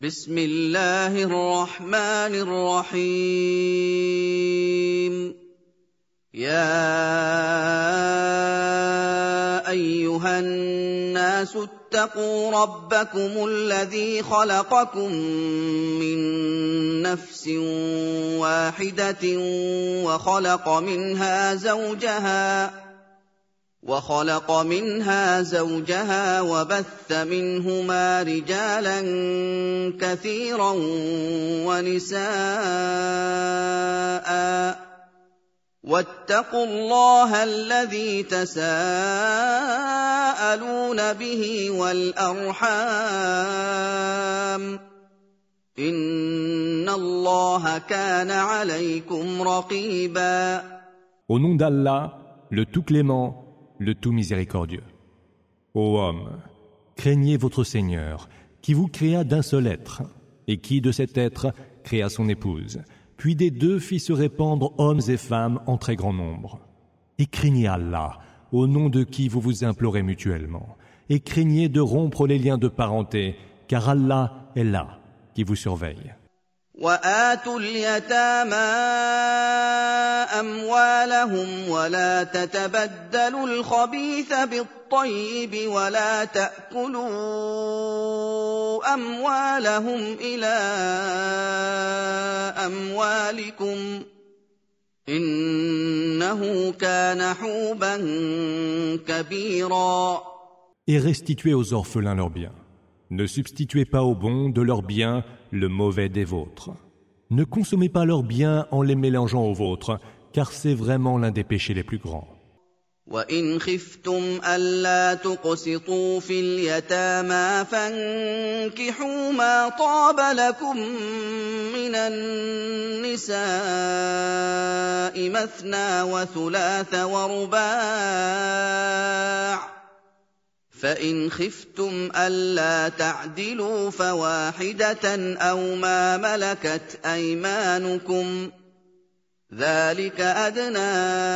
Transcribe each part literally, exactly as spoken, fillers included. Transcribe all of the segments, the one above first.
بسم الله الرحمن الرحيم يا أيها الناس اتقوا ربكم الذي خلقكم من نفس واحدة وخلق منها زوجها وخلق منها زوجها وبث منهما رجالا كثيرا ونساء واتقوا الله الذي تساءلون به والأرحام إن الله كان عليكم رقيبا. Au nom d'Allah, le tout clément, le tout miséricordieux. Ô homme, craignez votre Seigneur, qui vous créa d'un seul être, et qui de cet être créa son épouse, puis des deux fit se répandre hommes et femmes en très grand nombre. Et craignez Allah, au nom de qui vous vous implorez mutuellement, et craignez de rompre les liens de parenté, car Allah est là, qui vous surveille. وآتوا اليتامى أموالهم ولا تتبدلوا الخبيث بالطيب ولا تأكلوا أموالهم إلى أموالكم إنه كان حوبا كبيرا. Et restituez aux orphelins leurs biens. Ne substituez pas aux bons de leurs biens le mauvais des vôtres. Ne consommez pas leurs biens en les mélangeant aux vôtres, car c'est vraiment l'un des péchés les plus grands. وَإِنْ خِفْتُمْ أَلَّا تُقْسِطُوا فِي الْيَتَامَى فَانكِحُوا مَا طَابَ لَكُم مِّنَ النِّسَاءِ مَثْنَىٰ وَثُلَاثَ وَرُبَاعَ فَإِنْ خِفْتُمْ أَلَّا تَعْدِلُوا فَوَاحِدَةً أَوْ مَا مَلَكَتْ أَيْمَانُكُمْ ذَلِكَ أَدْنَىٰ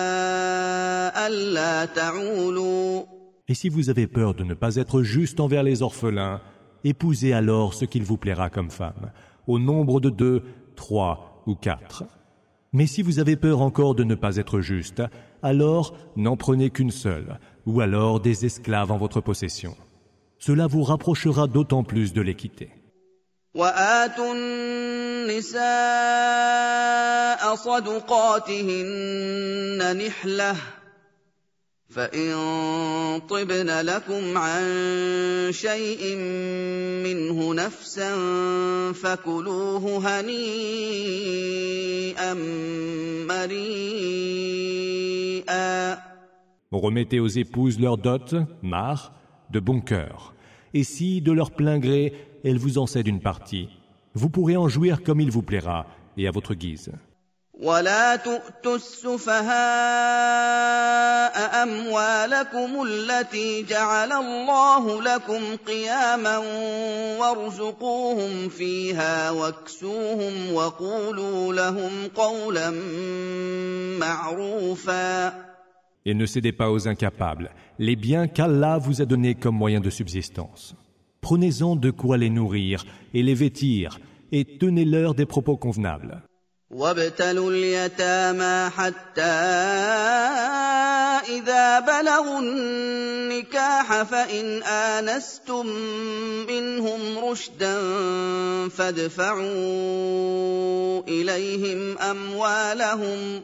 أَلَّا تَعُولُوا. Et si vous avez peur de ne pas être juste envers les orphelins, épousez alors ce qu'il vous plaira comme femme, au nombre de deux, trois ou quatre. Mais si vous avez peur encore de ne pas être juste, alors n'en prenez qu'une seule, ou alors des esclaves en votre possession. Cela vous rapprochera d'autant plus de l'équité. وَآتُوا النِّسَاءَ صَدُقَاتِهِنَّ نِحْلَةً فَإِن طِبْنَ لَكُمْ عَن شَيْءٍ مِّنْهُ نَفْسًا فَكُلُوهُ هَنِيئًا مَّرِيئًا. Remettez aux épouses leur dot, mar, de bon cœur. Et si, de leur plein gré, elles vous en cèdent une partie, vous pourrez en jouir comme il vous plaira et à votre guise. وَلَا تُؤْتُوا السُّفَهَاءَ أَمْوَالَكُمُ الَّتِي جَعَلَ اللَّهُ لَكُمْ قِيَامًا وَارْزُقُوهُمْ فِيهَا وَاكْسُوهُمْ وَقُولُوا لَهُمْ قَوْلًا مَّعْرُوفًا. Et ne cédez pas aux incapables les biens qu'Allah vous a donnés comme moyen de subsistance. Prenez-en de quoi les nourrir et les vêtir, et tenez-leur des propos convenables. وَابْتَلُوا الْيَتَامَى حَتَّىٰ إِذَا بَلَغُوا النِّكَاحَ فَإِنْ آنَسْتُم مِّنْهُمْ رُشْدًا فَادْفَعُوا إِلَيْهِمْ أَمْوَالَهُمْ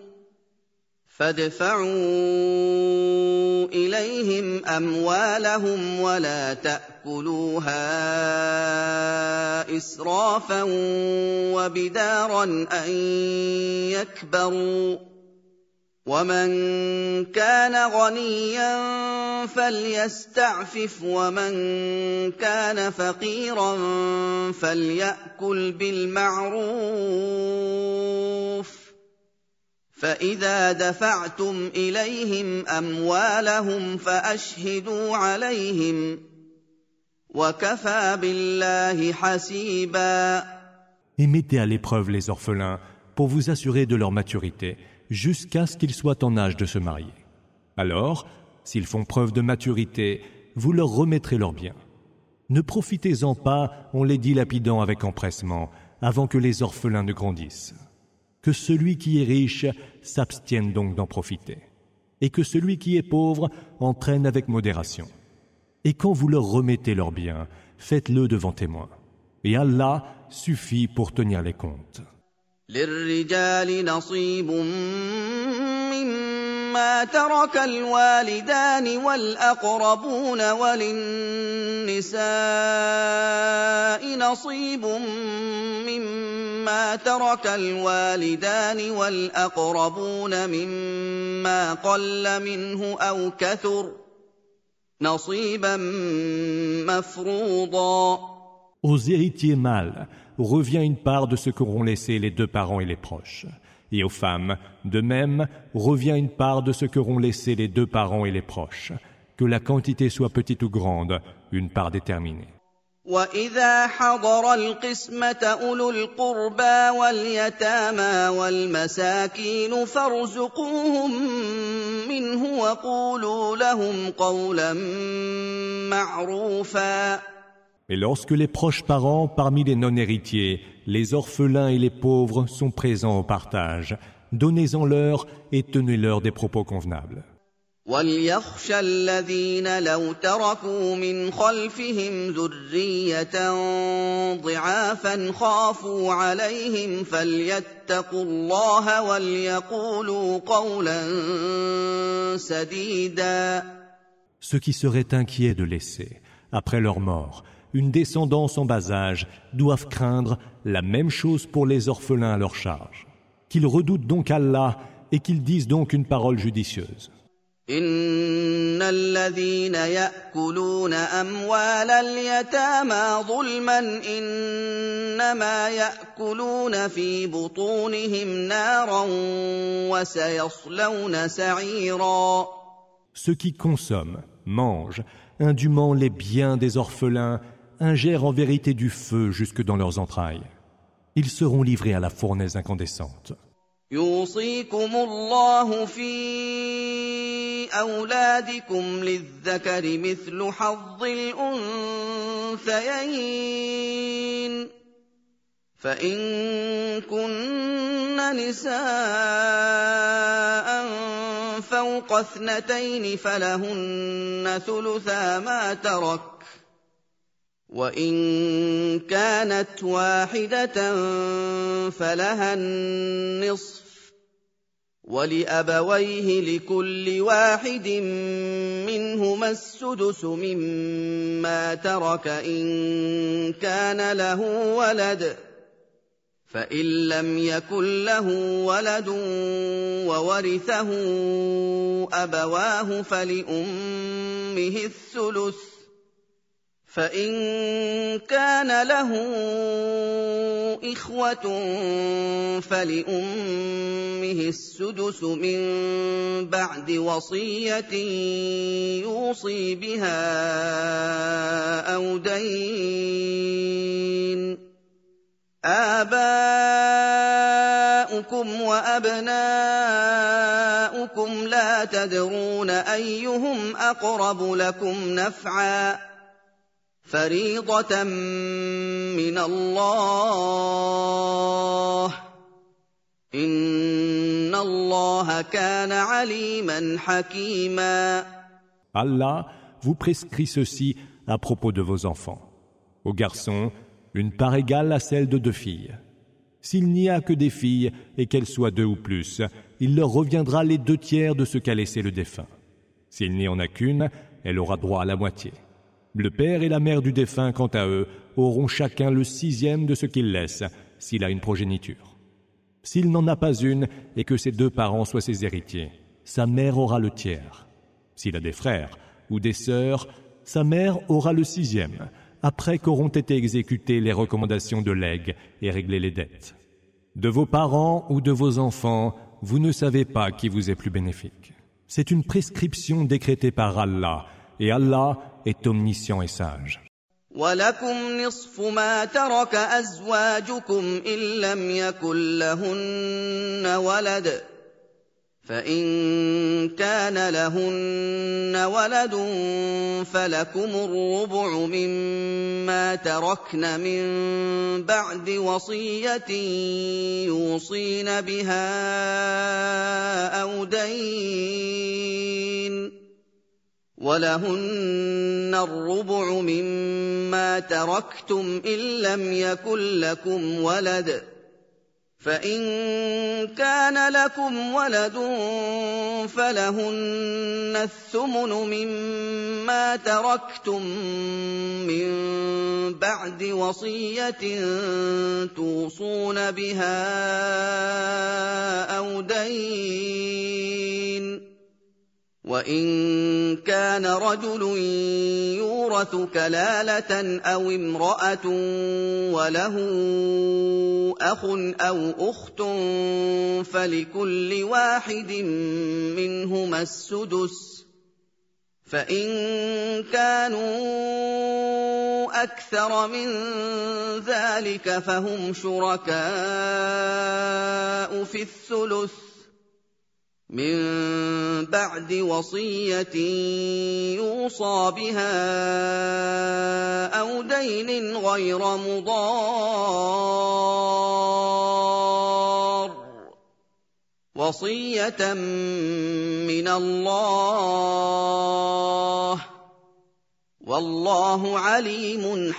فادفعوا إليهم أموالهم ولا تأكلوها إسرافا وبدارا أن يكبروا ومن كان غنيا فليستعفف ومن كان فقيرا فليأكل بالمعروف فإذا دفعتم إليهم أموالهم فأشهدوا عليهم وكفى بالله حسيبا. Et mettez à l'épreuve les orphelins pour vous assurer de leur maturité jusqu'à ce qu'ils soient en âge de se marier. Alors, s'ils font preuve de maturité, vous leur remettrez leurs biens. Ne profitez-en pas en les dilapidant avec empressement, avant que les orphelins ne grandissent. Que celui qui est riche s'abstienne donc d'en profiter, et que celui qui est pauvre en traîne avec modération. Et quand vous leur remettez leurs biens, faites-le devant témoins. Et Allah suffit pour tenir les comptes. للرجال نصيب مما ترك الوالدان والأقربون وللنساء نصيب مما ترك الوالدان والأقربون مما قل منه أو كثر نصيبا مفروضا. Aux héritiers mâles revient une part de ce qu'auront laissé les deux parents et les proches. Et aux femmes, de même, revient une part de ce qu'auront laissé les deux parents et les proches. Que la quantité soit petite ou grande, une part déterminée. وَإِذَا حَضَرَ الْقِسْمَةَ أُولُو الْقُرْبَى وَالْيَتَامَى وَالْمَسَاكِينُ فَارْزُقُوهُم مِّنْهُ وَقُولُوا لَهُمْ قَوْلًا مَّعْرُوفًا. Et lorsque les proches parents parmi les non-héritiers, les orphelins et les pauvres sont présents au partage, donnez-en-leur et tenez-leur des propos convenables. وَلْيَخْشَ الَّذِينَ لَوْ تَرَكُوا مِنْ خَلْفِهِمْ ذُرِّيَّةً ضِعَافًا خَافُوا عَلَيْهِمْ فَلْيَتَّقُوا اللَّهَ وَلْيَقُولُوا قَوْلًا سَدِيدًا. Ceux qui seraient inquiets de laisser, après leur mort, une descendance en bas âge doivent craindre la même chose pour les orphelins à leur charge. Qu'ils redoutent donc Allah et qu'ils disent donc une parole judicieuse. إِنَّ الَّذِينَ يَأْكُلُونَ أَمْوَالَ الْيَتَامَى ظُلْمًا إِنَّمَا يَأْكُلُونَ فِي بُطُونِهِمْ نَارًا وَسَيَصْلَوْنَ سَعِيرًا. Ceux qui consomment, mangent, indûment les biens des orphelins, ingèrent en vérité du feu jusque dans leurs entrailles. Ils seront livrés à la fournaise incandescente. يُوصِيكُمُ اللَّهُ فِي أَوْلَادِكُمْ لِلذَّكَرِ مِثْلُ حَظِّ الْأُنثَيَيْنِ فَإِن كُنَّ نِسَاءً فَوْقَ اثْنَتَيْنِ فَلَهُنَّ ثُلُثَا مَا تَرَكَ وَإِن كَانَتْ وَاحِدَةً فَلَهَا النِّصْفُ وَلِأَبَوَيْهِ لِكُلِّ واحد مِّنْهُمَا السُّدُسُ مِمَّا تَرَكَ إِن كَانَ لَهُ وَلَدٌ فَإِن لَّمْ يَكُن لَّهُ وَلَدٌ وَوَرِثَهُ أَبَوَاهُ فَلِأُمِّهِ الثُّلُثُ فَإِن كَانَ لَهُ إِخْوَةٌ فَلِأُمِّهِ السُّدُسُ مِن بَعْدِ وَصِيَّةٍ يُوصِي بِهَا أَوْ دَيْنٍ. آباؤكم وأبناؤكم لا تدرون أيهم أقرب لكم نفعا فريضة من الله إن الله كان عليما حكيما. Allah vous prescrit ceci à propos de vos enfants. Aux garçons, une part égale à celle de deux filles. S'il n'y a que des filles et qu'elles soient deux ou plus, il leur reviendra les deux tiers de ce qu'a laissé le défunt. S'il n'y en a qu'une, elle aura droit à la moitié. Le père et la mère du défunt, quant à eux, auront chacun le sixième de ce qu'il laisse, s'il a une progéniture. S'il n'en a pas une et que ses deux parents soient ses héritiers, sa mère aura le tiers. S'il a des frères ou des sœurs, sa mère aura le sixième, après qu'auront été exécutées les recommandations de legs et réglées les dettes. De vos parents ou de vos enfants, vous ne savez pas qui vous est plus bénéfique. C'est une prescription décrétée par Allah, et Allah est omniscient et sage. وَلَكُمْ نِصْفُ مَا تَرَكَ أَزْوَاجُكُمْ إِن لَّمْ يَكُن لَّهُنَّ وَلَدٌ فإن كان لهن ولد فلكم الربع مما تركن من بعد وصية يوصين بها أو دين ولهن الربع مما تركتم إن لم يكن لكم ولد فإن كان لكم ولد فلهن الثمن مما تركتم من بعد وصية توصون بها أو دين وإن كان رجل يورث كلالة أو امرأة وله أخ أو أخت فلكل واحد منهما السدس فإن كانوا أكثر من ذلك فهم شركاء في الثلث من بعد وصية يوصى بها أو دين غير مضار وصية من الله والله عليم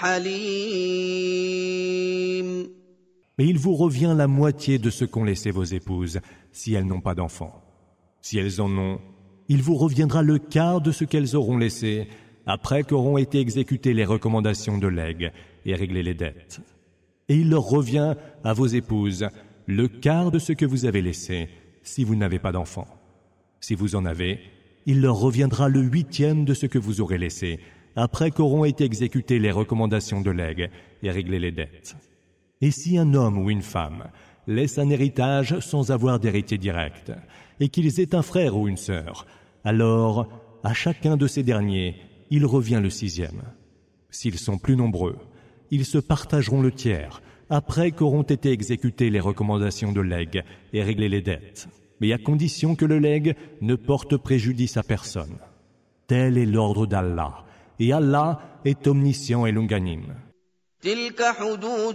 حليم. Mais il vous revient la moitié de ce qu'ont laissé vos épouses si elles n'ont pas d'enfants. Si elles en ont, il vous reviendra le quart de ce qu'elles auront laissé après qu'auront été exécutées les recommandations de legs et réglées les dettes. Et il leur revient à vos épouses le quart de ce que vous avez laissé si vous n'avez pas d'enfants. Si vous en avez, il leur reviendra le huitième de ce que vous aurez laissé après qu'auront été exécutées les recommandations de legs et réglées les dettes. Et si un homme ou une femme laisse un héritage sans avoir d'héritier direct, et qu'ils aient un frère ou une sœur, alors à chacun de ces derniers, il revient le sixième. S'ils sont plus nombreux, ils se partageront le tiers, après qu'auront été exécutées les recommandations de legs et réglées les dettes, mais à condition que le legs ne porte préjudice à personne. Tel est l'ordre d'Allah, et Allah est omniscient et longanime. تلك حدود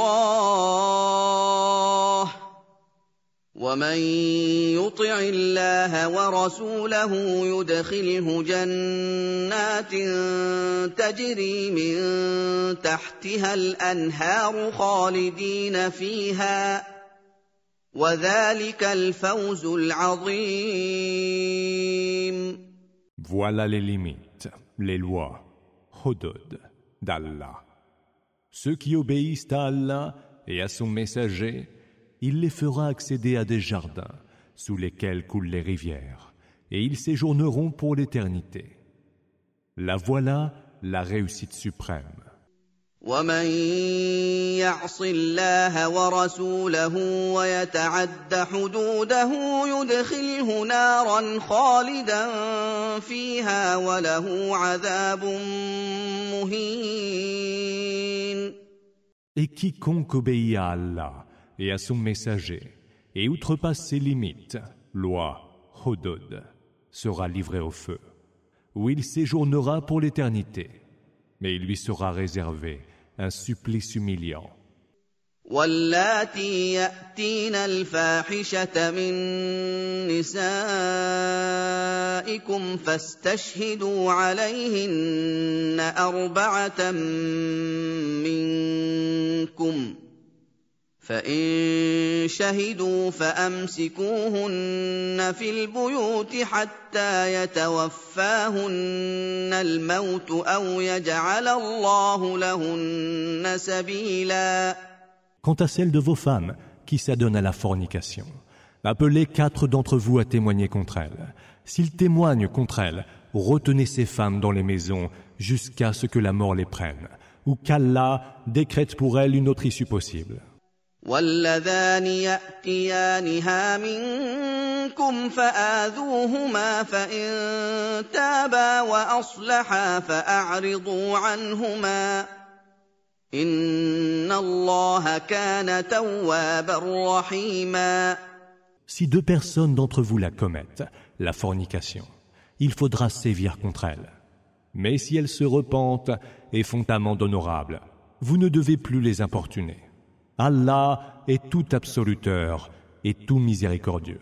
الله ومن يطع الله ورسوله يدخله جنات تجري من تحتها الأنهار خالدين فيها وذلك الفوز العظيم. Voilà les limites, les lois, hudud d'Allah. Ceux qui obéissent à Allah et à son messager, il les fera accéder à des jardins sous lesquels coulent les rivières, et ils séjourneront pour l'éternité. La voilà la réussite suprême. ومن يعص الله ورسوله ويتعد حدوده يدخله نارا خالدا فيها وله عذاب مهين. Et quiconque obéit à Allah et à son messager et outrepasse ses limites, loi, hudud, sera livré au feu, où il séjournera pour l'éternité, mais il lui sera réservé un supplice humiliant. واللاتي يأتين الفاحشة من نسائكم فاستشهدوا عليهن أربعة منكم فإن شهدوا فأمسكوهن في البيوت حتى يتوفاهن الموت أو يجعل الله لهن سبيلا. Quant à celles de vos femmes qui s'adonnent à la fornication, appelez quatre d'entre vous à témoigner contre elles. S'ils témoignent contre elles, retenez ces femmes dans les maisons jusqu'à ce que la mort les prenne, ou qu'Allah décrète pour elles une autre issue possible. واللذان يأتيانها منكم فآذوهما فإن تابا وأصلحا فأعرضوا عنهما إن الله كان توابا رحيما. Si deux personnes d'entre vous la commettent, la fornication, il faudra sévir contre elles. Mais si elles se repentent et font amende honorable, vous ne devez plus les importuner. Allah est tout absoluteur et tout miséricordieux.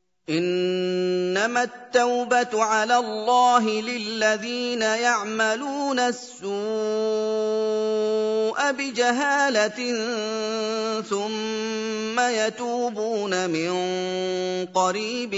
إنما التوبة على الله للذين يعملون السوء بجهالة ثم يتوبون من قريب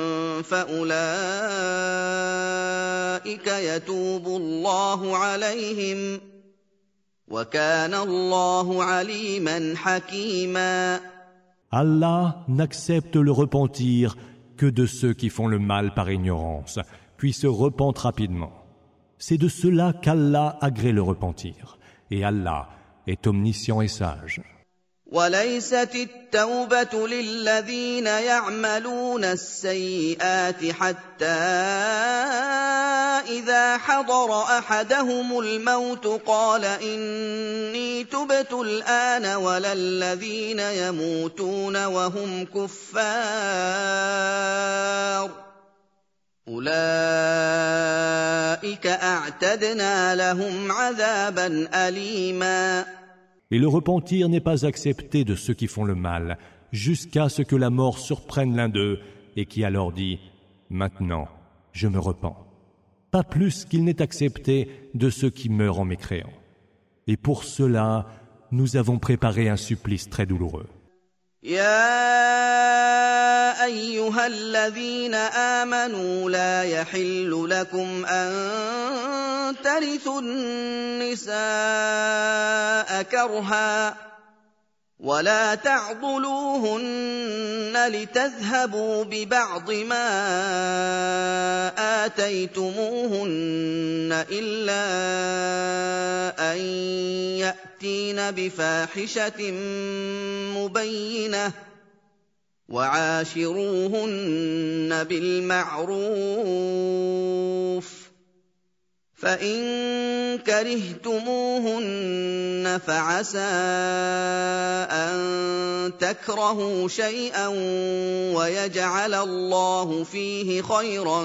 فأولئك يتوب الله عليهم وكان الله عليما حكيما. Allah n'accepte le repentir que de ceux qui font le mal par ignorance, puis se repentent rapidement. C'est de cela qu'Allah agrée le repentir, et Allah est omniscient et sage. وليست التوبة للذين يعملون السيئات حتى إذا حضر أحدهم الموت قال إني تبت الآن ولا الذين يموتون وهم كفار أولئك أعتدنا لهم عذابا أليما. Et le repentir n'est pas accepté de ceux qui font le mal, jusqu'à ce que la mort surprenne l'un d'eux, et qui alors dit « Maintenant, je me repens ». Pas plus qu'il n'est accepté de ceux qui meurent en mécréant. Et pour cela, nous avons préparé un supplice très douloureux. يا أيها الذين آمنوا لا يحل لكم أن ترثوا النساء كرها ولا تعضلوهن لتذهبوا ببعض ما آتيتموهن إلا أن يأتين بفاحشة مبينة وعاشروهن بالمعروف فإن كرهتموهن فعسى أن تكرهوا شيئا ويجعل الله فيه خيرا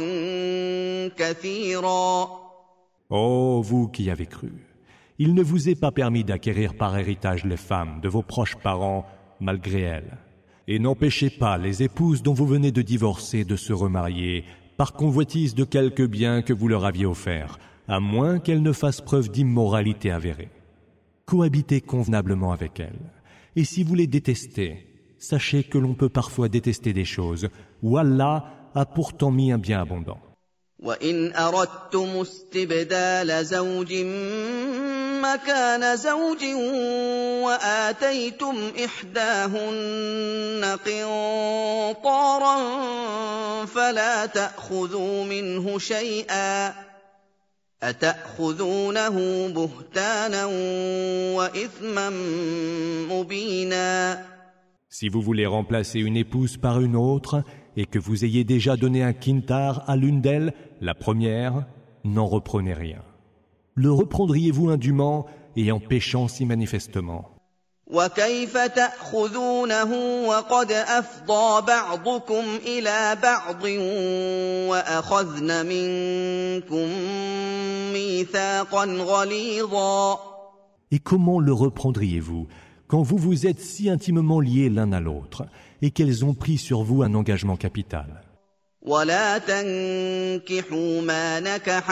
كثيرا. Ô vous qui avez cru, il ne vous est pas permis d'acquérir par héritage les femmes de vos proches parents malgré elles. Et n'empêchez pas les épouses dont vous venez de divorcer de se remarier par convoitise de quelque bien que vous leur aviez offert, à moins qu'elles ne fassent preuve d'immoralité avérée. Cohabitez convenablement avec elles. Et si vous les détestez, sachez que l'on peut parfois détester des choses où Allah a pourtant mis un bien abondant. وَإِنْ أَرَدتُّمُ اسْتِبْدَالَ زَوْجٍ مَّكَانَ زَوْجٍ وَآتَيْتُمْ إِحْدَاهُنَّ قِنطَارًا فَلَا تَأْخُذُوا مِنْهُ شَيْئًا أَتَأْخُذُونَهُ بُهْتَانًا وَإِثْمًا مُّبِينًا. Si vous voulez remplacer une épouse par une autre, et que vous ayez déjà donné un quintar à l'une d'elles, la première, n'en reprenez rien. Le reprendriez-vous indûment et en péchant si manifestement? وَكَيْفَ تَأْخُذُونَهُ وَقَدْ أَفْضَىٰ بَعْضُكُمْ إِلَىٰ بَعْضٍ وَأَخَذْنَ مِنكُم مِّيثَاقًا غَلِيظًا. Et comment le reprendriez-vous quand vous vous êtes si intimement liés l'un à l'autre et qu'elles ont pris sur vous un engagement capital? ولا تنكحوا ما نكح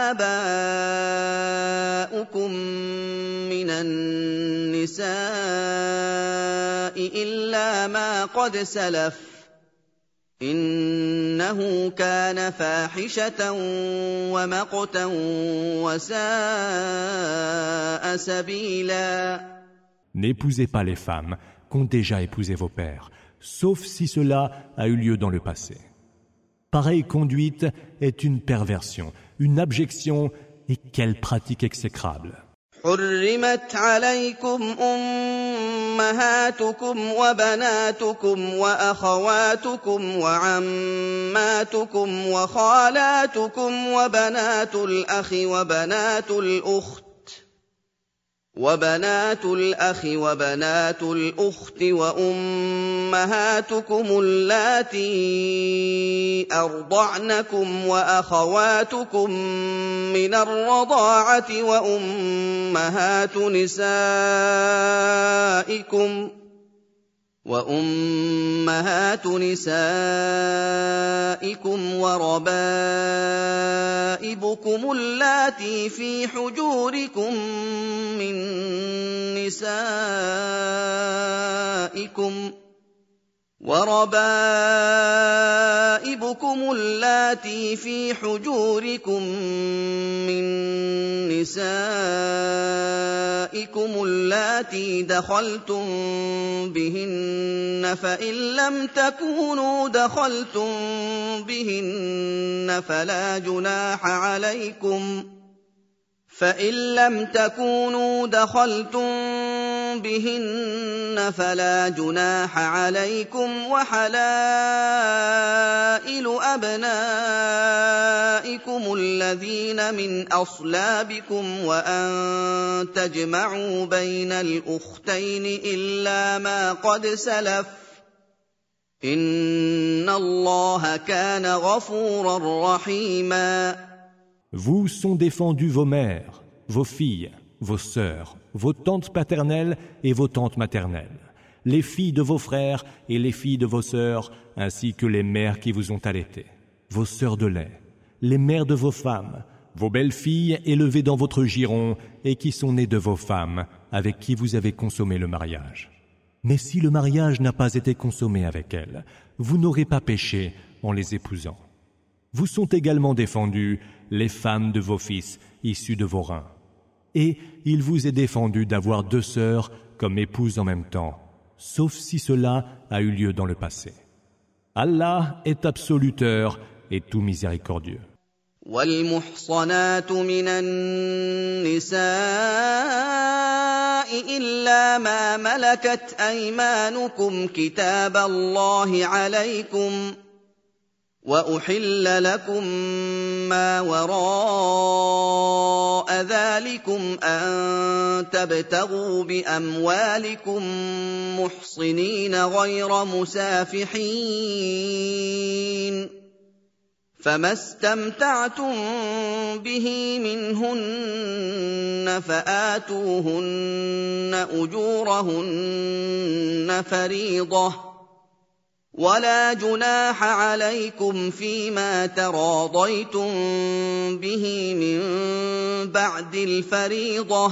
آباؤكم من النساء إلا ما قد سلف إنه كان فاحشة ومقتا وساء سبيلا. N'épousez pas les femmes qu'ont déjà épousé vos pères, sauf si cela a eu lieu dans le passé. Pareille conduite est une perversion, une abjection, et quelle pratique exécrable. حرمت عليكم أمهاتكم وبناتكم وأخواتكم وعماتكم وخالاتكم وبنات الأخ وبنات الأخت وبنات الأخ وبنات الأخت وأمهاتكم اللاتي أرضعنكم وأخواتكم من الرضاعة وأمهات نسائكم وأمهات نسائكم وربائبكم اللاتي في حجوركم من نسائكم وربائبكم اللاتي في حجوركم من نسائكم اللاتي دخلتم بهن فإن لم تكونوا دخلتم بهن فلا جناح عليكم فإن لم تكونوا دخلتم بهن فلا جناح عليكم وحلائل أبنائكم الذين من أصلابكم وأن تجمعوا بين الأختين إلا ما قد سلف إن الله كان غفورا رحيما. Vous sont défendus vos mères, vos filles, vos sœurs, vos tantes paternelles et vos tantes maternelles, les filles de vos frères et les filles de vos sœurs, ainsi que les mères qui vous ont allaités, vos sœurs de lait, les mères de vos femmes, vos belles-filles élevées dans votre giron et qui sont nées de vos femmes, avec qui vous avez consommé le mariage. Mais si le mariage n'a pas été consommé avec elles, vous n'aurez pas péché en les épousant. Vous sont également défendues les femmes de vos fils issus de vos reins. Et il vous est défendu d'avoir deux sœurs comme épouses en même temps, sauf si cela a eu lieu dans le passé. Allah est absoluteur et tout miséricordieux. والمحصنات من النساء إلا ما ملكت أيمانكم كتاب الله عليكم وأحل لكم ما وراء ذلكم أن تبتغوا بأموالكم محصنين غير مسافحين فما استمتعتم به منهن فآتوهن أجورهن فريضة ولا جناح عليكم فيما تراضيتم به من بعد الفريضة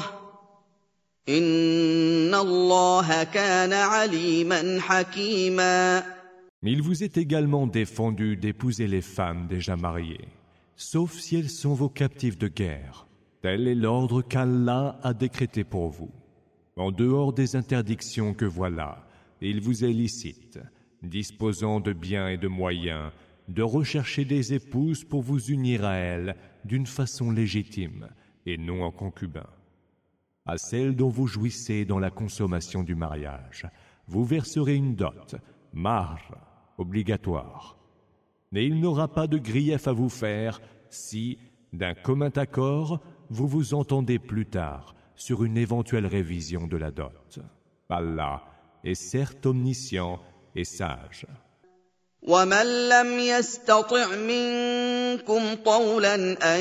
إن الله كان عليما حكيما. Mais il vous est également défendu d'épouser les femmes déjà mariées, sauf si elles sont vos captifs de guerre. Tel est l'ordre qu'Allah a décrété pour vous. En dehors des interdictions que voilà, il vous est licite, disposant de biens et de moyens, de rechercher des épouses pour vous unir à elles d'une façon légitime et non en concubin. À celles dont vous jouissez dans la consommation du mariage, vous verserez une dot, mahr, obligatoire. Mais il n'aura pas de grief à vous faire si, d'un commun accord, vous vous entendez plus tard sur une éventuelle révision de la dot. Allah est certes omniscient et sage. ومن لم يستطع منكم طولا أن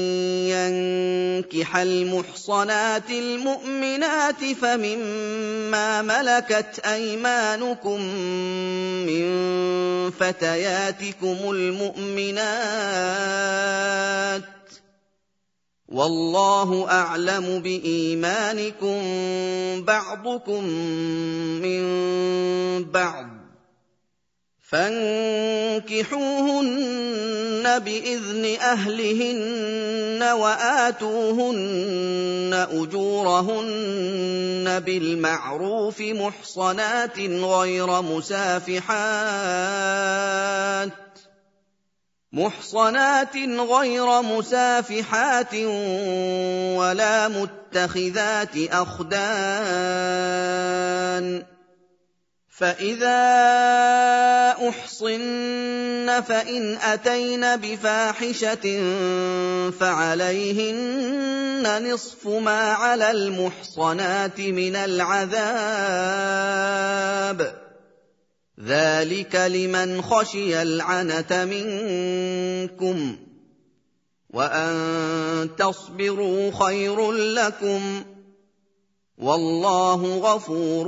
ينكح المحصنات المؤمنات فمما ملكت أيمانكم من فتياتكم المؤمنات والله أعلم بإيمانكم بعضكم من بعض فانكحوهن بإذن أهلهن وآتوهن أجورهن بالمعروف محصنات غير مسافحات محصنات غير مسافحات ولا متخذات أخدان فإذا أحصن فإن أتين بفاحشة فعليهن نصف ما على المحصنات من العذاب ذلك لمن خشي العنة منكم وأن تصبروا خير لكم والله غفور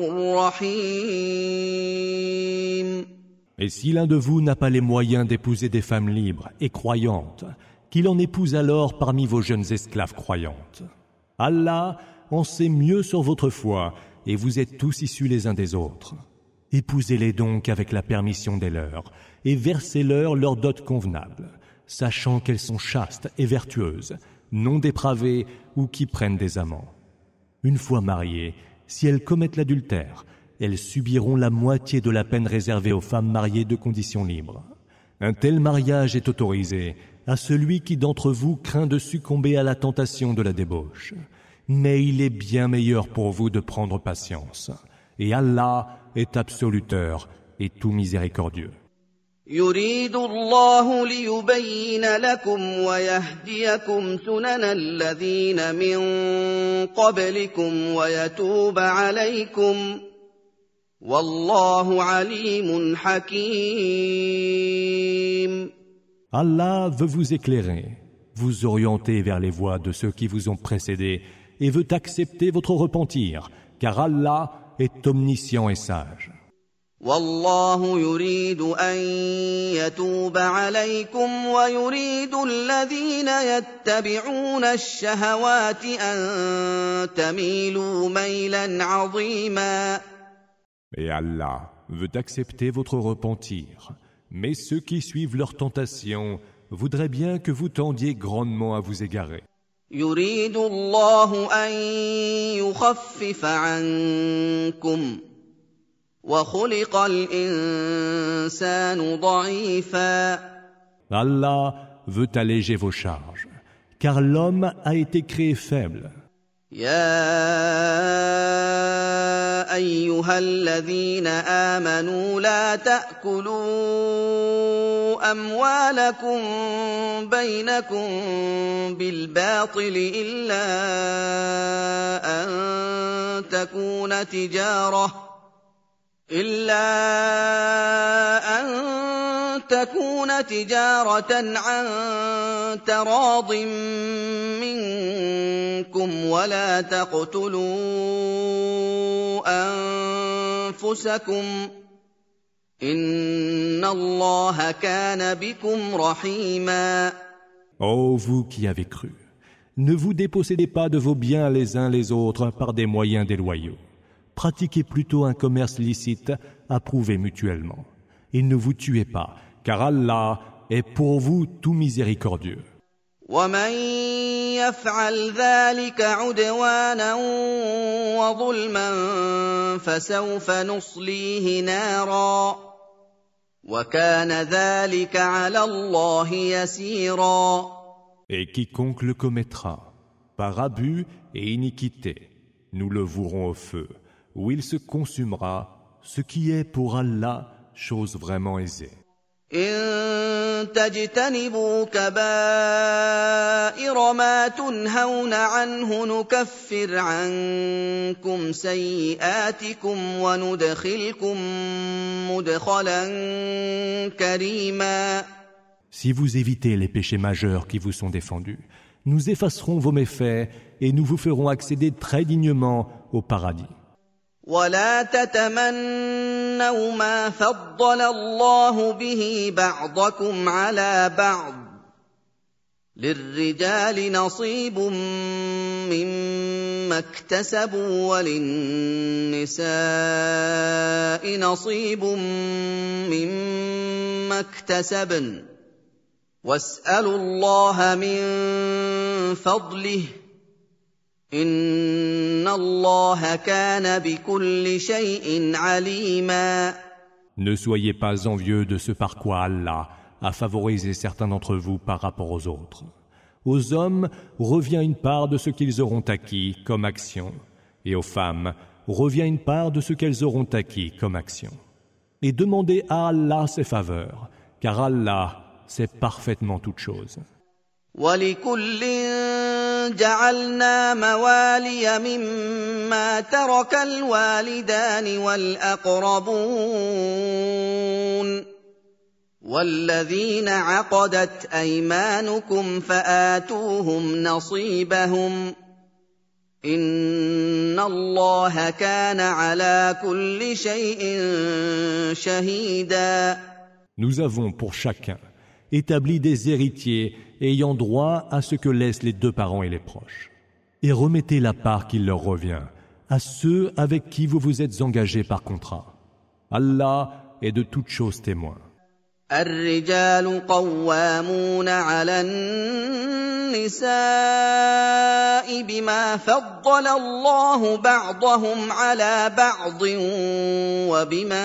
رحيم. Et si l'un de vous n'a pas les moyens d'épouser des femmes libres et croyantes, qu'il en épouse alors parmi vos jeunes esclaves croyantes. Allah en sait mieux sur votre foi et vous êtes tous issus les uns des autres. Épousez-les donc avec la permission des leurs et versez-leur leur dot convenable, sachant qu'elles sont chastes et vertueuses, non dépravées ou qui prennent des amants. Une fois mariées, si elles commettent l'adultère, elles subiront la moitié de la peine réservée aux femmes mariées de condition libre. Un tel mariage est autorisé à celui qui d'entre vous craint de succomber à la tentation de la débauche. Mais il est bien meilleur pour vous de prendre patience. Et Allah est absoluteur et tout miséricordieux. يريد الله ليبين لكم ويهديكم سنن الذين من قبلكم ويتوب عليكم والله عليم حكيم. Allah veut vous éclairer, vous orienter vers les voies de ceux qui vous ont précédés et veut accepter votre repentir, car Allah est omniscient et sage. والله يريد أن يتوب عليكم ويريد الذين يتبعون الشهوات أن تميلوا ميلا عظيما. Et Allah veut accepter votre repentir, mais ceux qui suivent leurs tentations voudraient bien que vous tendiez grandement à vous égarer. يريد الله أن يخفف عنكم وخلق الإنسان ضعيفا. Allah veut alléger vos charges, car l'homme a été créé faible. يا أيها الذين آمنوا لا تأكلوا أموالكم بينكم بالباطل إلا أن تكون تجارة إلا أن تكون تجارة عن تراض منكم ولا تقتلوا أنفسكم إن الله كان بكم رحيما. Ô vous qui avez cru, ne vous dépossédez pas de vos biens les uns les autres par des moyens déloyaux. Pratiquez plutôt un commerce licite approuvé mutuellement. Et ne vous tuez pas, car Allah est pour vous tout miséricordieux. ومن يفعل ذلك عدوانا وظلما فسوف نصليه نارا وكان ذلك على الله يسيرا. Et quiconque le commettra, par abus et iniquité, nous le vouerons au feu, où il se consumera, ce qui est pour Allah chose vraiment aisée. إن تجتنبوا كبائر ما تنهون عنه نكفر عنكم سيئاتكم وندخلكم مدخلا كريما. Si vous évitez les péchés majeurs qui vous sont défendus, nous effacerons vos méfaits et nous vous ferons accéder très dignement au paradis. ولا تتمنوا ما فضل الله به بعضكم على بعض للرجال نصيب مما اكتسبوا وللنساء نصيب مما اكتسبن واسألوا الله من فضله إن الله كان بكل شيء عليما. Ne soyez pas envieux de ce par quoi Allah a favorisé certains d'entre vous par rapport aux autres. Aux hommes revient une part de ce qu'ils auront acquis comme action, et aux femmes revient une part de ce qu'elles auront acquis comme action. Et demandez à Allah ses faveurs, car Allah sait parfaitement toutes choses. وَلِكُلٍّ جَعَلْنَا مَوَالِيَ مِمَّا تَرَكَ الْوَالِدَانِ وَالْأَقْرَبُونَ وَالَّذِينَ عَقَدَتْ أَيْمَانُكُمْ فَآتُوهُمْ نَصِيبَهُمْ إِنَّ اللَّهَ كَانَ عَلَى كُلِّ شَيْءٍ شَهِيدًا. Nous avons pour chacun établi des héritiers ayant droit à ce que laissent les deux parents et les proches. Et remettez la part qui leur revient à ceux avec qui vous vous êtes engagés par contrat. Allah est de toutes choses témoin. الرجال قوامون على النساء بما فضل الله بعضهم على بعض وبما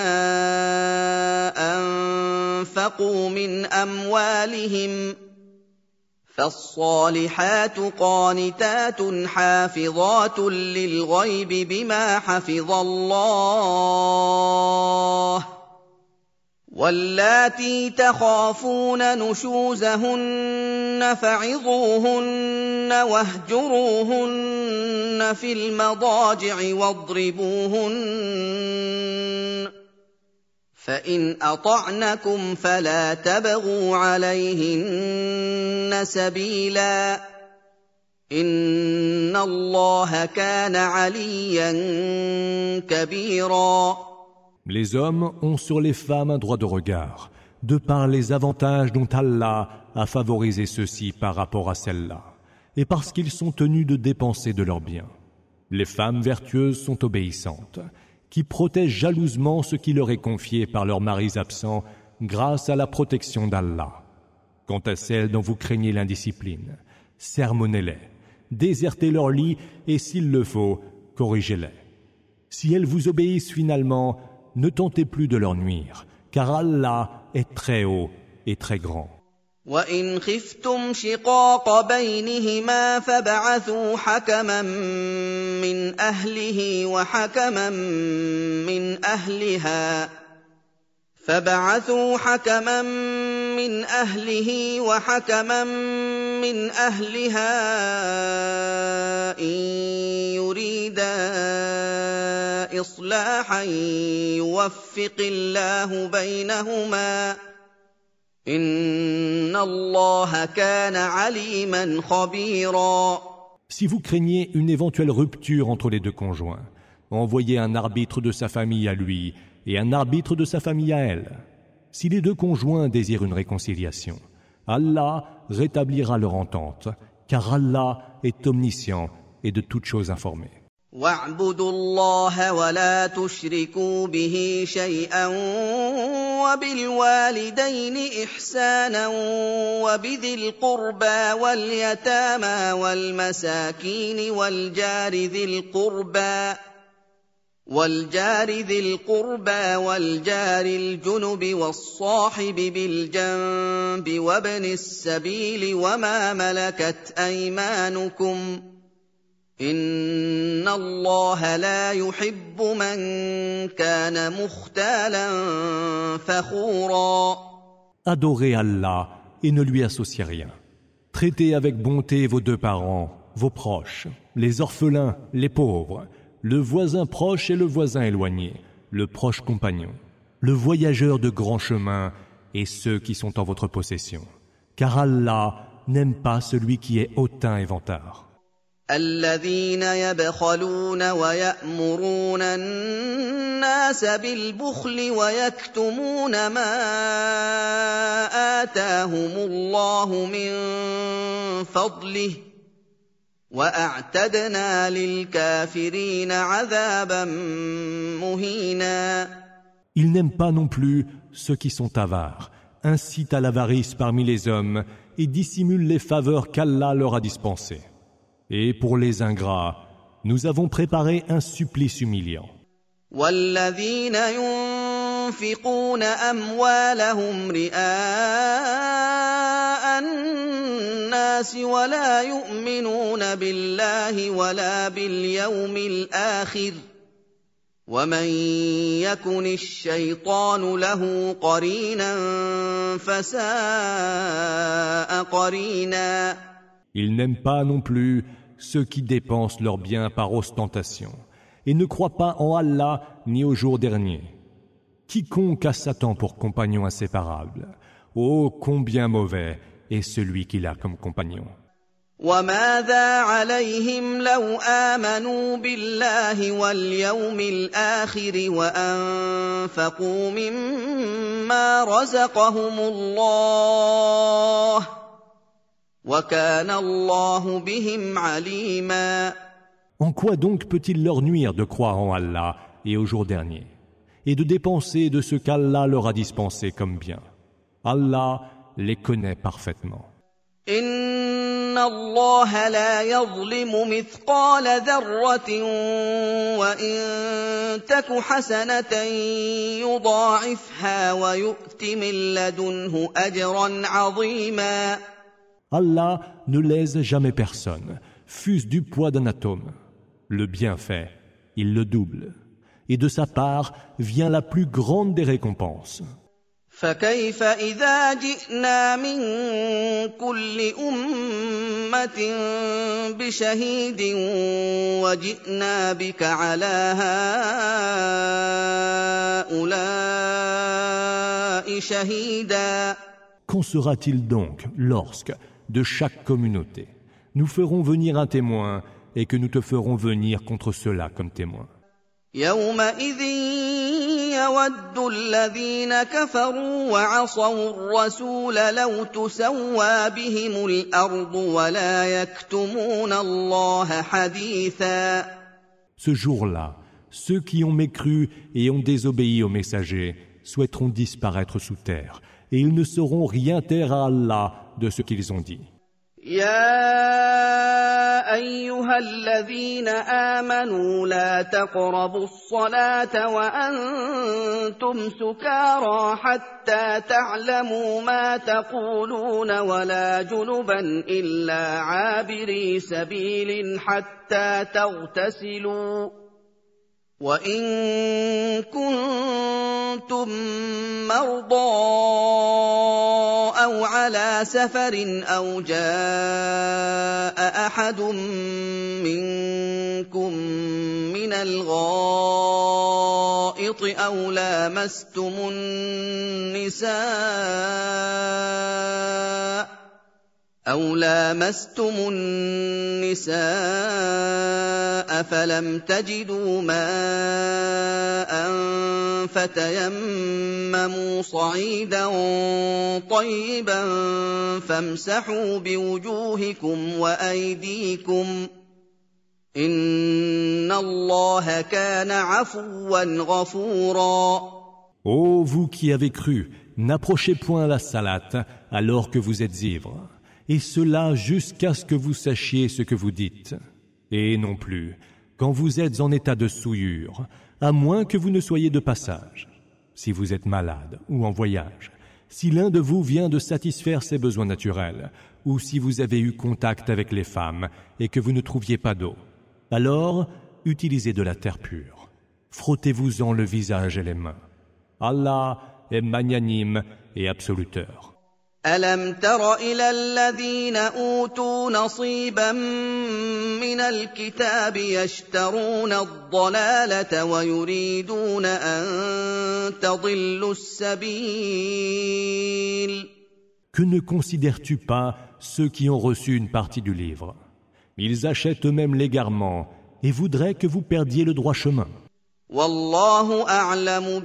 أنفقوا من أموالهم فالصالحات قانتات حافظات للغيب بما حفظ الله واللاتي تخافون نشوزهن فعظوهن واهجروهن في المضاجع واضربوهن فإن أطعنكم فلا تبغوا عليهن سبيلا إن الله كان عليا كبيرا. Les hommes ont sur les femmes un droit de regard, de par les avantages dont Allah a favorisé ceux-ci par rapport à celles-là, et parce qu'ils sont tenus de dépenser de leurs biens. Les femmes vertueuses sont obéissantes, qui protègent jalousement ce qui leur est confié par leurs maris absents grâce à la protection d'Allah. Quant à celles dont vous craignez l'indiscipline, sermonnez-les, désertez leur lit et s'il le faut, corrigez-les. Si elles vous obéissent finalement, ne tentez plus de leur nuire, car Allah est très haut et très grand. وَإِنْ خِفْتُمْ شِقَاقَ بَيْنِهِمَا فَابْعَثُوا حَكَمًا مِّنْ أَهْلِهِ وَحَكَمًا مِّنْ أَهْلِهَا فَابْعَثُوا حَكَمًا مِّنْ أَهْلِهِ وَحَكَمًا مِّنْ أَهْلِهَا إِن يُرِيدَا إِصْلَاحًا يُوَفِّقِ اللَّهُ بَيْنَهُمَا إِنَّ اللَّهَ كَانَ عَلِيمًا خَبِيرًا. Si vous craignez une éventuelle rupture entre les deux conjoints, envoyez un arbitre de sa famille à lui et un arbitre de sa famille à elle. Si les deux conjoints désirent une réconciliation, Allah rétablira leur entente, car Allah est omniscient et de toutes choses informé. وَاعْبُدُوا اللَّهَ وَلَا تُشْرِكُوا بِهِ شَيْئًا وَبِالْوَالِدَيْنِ إِحْسَانًا وَبِذِي الْقُرْبَى وَالْيَتَامَى وَالْمَسَاكِينِ وَالْجَارِ ذِي الْقُرْبَى وَالْجَارِ ذِي الْقُرْبَى وَالْجَارِ الْجُنُبِ وَالصَّاحِبِ بِالْجَنبِ وَابْنِ السَّبِيلِ وَمَا مَلَكَتْ أَيْمَانُكُمْ إِنَّ اللَّهَ لَا يُحِبُّ مَن كَانَ مُخْتَالًا فَخُورًا. Adorez Allah et ne lui associez rien. Traitez avec bonté vos deux parents, vos proches, les orphelins, les pauvres, le voisin proche et le voisin éloigné, le proche compagnon, le voyageur de grand chemin et ceux qui sont en votre possession. Car Allah n'aime pas celui qui est hautain et vantard. الذين يبخلون ويأمرون الناس بالبخل ويكتمون ما آتاهم الله من فضله وأعتدنا للكافرين عذابا مهينا. Ils n'aiment pas non plus ceux qui sont avares, incitent à l'avarice parmi les hommes et dissimulent les faveurs qu'Allah leur a dispensées. Et pour les ingrats, nous avons préparé un supplice humiliant. وَالَّذِينَ يُنفِقُونَ أَمْوَالَهُمْ رِئَاءَ النَّاسِ وَلَا يُؤْمِنُونَ بِاللَّهِ وَلَا بِالْيَوْمِ الْآخِرِ ومن يكن الشيطان له قرينا فساء قرينا. Il n'aime pas non plus ceux qui dépensent leurs biens par ostentation et ne croient pas en Allah ni au jour dernier. Quiconque a Satan pour compagnon inséparable, ô combien mauvais est celui qu'il a comme compagnon. وماذا عليهم لو آمنوا بالله واليوم الآخر وأنفقوا مما رزقهم الله وكان الله بهم عليما. En quoi donc peut-il leur nuire de croire en Allah et au jour dernier, et de dépenser de ce qu'Allah leur a dispensé comme bien? Allah les connaît parfaitement. إن الله لا يظلم مثقال ذرة وإن تك حسنة يضاعفها ويؤت من لدنه أجرا عظيما. Allah ne lèse jamais personne, fût-ce du poids d'un atome. Le bienfait, il le double, et de sa part vient la plus grande des récompenses. فكيف إذا جئنا من كل أمة بشهيد وجئنا بك على هؤلاء شهيدا. Qu'en sera-t-il donc lorsque, de chaque communauté, nous ferons venir un témoin et que nous te ferons venir contre ceux-là comme témoin? يومئذ يود الذين كفروا وعصوا الرسول لو تسوى بهم الأرض ولا يكتمون الله حديثا. Ce jour-là, ceux qui ont mécru et ont désobéi aux messagers souhaiteront disparaître sous terre, et ils ne sauront rien taire à Allah de ce qu'ils ont dit. يا أيها الذين آمنوا لا تقربوا الصلاة وأنتم سكارى حتى تعلموا ما تقولون ولا جنبا إلا عابري سبيل حتى تغتسلوا وإن كنتم مرضى أو على سفر أو جاء أحد منكم من الغائط أو لامستم النساء أو لامستم النساء فلم تجدوا ماء فتيمموا صعيدا طيبا فامسحوا بوجوهكم وأيديكم إن الله كان عفوا غفورا. Ô vous qui avez cru, n'approchez point la salate alors que vous êtes ivres, et cela jusqu'à ce que vous sachiez ce que vous dites, et non plus quand vous êtes en état de souillure, à moins que vous ne soyez de passage. Si vous êtes malade ou en voyage, si l'un de vous vient de satisfaire ses besoins naturels, ou si vous avez eu contact avec les femmes et que vous ne trouviez pas d'eau, alors utilisez de la terre pure. Frottez-vous-en le visage et les mains. Allah est magnanime et absoluteur. ألم تر إلى الذين أوتوا نصيبا من الكتاب يشترون الضلالة ويريدون أن تضلوا السبيل. Que ne considères-tu pas ceux qui ont reçu une partie du livre? Ils achètent eux-mêmes l'égarement et voudraient que vous perdiez le droit chemin. والله أعلم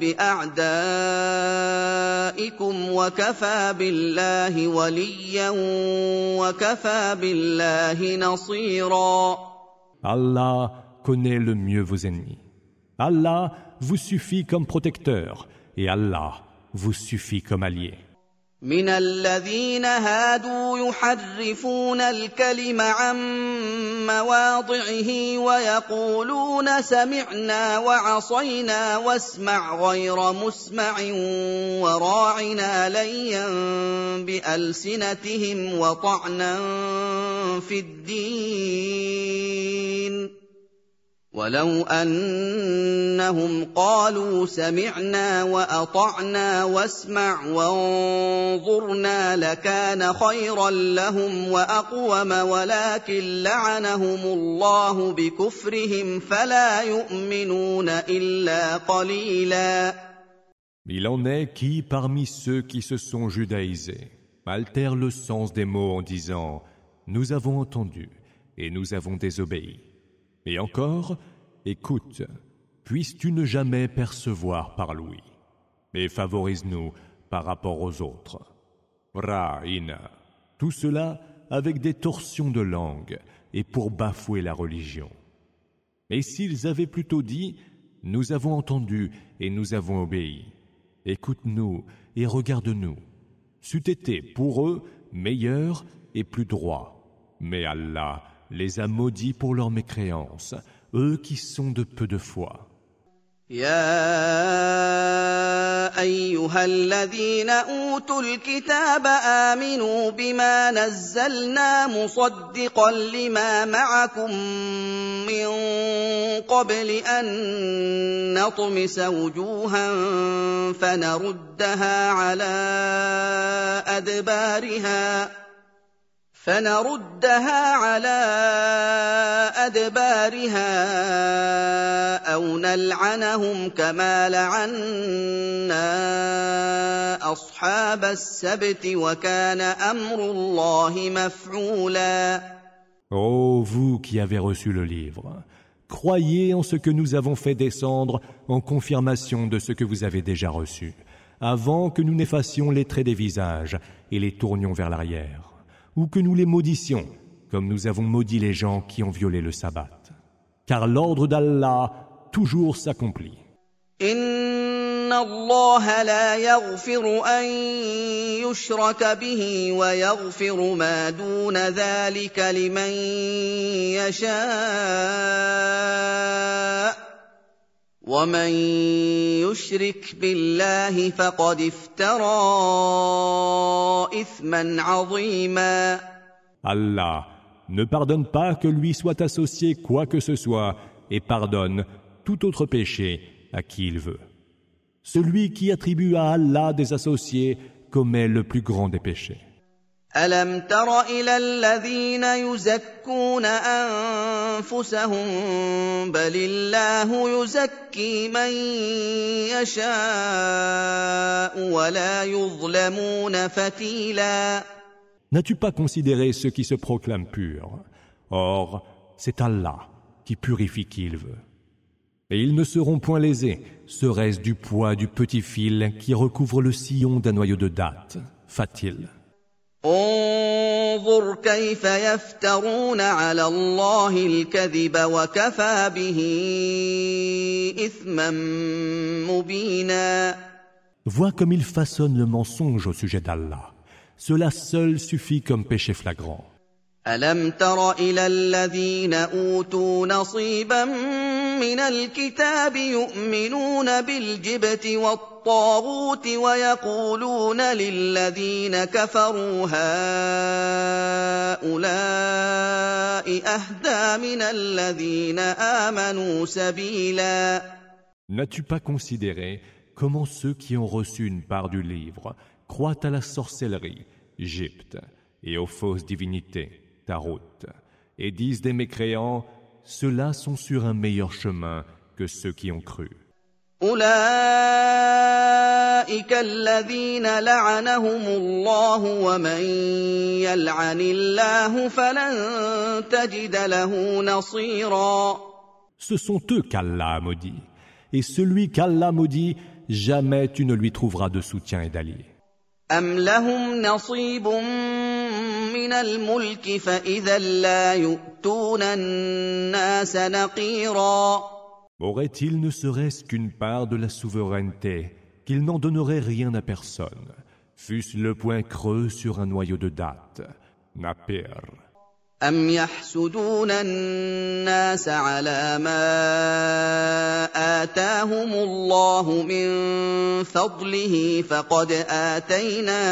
بأعدائكم وكفى بالله وليا وكفى بالله نصيرا. Allah connaît le mieux vos ennemis. Allah vous suffit comme protecteur et Allah vous suffit comme allié. من الذين هادوا يحرفون الكلم عن مواضعه ويقولون سمعنا وعصينا واسمع غير مسمع وراعنا ليا بألسنتهم وطعنا في الدين ولو أنهم قالوا سمعنا وأطعنا واسمع وانظرنا لكان خيرا لهم وأقوم ولكن لعنهم الله بكفرهم فلا يؤمنون إلا قليلا. Il en est qui, parmi ceux qui se sont judaïsés, altèrent le sens des mots en disant « Nous avons entendu et nous avons désobéi ». Et encore, écoute, puisses-tu ne jamais percevoir par l'ouïe, et favorise-nous par rapport aux autres. Ra'ina, tout cela avec des torsions de langue et pour bafouer la religion. Et s'ils avaient plutôt dit, nous avons entendu et nous avons obéi, écoute-nous et regarde-nous, c'eût été pour eux meilleur et plus droit. Mais Allah les a maudits pour leur mécréance, eux qui sont de peu de foi. يا أيها الذين أوتوا الكتاب آمنوا بما نزلنا مصدقا لما معكم من قبل أن نطمس وجوها فنردها على أدبارها فنردها على أدبارها أو نلعنهم كما لعنا أصحاب السبت وكان أمر الله مفعولا. Ô vous qui avez reçu le livre, croyez en ce que nous avons fait descendre en confirmation de ce que vous avez déjà reçu, avant que nous n'effacions les traits des visages et les tournions vers l'arrière, ou que nous les maudissions, comme nous avons maudit les gens qui ont violé le sabbat. Car l'ordre d'Allah toujours s'accomplit. إن الله لا يغفر أن يشرك به ويغفر ما دون ذلك لمن يشاء ومن يشرك بالله فقد افترى إثما عظيما. Allah ne pardonne pas que lui soit associé quoi que ce soit et pardonne tout autre péché à qui il veut. Celui qui attribue à Allah des associés commet le plus grand des péchés. ألم تر إلى الذين يزكون أنفسهم بل الله يزكي من يشاء ولا يظلمون فتيلا. N'as-tu pas considéré ceux qui se proclament purs? Or, c'est Allah qui purifie qui il veut. Et ils ne seront point lésés, serait-ce du poids du petit fil qui recouvre le sillon d'un noyau de dattes, fatil. انظر كيف يفترون على الله الكذب وكفى به إثما مبينا. Vois comme ils façonnent le mensonge au sujet d'Allah. Cela seul suffit comme péché flagrant. ألم تر إلى الذين أوتوا نصيبا من الكتاب يؤمنون بالجبت والطاغوت ويقولون للذين كفروا هؤلاء أهدى من الذين آمنوا سبيلا. N'as-tu pas considéré comment ceux qui ont reçu une part du livre croient à la sorcellerie, Gypte, et aux fausses divinités, Tarot, et disent des mécréants, ceux-là sont sur un meilleur chemin que ceux qui ont cru. أولئك الذين لعنهم الله ومن يلعن الله فلن تجد له نصيرا. Ce sont eux qu'Allah a maudit, et celui qu'Allah maudit, jamais tu ne lui trouveras de soutien et d'allié. أم لهم نصيب من الملك فإذا لا يؤتون الناس نقيرا. Aurait-il ne serait-ce qu'une part de la souveraineté, qu'ils n'en donneraient rien à personne, fût-ce le point creux sur un noyau de dattes, Napir. أم يحسدون الناس على ما آتاهم الله من فضله فقد آتينا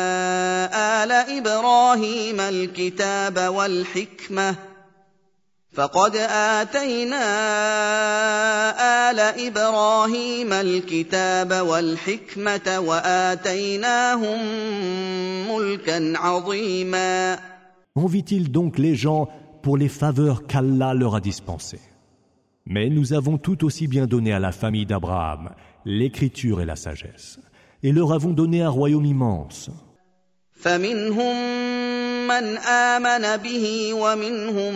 آل إبراهيم الكتاب والحكمة فقد آتينا آل إبراهيم الكتاب والحكمة وآتيناهم ملكا عظيما. Envie-t-il donc les gens pour les faveurs qu'Allah leur a dispensées? Mais nous avons tout aussi bien donné à la famille d'Abraham l'écriture et la sagesse, et leur avons donné un royaume immense. فمنهم من آمن به ومنهم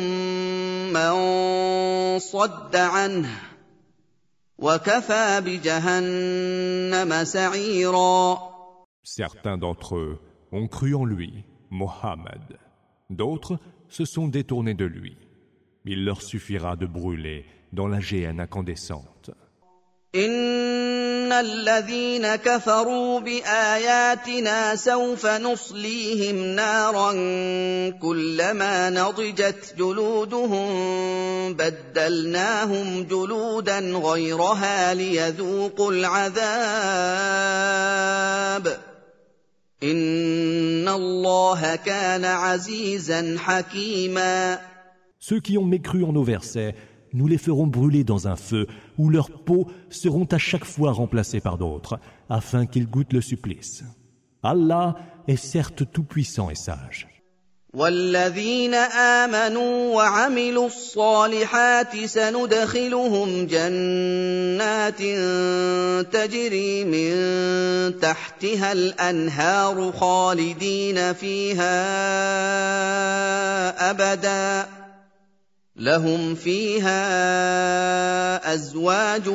من صد عنه وكفى بجهنم سعيرا. Certains d'entre eux ont cru en lui, Mohammed. D'autres se sont détournés de lui. Il leur suffira de brûler dans la géhenne incandescente. إن الذين كفروا بآياتنا سوف نصليهم نارا كلما نضجت جلودهم بدلناهم جلودا غيرها ليذوقوا العذاب إن الله كان عزيزا حكيما. Ceux qui ont mécru en nos versets, nous les ferons brûler dans un feu où leurs peaux seront à chaque fois remplacées par d'autres, afin qu'ils goûtent le supplice. Allah est certes tout-puissant et sage. والذين آمنوا وعملوا الصالحات سندخلهم جنات تجري من تحتها الأنهار خالدين فيها أبداً لهم فيها أزواج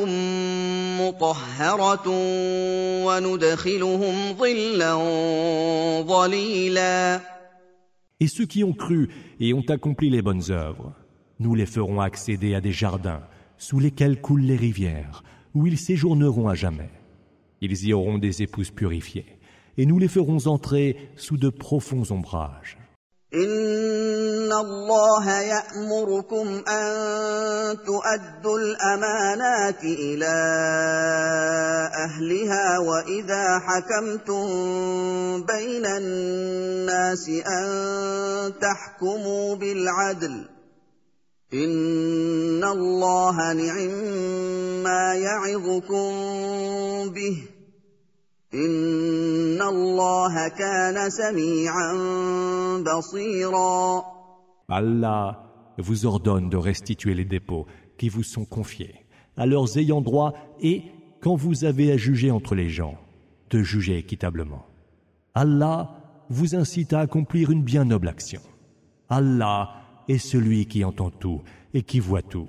مطهرة وندخلهم ظلا ظليلا. Et ceux qui ont cru et ont accompli les bonnes œuvres, nous les ferons accéder à des jardins sous lesquels coulent les rivières, où ils séjourneront à jamais. Ils y auront des épouses purifiées, et nous les ferons entrer sous de profonds ombrages. إن الله يأمركم أن تؤدوا الأمانات إلى أهلها وإذا حكمتم بين الناس أن تحكموا بالعدل إن الله نعما يعظكم به إن الله كان سميعا بصيرا. Allah vous ordonne de restituer les dépôts qui vous sont confiés à leurs ayants droit et, quand vous avez à juger entre les gens, de juger équitablement. Allah vous incite à accomplir une bien noble action. Allah est celui qui entend tout et qui voit tout.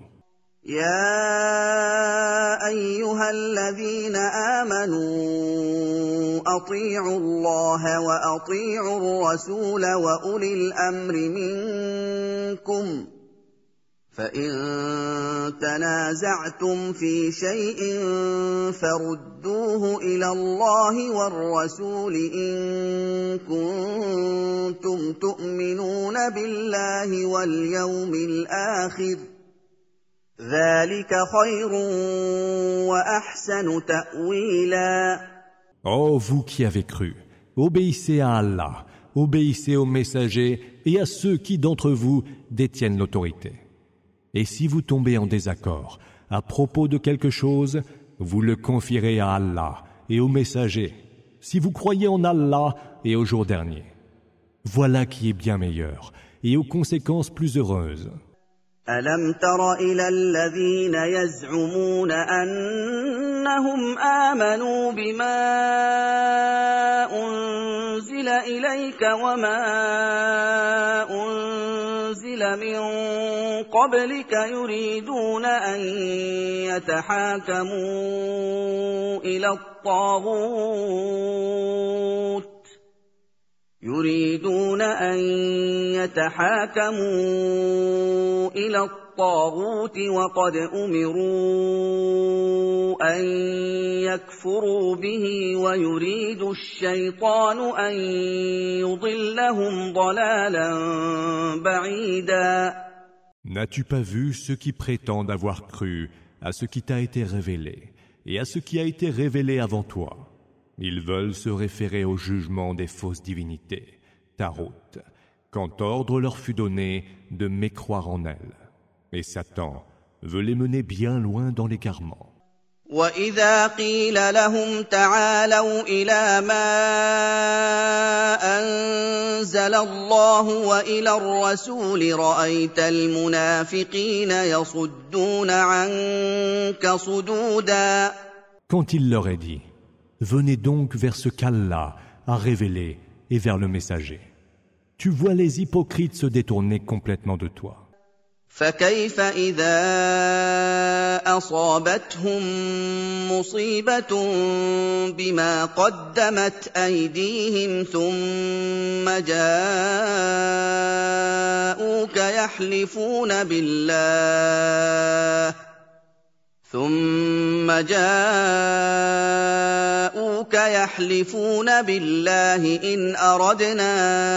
يا أيها الذين آمنوا أطيعوا الله وأطيعوا الرسول وأولي الأمر منكم فإن تنازعتم في شيء فردوه إلى الله والرسول إن كنتم تؤمنون بالله واليوم الآخر ذلك خير وأحسن تأويلا. Ô vous qui avez cru, obéissez à Allah, obéissez aux messagers et à ceux qui d'entre vous détiennent l'autorité. Et si vous tombez en désaccord à propos de quelque chose, vous le confierez à Allah et aux messagers, si vous croyez en Allah et au jour dernier. Voilà qui est bien meilleur et aux conséquences plus heureuses. ألم تر إلى الذين يزعمون أنهم آمنوا بما أنزل إليك وما أنزل من قبلك يريدون أن يتحاكموا إلى الطاغوت يريدون أن يتحاكموا إلى الطاغوت وقد أمروا أن يكفروا به ويريد الشيطان أن يضلهم ضلالا بعيدا. N'as-tu pas vu ceux qui prétendent avoir cru à ce qui t'a été révélé et à ce qui a été révélé avant toi? Ils veulent se référer au jugement des fausses divinités, Tarot, quand ordre leur fut donné de mécroire en elles. Et Satan veut les mener bien loin dans l'égarement. وَإِذَا قِيلَ لَهُمْ تَعَالَوْا إِلَىٰ مَا أَنزَلَ اللَّهُ وَإِلَى الرَّسُولِ رَأَيْتَ الْمُنَافِقِينَ يَصُدُّونَ عَنكَ صُدُودًا. Quand il leur est dit, venez donc vers ce qu'Allah a révélé et vers le messager, tu vois les hypocrites se détourner complètement de toi. فَكَيْفَ إِذَا أَصَابَتْهُم مُّصِيبَةٌ بِمَا قَدَّمَتْ أَيْدِيهِمْ ثُمَّ جَاءُوكَ يَحْلِفُونَ بِاللَّهِ ثُمَّ جَاءُوكَ يَحْلِفُونَ بِاللَّهِ إِنْ أَرَدْنَا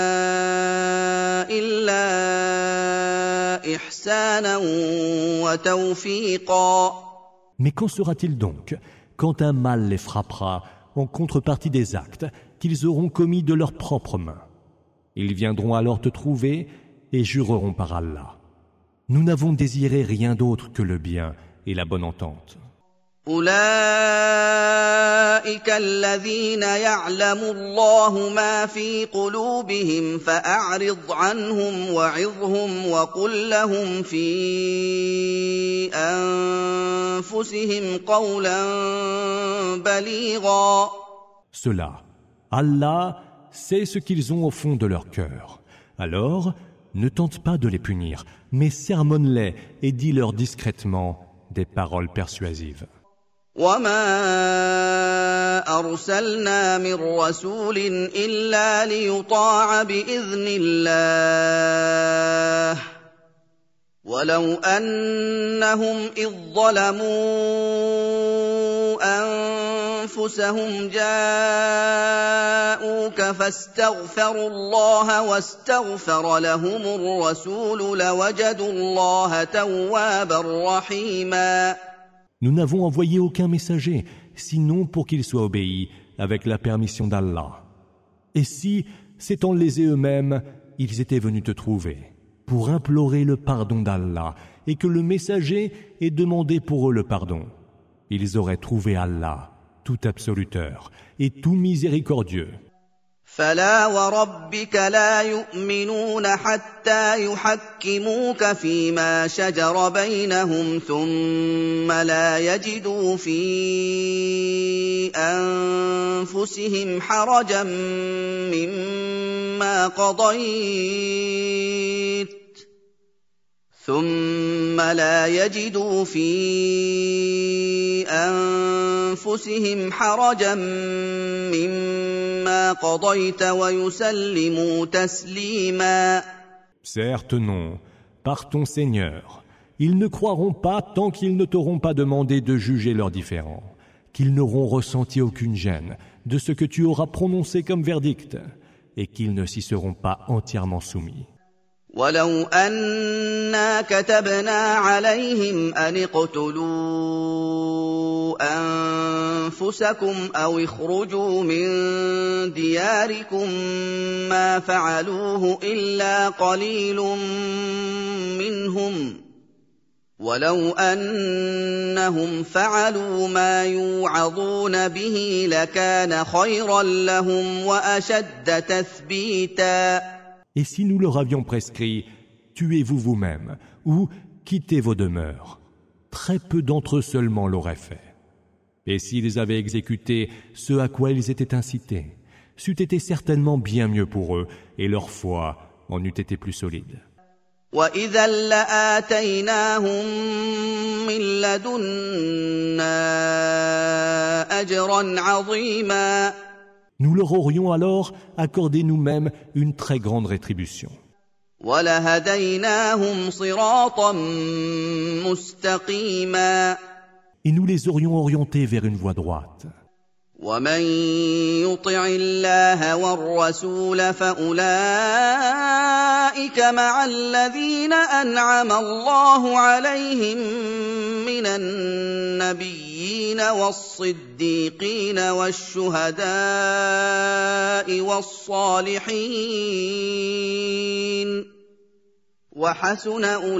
إِلَّا إِحْسَانًا وَتَوْفِيقًا. Mais qu'en sera-t-il donc quand un mal les frappera en contrepartie des actes qu'ils auront commis de leurs propres mains? Ils viendront alors te trouver et jureront par Allah. Nous n'avons désiré rien d'autre que le bien et la bonne entente. أولئك الذين يعلم الله ما في قلوبهم فأعرض عنهم وعظهم وقل لهم في أنفسهم قولا بليغا. Cela, Allah sait ce qu'ils ont au fond de leur cœur. Alors, ne tente pas de les punir, mais sermonne-les et dis-leur discrètement des paroles persuasives. وَمَا أَرْسَلْنَا مِن رَّسُولٍ إِلَّا لِيُطَاعَ بِإِذْنِ اللَّهِ وَلَوْ أَنَّهُمْ إِذ ظَّلَمُوا أَنفُسَهُمْ جَاءُوكَ فَاسْتَغْفَرُوا اللَّهَ وَاسْتَغْفَرَ لَهُمُ الرَّسُولُ لَوَجَدُوا اللَّهَ تَوَّابًا رَّحِيمًا. Nous n'avons envoyé aucun messager, sinon pour qu'il soit obéi avec la permission d'Allah. Et si, s'étant lésés eux-mêmes, ils étaient venus te trouver, pour implorer le pardon d'Allah, et que le messager ait demandé pour eux le pardon, ils auraient trouvé Allah, tout absoluteur et tout miséricordieux. فَلَا وَرَبِّكَ لَا يُؤْمِنُونَ حَتَّىٰ يُحَكِّمُوكَ فِيمَا شَجَرَ بَيْنَهُمْ ثُمَّ لَا يَجِدُوا فِي أَنفُسِهِمْ حَرَجًا مِّمَّا قَضَيْتَ ثُمَّ لَا يَجِدُوا فِي أَنفُسِهِمْ حَرَجًا مِّمَّا قَضَيْتَ وَيُسَلِّمُوا تَسْلِيمًا. Certes non, par ton Seigneur, ils ne croiront pas tant qu'ils ne t'auront pas demandé de juger leurs différends, qu'ils n'auront ressenti aucune gêne de ce que tu auras prononcé comme verdict, et qu'ils ne s'y seront pas entièrement soumis. وَلَوْ أَنَّا كَتَبْنَا عَلَيْهِمْ أَنِ اقْتُلُوا أَنفُسَكُمْ أَوِ اخْرُجُوا مِن دِيَارِكُم مَّا فَعَلُوهُ إِلَّا قَلِيلٌ مِّنْهُمْ ۖ وَلَوْ أَنَّهُمْ فَعَلُوا مَا يُوعَظُونَ بِهِ لَكَانَ خَيْرًا لَّهُمْ وَأَشَدَّ تَثْبِيتًا. Et si nous leur avions prescrit, tuez-vous vous-même ou quittez vos demeures, très peu d'entre eux seulement l'auraient fait. Et s'ils avaient exécuté ce à quoi ils étaient incités, c'eût été certainement bien mieux pour eux et leur foi en eût été plus solide. وَإِذًا لَّآتَيْنَاهُم مِّن لَّدُنَّا أَجْرًا عَظِيمًا. Nous leur aurions alors accordé nous-mêmes une très grande rétribution. وَلَهَدَيْنَاهُمْ صِرَاطًا مُّسْتَقِيمًا. Et nous les aurions orientés vers une voie droite. وَمَن يُطِعِ اللَّهَ وَالرَّسُولَ فَأُولَٰئِكَ مَعَ الَّذِينَ أَنْعَمَ اللَّهُ عَلَيْهِم مِّنَ النَّبِيِّينَ وَالصِّدِّيقِينَ وَالشُّهَدَاءِ وَالصَّالِحِينَ وحسن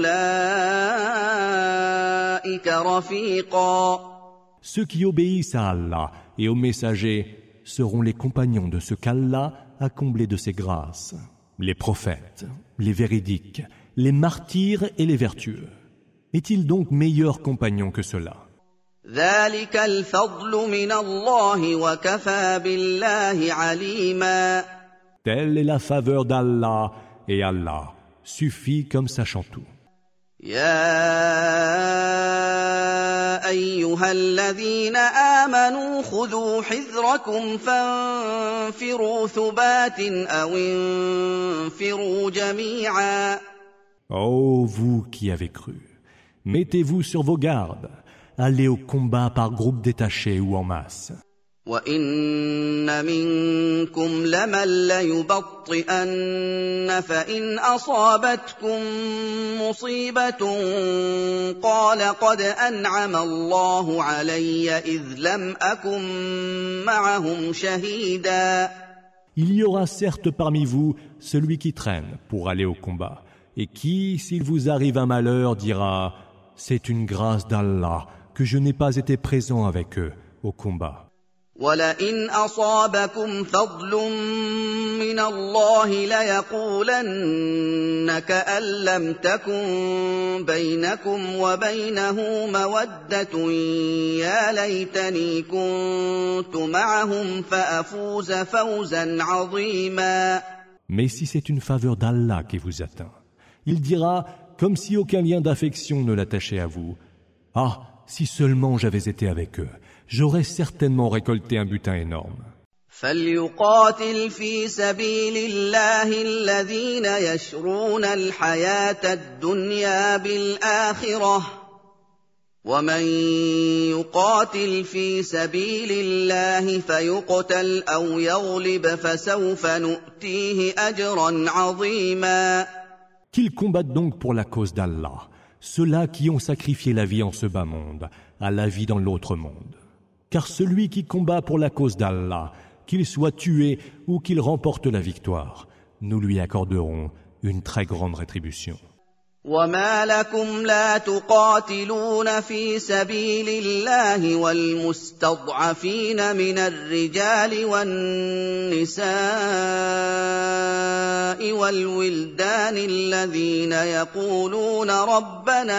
أولئك رفيقا. Ceux qui obéissent à Allah et aux messagers seront les compagnons de ce qu'Allah a comblé de ses grâces, les prophètes, les véridiques, les martyrs et les vertueux. Est-il donc meilleur compagnon que cela? ذلك الفضل من الله وكفى بالله عليما. Telle est la faveur d'Allah, et Allah suffit comme sachant tout. يا أيها الذين آمنوا خذوا حذركم فانفروا ثبات أو انفروا جميعا. Ô vous qui avez cru, mettez-vous sur vos gardes, allez au combat par groupe détaché ou en masse. وَإِنَّ مِنكُمْ لَمَن لَّيُبَطِّئَنَّ فَإِنْ أَصَابَتْكُم مُّصِيبَةٌ قَالَ قَدْ أَنْعَمَ اللَّهُ عَلَيَّ إِذْ لَمْ أَكُن مَّعَهُمْ شَهِيدًا. Il y aura certes parmi vous celui qui traîne pour aller au combat, et qui, s'il vous arrive un malheur, dira « C'est une grâce d'Allah que je n'ai pas été présent avec eux au combat. » وَلَئِنْ أَصَابَكُمْ فَضْلٌ مِّنَ اللَّهِ لَيَقُولَنَّ كَأَن لَّمْ تَكُن بَيْنَكُمْ وَبَيْنَهُ مَوَدَّةٌ يَا لَيْتَنِي كُنتُ مَعَهُمْ فَأَفُوزَ فَوْزًا عَظِيمًا. Mais si c'est une faveur d'Allah qui vous atteint, il dira, comme si aucun lien d'affection ne l'attachait à vous, « Ah, si seulement j'avais été avec eux, j'aurais certainement récolté un butin énorme. » فَلْيُقَاتِلْ فِي سَبِيلِ اللَّهِ الَّذِينَ يَشْرُونَ الْحَيَاةَ الدُّنْيَا بِالْآخِرَةِ ۖ وَمَن يُقَاتِلْ فِي سَبِيلِ اللَّهِ فَيُقْتَلْ أَوْ يَغْلِبْ فَسَوْفَ نُؤْتِيهِ أَجْرًا عَظِيمًا. Qu'ils combattent donc pour la cause d'Allah, ceux-là qui ont sacrifié la vie en ce bas monde à la vie dans l'autre monde. Car celui qui combat pour la cause d'Allah, qu'il soit tué ou qu'il remporte la victoire, nous lui accorderons une très grande rétribution. وَمَا لَكُمْ لَا تُقَاتِلُونَ فِي سَبِيلِ اللَّهِ وَالْمُسْتَضْعَفِينَ مِنَ الرِّجَالِ وَالنِّسَاءِ وَالْوِلْدَانِ الَّذِينَ يَقُولُونَ رَبَّنَا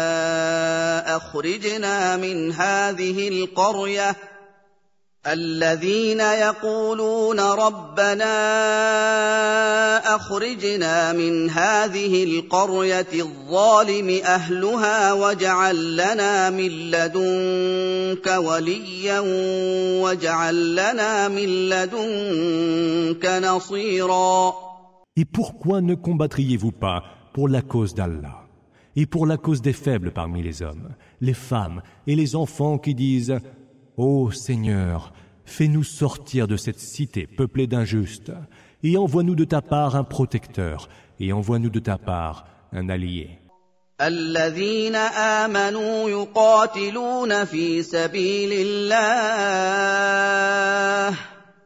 أَخْرِجْنَا مِنْ هَٰذِهِ الْقَرْيَةِ الذين يقولون ربنا أخرجنا من هذه القرية الظالم أهلها واجعل لنا من لدنك وليا واجعل لنا من لدنك نصيرا. Et pourquoi ne combattriez-vous pas pour la cause d'Allah et pour la cause des faibles parmi les hommes, les femmes et les enfants qui disent « Ô Seigneur, fais-nous sortir de cette cité peuplée d'injustes, et envoie-nous de ta part un protecteur, et envoie-nous de ta part un allié. » الذين آمنوا يقاتلون في سبيل الله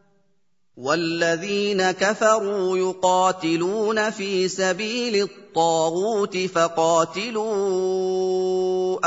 والذين كفروا يقاتلون في سبيل الطاغوت فقاتلوا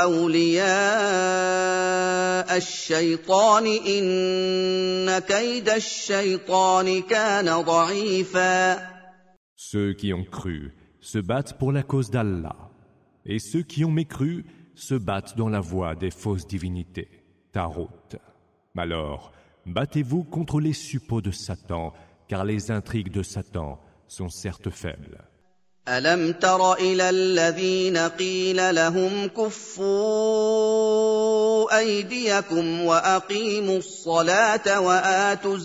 أولياء الشيطان إن كيد الشيطان كان ضعيفا. Ceux qui ont cru se battent pour la cause d'Allah, et ceux qui ont mécru se battent dans la voie des fausses divinités, Tarot. Alors, battez-vous contre les suppôts de Satan, car les intrigues de Satan sont certes faibles. أَلَمْ تَرَ إِلَى الَّذِينَ قِيلَ لَهُمْ كُفُّوا أَيْدِيَكُمْ وَأَقِيمُوا الصَّلَاةَ وَآتُوا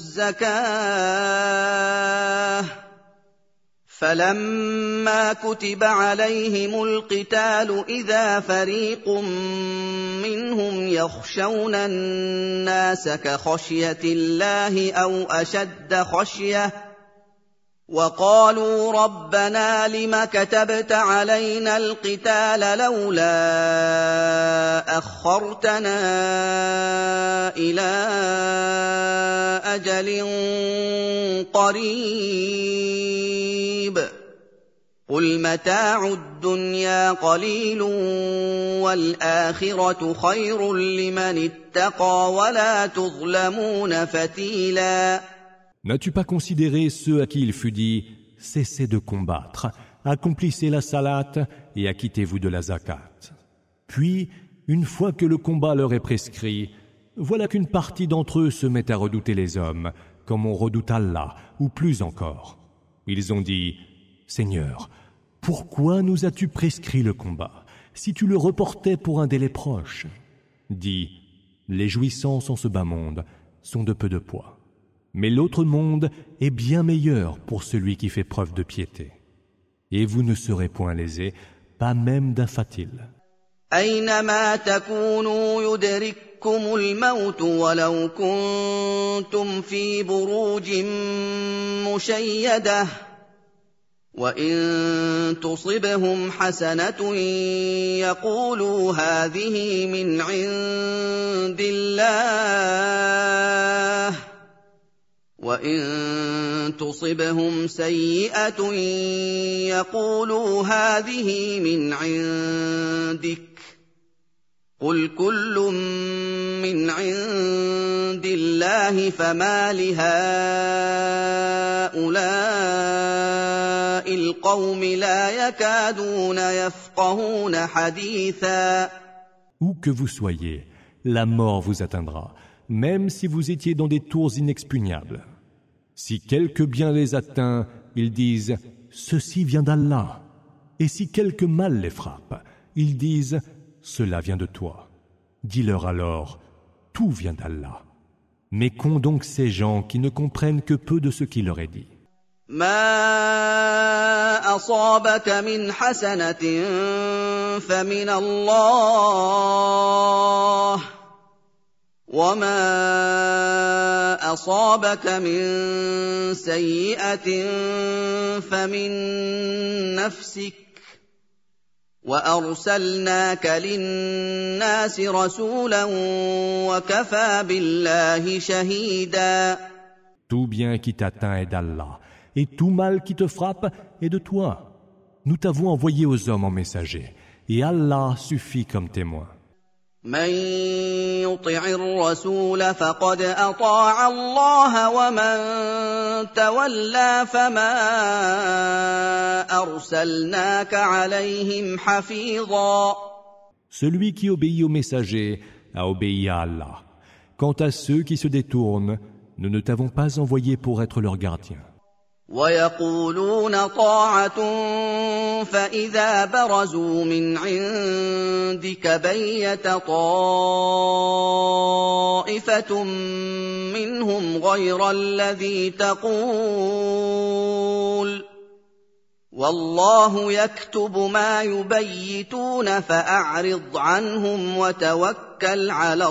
الزَّكَاةَ فَلَمَّا كُتِبَ عَلَيْهِمُ الْقِتَالُ إِذَا فَرِيقٌ مِّنْهُمْ يَخْشَوْنَ النَّاسَ كَخَشْيَةِ اللَّهِ أَوْ أَشَدَّ خَشْيَةً وَقَالُوا رَبَّنَا لِمَ كَتَبْتَ عَلَيْنَا الْقِتَالَ لَوْلَا أَخَّرْتَنَا إِلَىٰ أَجَلٍ قَرِيبٍ قل متاع الدنيا قليل والآخرة خير لمن اتقى ولا تظلمون فتيلا. N'as-tu pas considéré ceux à qui il fut dit « Cessez de combattre, accomplissez la salate et acquittez-vous de la zakat ». Puis, une fois que le combat leur est prescrit, voilà qu'une partie d'entre eux se met à redouter les hommes, comme on redoute Allah, ou plus encore. Ils ont dit « Seigneur, pourquoi nous as-tu prescrit le combat, si tu le reportais pour un délai proche ?» Dis « Les jouissances en ce bas monde sont de peu de poids. Mais l'autre monde est bien meilleur pour celui qui fait preuve de piété. Et vous ne serez point lésés, pas même d'un fatil. أينما تكونوا يدرككم الموت ولو كنتم في بروج مشيدة وإن تصبهم حسنة يقولوا هذه من عند الله وإن تصبهم سيئة يقولوا هذه من عندك قل كل من عند الله فما لهؤلاء القوم لا يكادون يفقهون حديثا. Où que vous soyez, la mort vous atteindra, même si vous étiez dans des tours inexpugnables. Si quelque bien les atteint, ils disent « Ceci vient d'Allah ». Et si quelque mal les frappe, ils disent « Cela vient de toi ». Dis-leur alors « Tout vient d'Allah ». Mais qu'ont donc ces gens qui ne comprennent que peu de ce qui leur est dit. ما أصابك من حسنة فمن الله وما أصابك من سيئة فمن نفسك وأرسلناك للناس رسولا وكفى بالله شهيدا. Tout bien qui t'atteint est d'Allah, et tout mal qui te frappe est de toi. Nous t'avons envoyé aux hommes en messager, et Allah suffit comme témoin. من يطع الرسول فقد أطاع الله ومن تولى فما أرسلناك عليهم حفيظا. Celui qui obéit au messager a obéi à Allah. Quant à ceux qui se détournent, nous ne t'avons pas envoyé pour être leur gardien. ويقولون طاعة فإذا برزوا من عندك بيت طائفة منهم غير الذي تقول والله يكتب ما يبيتون فأعرض عنهم وتوكل على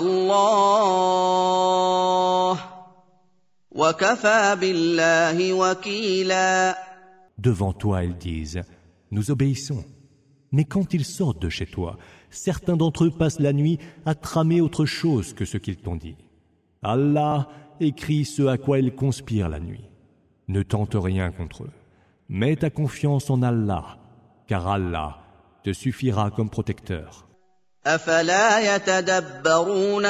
الله وكفى بالله وكيلا. Devant toi, ils disent « Nous obéissons ». Mais quand ils sortent de chez toi, certains d'entre eux passent la nuit à tramer autre chose que ce qu'ils t'ont dit. Allah écrit ce à quoi ils conspirent la nuit. Ne tente rien contre eux. Mets ta confiance en Allah, car Allah te suffira comme protecteur. أفلا يتدبرون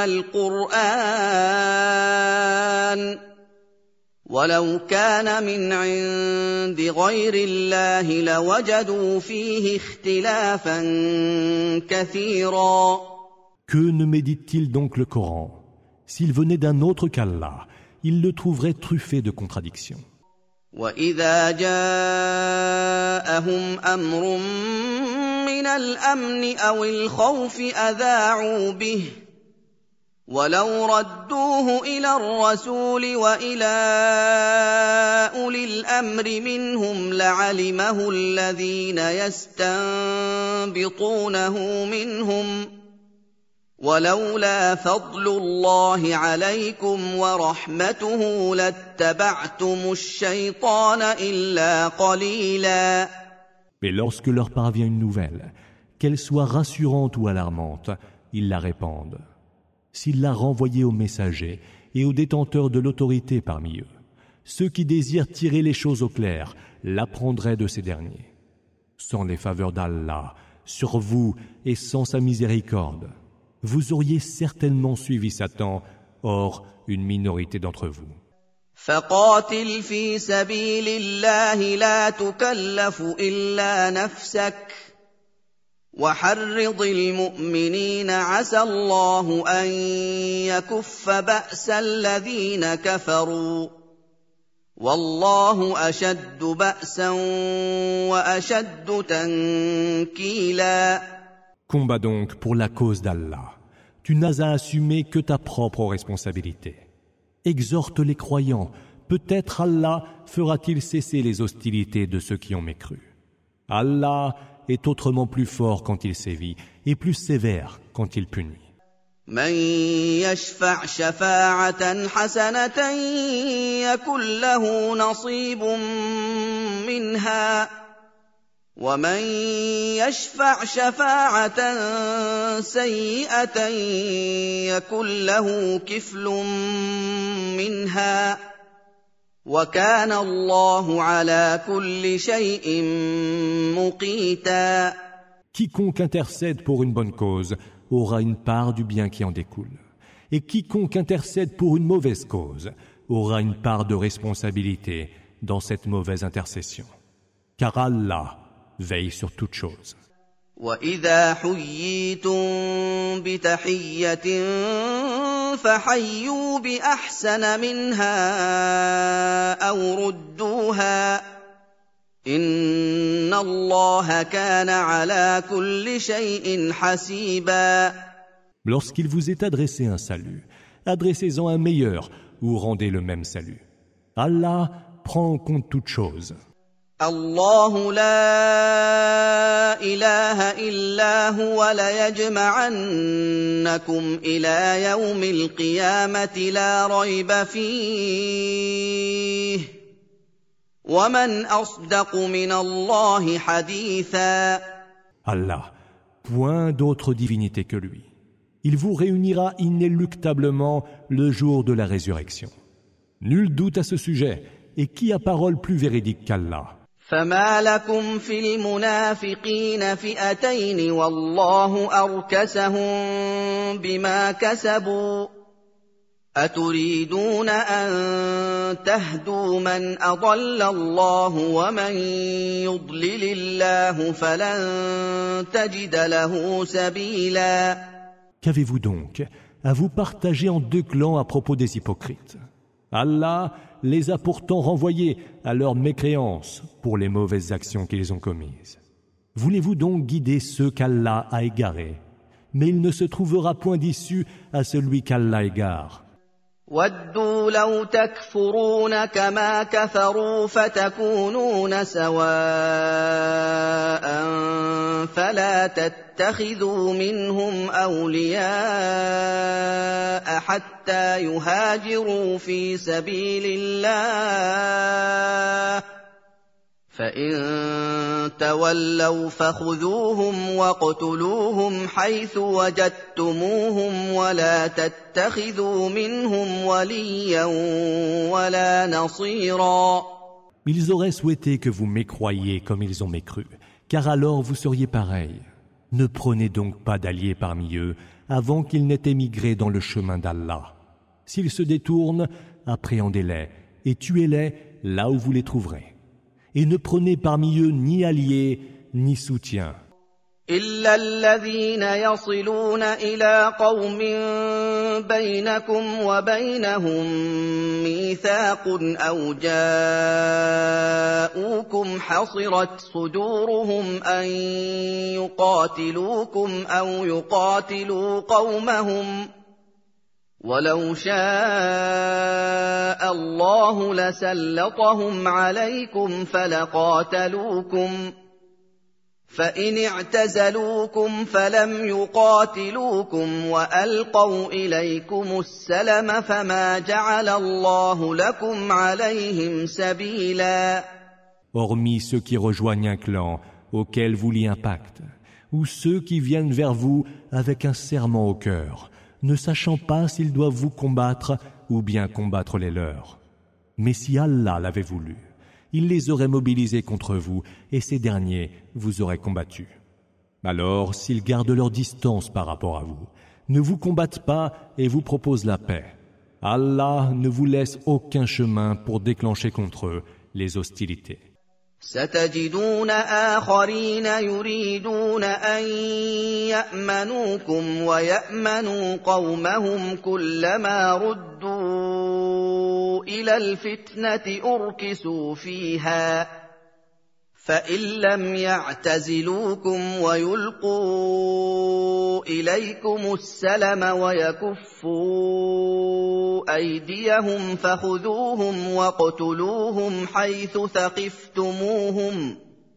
القرآن ولو كان من عند غير الله لوجدوا فيه اختلافا كثيرا. Que ne médite-t-il donc le Coran? S'il venait d'un autre qu'Allah, il le trouverait truffé de contradictions. وإذا جاءهم أمر من الأمن أو الخوف أذاعوا به ولو ردوه إلى الرسول وإلى أولي الأمر منهم لعلمه الذين يستنبطونه منهم ولولا فضل الله عليكم ورحمته لاتبعتم الشيطان إلا قليلا. Mais lorsque leur parvient une nouvelle, qu'elle soit rassurante ou alarmante, ils la répandent. S'il l'a renvoyée aux messagers et aux détenteurs de l'autorité parmi eux, ceux qui désirent tirer les choses au clair l'apprendraient de ces derniers. Sans les faveurs d'Allah, sur vous et sans sa miséricorde, vous auriez certainement suivi Satan, or une minorité d'entre vous. فقاتل في سبيل الله لا تكلف إلا نفسك وحرض المؤمنين عسى الله أن يكف بأس الذين كفروا والله أشد بأسا وأشد تنكيلا. Combat donc pour la cause d'Allah. Tu n'as à assumer que ta propre responsabilité. Exhorte les croyants. Peut-être Allah fera-t-il cesser les hostilités de ceux qui ont mécru. Allah est autrement plus fort quand il sévit et plus sévère quand il punit. من يشفع شفاعة حسنة يكن له نصيب منها ومن يشفع شفاعة سيئة يكن له كفل منها وكان الله على كل شيء مقيتا. Quiconque intercède pour une bonne cause aura une part du bien qui en découle. Et quiconque intercède pour une mauvaise cause aura une part de responsabilité dans cette mauvaise intercession. Car Allah veille sur toute chose. وَإِذَا حُيِّيتُم بِتَحِيَّةٍ فَحَيُّوا بِأَحْسَنَ مِنْهَا أَوْ رُدُّوهَا إِنَّ اللَّهَ كَانَ عَلَى كُلِّ شَيْءٍ حَسِيبًا. Lorsqu'il vous est adressé un salut, adressez-en un meilleur ou rendez le même salut. Allah prend en compte toute chose. الله لا إله إلا هو ليجمعنكم إلى يوم القيامة لا ريب فيه ومن أصدق من الله حديثا. Allah, point d'autre divinité que lui. Il vous réunira inéluctablement le jour de la résurrection. Nul doute à ce sujet, et qui a parole plus véridique qu'Allah? فما لكم في المنافقين فئتين والله أركسهم بما كسبوا أتريدون أن تهدوا من أضل الله ومن يضلل الله فلن تجد له سبيلا. Qu'avez-vous donc à vous partager en deux clans à propos des hypocrites? Allah les a pourtant renvoyés à leur mécréance pour les mauvaises actions qu'ils ont commises. Voulez-vous donc guider ceux qu'Allah a égarés? Mais il ne se trouvera point d'issue à celui qu'Allah égare. وَدُّوا لَوْ تَكْفُرُونَ كَمَا كَفَرُوا فَتَكُونُونَ سَوَاءً فَلَا تَتَّخِذُوا مِنْهُمْ أَوْلِيَاءَ حَتَّى يُهَاجِرُوا فِي سَبِيلِ اللَّهِ فَإِن تَوَلَّوْا فَخُذُوهُمْ وَاقْتُلُوهُمْ حَيْثُ وَجَدتُّمُوهُمْ وَلَا تَتَّخِذُوا مِنْهُمْ وَلِيًّا وَلَا نَصِيرًا. Ils auraient souhaité que vous mécroyiez comme ils ont mécru, car alors vous seriez pareils. Ne prenez donc pas d'alliés parmi eux avant qu'ils n'aient émigré dans le chemin d'Allah. S'ils se détournent, appréhendez-les et tuez-les là où vous les trouverez. Et ne prenez parmi eux ni alliés ni soutien. إلا الذين يصلون إلى قوم بينكم وبينهم ميثاق أو جاءوكم حصرت صدورهم أن يقاتلوكم أو يقاتلوا قومهم ولو شاء الله لسلطهم عليكم فلقاتلوكم فإن اعتزلوكم فلم يقاتلوكم وألقوا إليكم السلم فما جعل الله لكم عليهم سبيلا. Hormis ceux qui rejoignent un clan auquel vous liez un pacte, ou ceux qui viennent vers vous avec un serment au cœur, ne sachant pas s'ils doivent vous combattre ou bien combattre les leurs. Mais si Allah l'avait voulu, il les aurait mobilisés contre vous, et ces derniers vous auraient combattu. Alors, s'ils gardent leur distance par rapport à vous, ne vous combattent pas et vous proposent la paix, Allah ne vous laisse aucun chemin pour déclencher contre eux les hostilités. ستجدون آخرين يريدون أن يأمنوكم ويأمنوا قومهم كلما ردوا إلى الفتنة أركسوا فيها فإن لم يعتزلوكم ويلقوا إليكم السلم ويكفوا أيديهم فخذوهم واقتلوهم حيث ثقفتموهم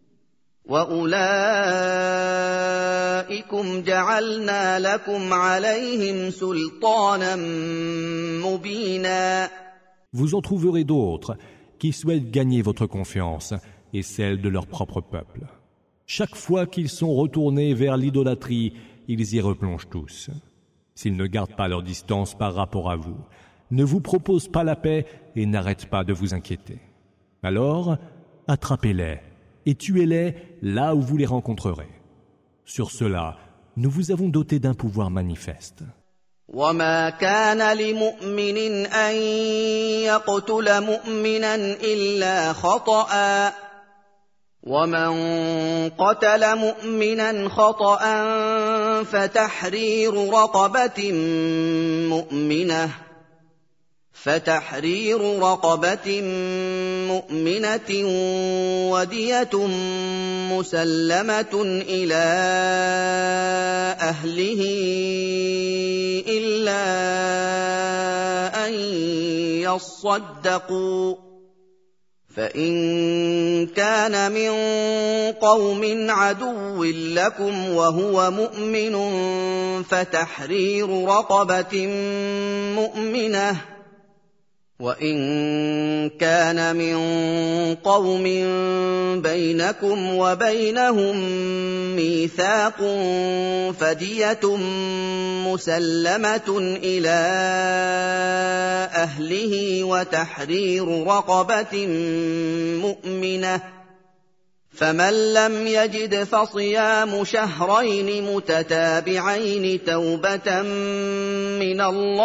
وأولئكم جعلنا لكم عليهم سلطانا مبينا. Vous en trouverez d'autres qui souhaitent gagner votre confiance et celle de leur propre peuple. Chaque fois qu'ils sont retournés vers l'idolâtrie, ils y replongent tous. S'ils ne gardent pas leur distance par rapport à vous, ne vous proposent pas la paix et n'arrêtent pas de vous inquiéter, alors attrapez-les et tuez-les là où vous les rencontrerez. Sur cela, nous vous avons doté d'un pouvoir manifeste. وما كان لمؤمن أن يقتل مؤمنا إلا خطأ ومن قتل مؤمنا خطأ فتحرير رقبة مؤمنة فتحرير رقبة مؤمنة ودية مسلمة إلى أهله إلا أن يصدقوا فإن كان من قوم عدو لكم وهو مؤمن فتحرير رقبة مؤمنة وإن كان من قوم بينكم وبينهم ميثاق فدية مسلمة إلى أهله وتحرير رقبة مؤمنة فمن لم يجد فصيام شهرين متتابعين توبة من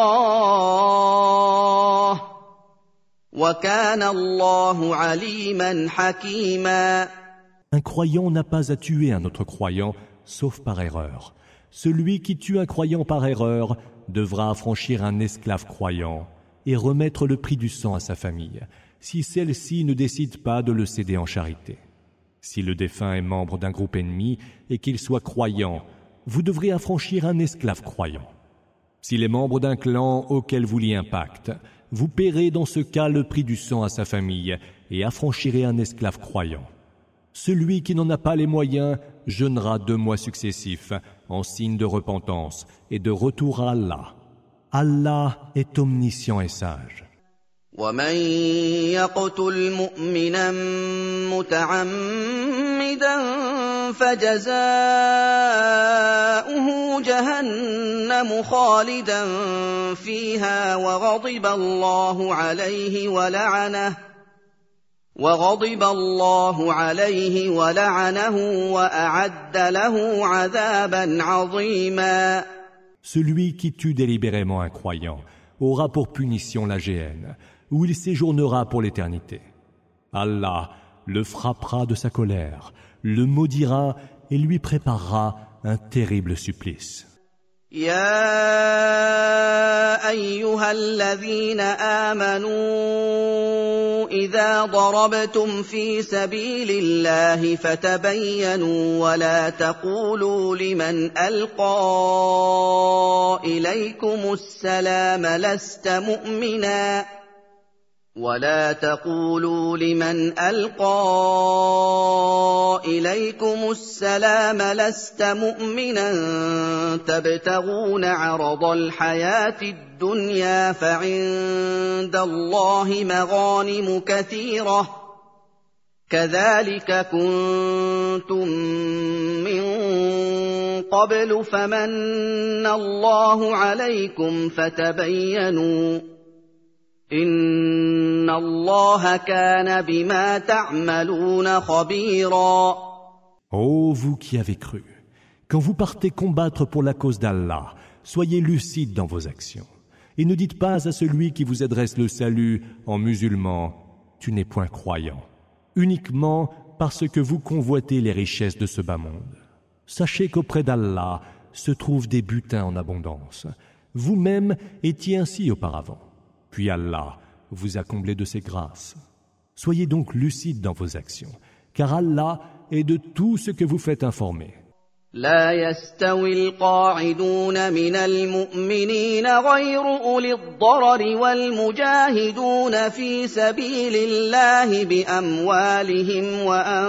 الله وكان الله عليما حكيما. Un croyant n'a pas à tuer un autre croyant, sauf par erreur. Celui qui tue un croyant par erreur devra affranchir un esclave croyant et remettre le prix du sang à sa famille, si celle-ci ne décide pas de le céder en charité. Si le défunt est membre d'un groupe ennemi et qu'il soit croyant, vous devrez affranchir un esclave croyant. S'il est membre d'un clan auquel vous liez un pacte, vous paierez dans ce cas le prix du sang à sa famille et affranchirez un esclave croyant. Celui qui n'en a pas les moyens jeûnera deux mois successifs en signe de repentance et de retour à Allah. Allah est omniscient et sage. ومن يقتل مؤمنا متعمدا فجزاؤه جهنم خالدا فيها وغضب الله عليه ولعنه وغضب الله عليه ولعنه وأعد له عذابا عظيما. Celui qui tue délibérément un croyant aura pour punition la géhenne, où il séjournera pour l'éternité. Allah le frappera de sa colère, le maudira et lui préparera un terrible supplice. يا أيها الذين آمنوا إذا ضربتم في سبيل الله فتبينوا ولا تقولوا لمن ألقى إليكم السلام لست مؤمنا ولا تقولوا لمن ألقى إليكم السلام لست مؤمنا تبتغون عرض الحياة الدنيا فعند الله مغانم كثيرة كذلك كنتم من قبل فمن الله عليكم فتبينوا إن إِنَّ اللَّهَ كَانَ بِمَا تَعْمَلُونَ خَبِيرًا. Ô vous qui avez cru, quand vous partez combattre pour la cause d'Allah, soyez lucides dans vos actions. Et ne dites pas à celui qui vous adresse le salut en musulman, tu n'es point croyant, uniquement parce que vous convoitez les richesses de ce bas monde. Sachez qu'auprès d'Allah se trouvent des butins en abondance. Vous-même étiez ainsi auparavant. Puis Allah vous a comblé de ses grâces. Soyez donc lucides dans vos actions, car Allah est de tout ce que vous faites informer. لا يستوي القاعدون من المؤمنين غير أولي الضرر والمجاهدون في سبيل الله بأموالهم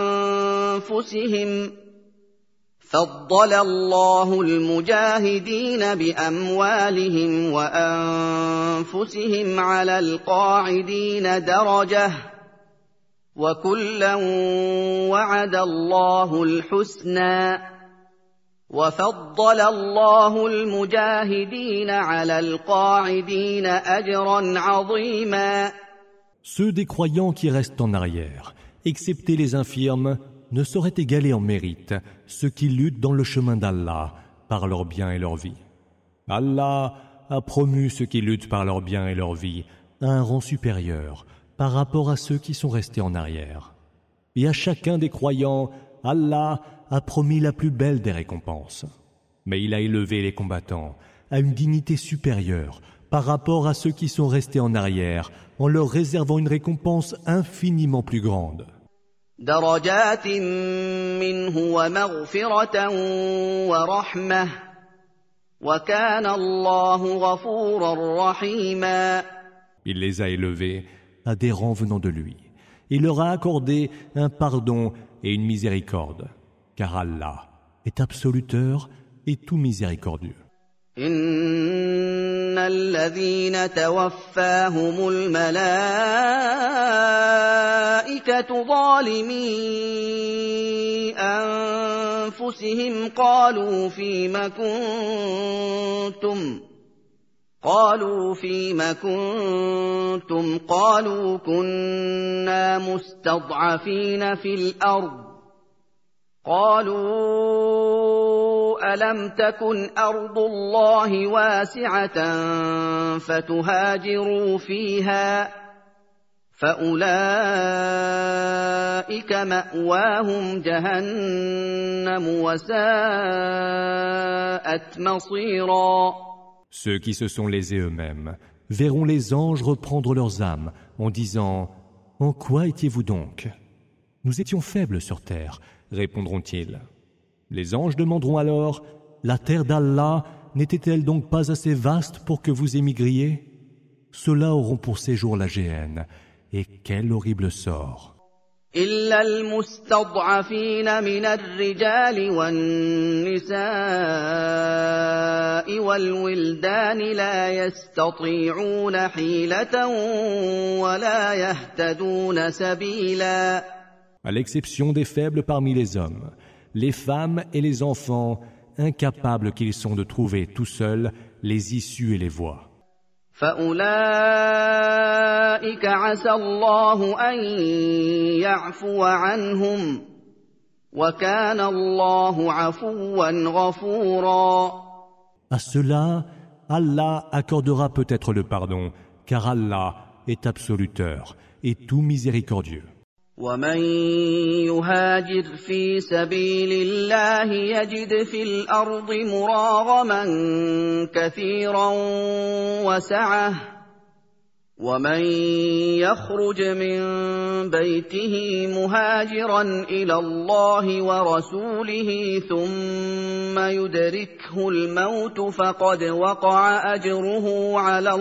وأنفسهم فضل الله المجاهدين بأموالهم وأنفسهم على القاعدين درجة وكلا وعد الله الحسنى وَفَضَّلَ اللَّهُ الْمُجَاهِدِينَ عَلَى الْقَاعِدِينَ أَجْرًا عَظِيمًا. Ceux des croyants qui restent en arrière, excepté les infirmes, ne sauraient égaler en mérite ceux qui luttent dans le chemin d'Allah par leur bien et leur vie. Allah a promu ceux qui luttent par leur bien et leur vie à un rang supérieur par rapport à ceux qui sont restés en arrière. Et à chacun des croyants, Allah a promis la plus belle des récompenses. Mais il a élevé les combattants à une dignité supérieure par rapport à ceux qui sont restés en arrière en leur réservant une récompense infiniment plus grande. درجات منه ومغفرة ورحمة وكان الله غفورا رحيما. Il les a élevés à des rangs venant de lui. Il leur a accordé un pardon et une miséricorde. Car Allah est absoluteur et tout miséricordieux. إِنَّ الَّذِينَ تَوَفَّاهُمُ الْمَلَائِكَةُ ظَالِمِي أَنفُسِهِمْ قَالُوا فِيمَ كُنتُمْ قالوا فيم كنتم قالوا كنا مستضعفين في الأرض قالوا ألم تكن أرض الله واسعة فتهاجروا فيها فأولئك مأواهم جهنم وساءت مصيرا. Ceux qui se sont lésés eux-mêmes verront les anges reprendre leurs âmes en disant « En quoi étiez-vous donc ?» « Nous étions faibles sur terre, répondront-ils. Les anges demanderont alors « La terre d'Allah n'était-elle donc pas assez vaste pour que vous émigriez ?» Ceux-là auront pour séjour la géhenne, et quel horrible sort. إلا المستضعفين من الرجال والنساء والولدان لا يستطيعون حيلة ولا يهتدون سبيلا. À l'exception des faibles parmi les hommes, les femmes et les enfants, incapables qu'ils sont de trouver tout seuls les issues et les voies. فأولئك عسى الله أن يعفو عنهم وكان الله عفوا غفورا. À cela, Allah accordera peut-être le pardon, car Allah est absoluteur et tout miséricordieux. ومن يهاجر في سبيل الله يجد في الأرض مراغما كثيرا وسعة ومن يخرج من بيته مهاجرا إلى الله ورسوله ثم يدركه الموت فقد وقع أجره على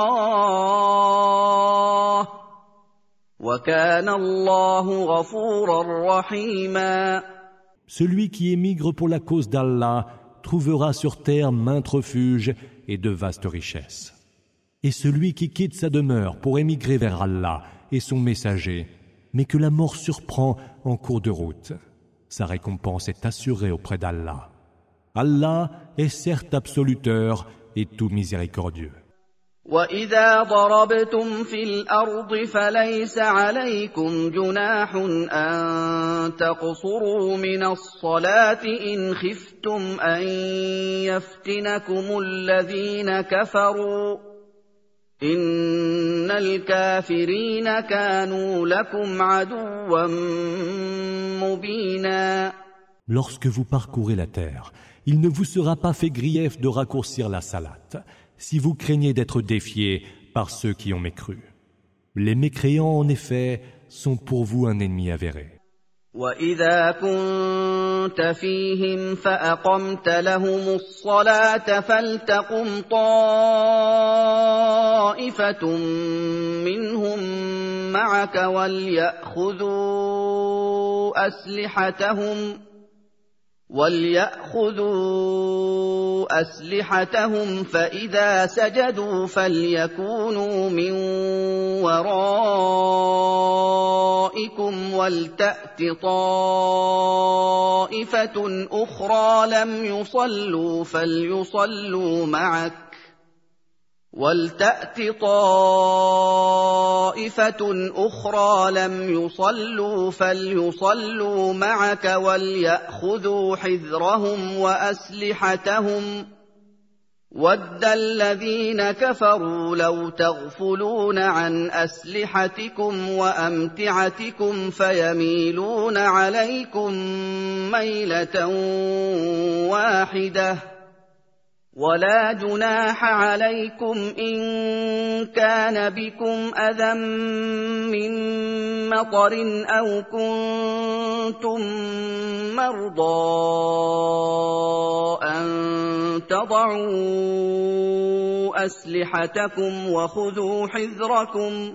الله وَكَانَ اللَّهُ غَفُورًا رَحِيمًا. Celui qui émigre pour la cause d'Allah trouvera sur terre maintes refuges et de vastes richesses. Et celui qui quitte sa demeure pour émigrer vers Allah et son messager, mais que la mort surprend en cours de route, sa récompense est assurée auprès d'Allah. Allah est certes absoluteur et tout miséricordieux. وَإِذَا ضَرَبْتُمْ فِي الْأَرْضِ فَلَيْسَ عَلَيْكُمْ جُنَاحٌ أَن تَقْصُرُوا مِنَ الصَّلَاةِ إِنْ خِفْتُمْ أَن يَفْتِنَكُمُ الَّذِينَ كَفَرُوا إِنَّ الْكَافِرِينَ كَانُوا لَكُمْ عَدُوًّا مُّبِينًا. Lorsque vous parcourez la terre, il ne vous sera pas fait grief de raccourcir la salate, si vous craignez d'être défiés par ceux qui ont mécru. Les mécréants, en effet, sont pour vous un ennemi avéré. وَإِذَا كُنتَ فِيهِمْ فَأَقَمْتَ لَهُمُ الصَّلَاةَ فَلْتَقُمْ طَائِفَةٌ مِّنْهُم مَّعَكَ وَلْيَأْخُذُوا أَسْلِحَتَهُمْ وَلْيَأْخُذُوا أَسْلِحَتَهُمْ فَإِذَا سَجَدُوا فَلْيَكُونُوا مِن وَرَائِكُمْ وَلْتَأْتِ طَائِفَةٌ أُخْرَىٰ لَمْ يُصَلُّوا فَلْيُصَلُّوا مَعَكَ وَلْتَأْتِ طَائِفَةٌ أُخْرَىٰ لَمْ يُصَلُّوا فَلْيُصَلُّوا مَعَكَ وَلْيَأْخُذُوا حِذْرَهُمْ وَأَسْلِحَتَهُمْ وَدَّ الَّذِينَ كَفَرُوا لَوْ تَغْفُلُونَ عَنْ أَسْلِحَتِكُمْ وَأَمْتِعَتِكُمْ فَيَمِيلُونَ عَلَيْكُمْ مَيْلَةً وَاحِدَةً وَلَا جُنَاحَ عَلَيْكُمْ إِن كَانَ بِكُمْ أَذًى مِّن مَّطَرٍ أَوْ كُنتُم مَّرْضَىٰ أَن تَضَعُوا أَسْلِحَتَكُمْ وَخُذُوا حِذْرَكُمْ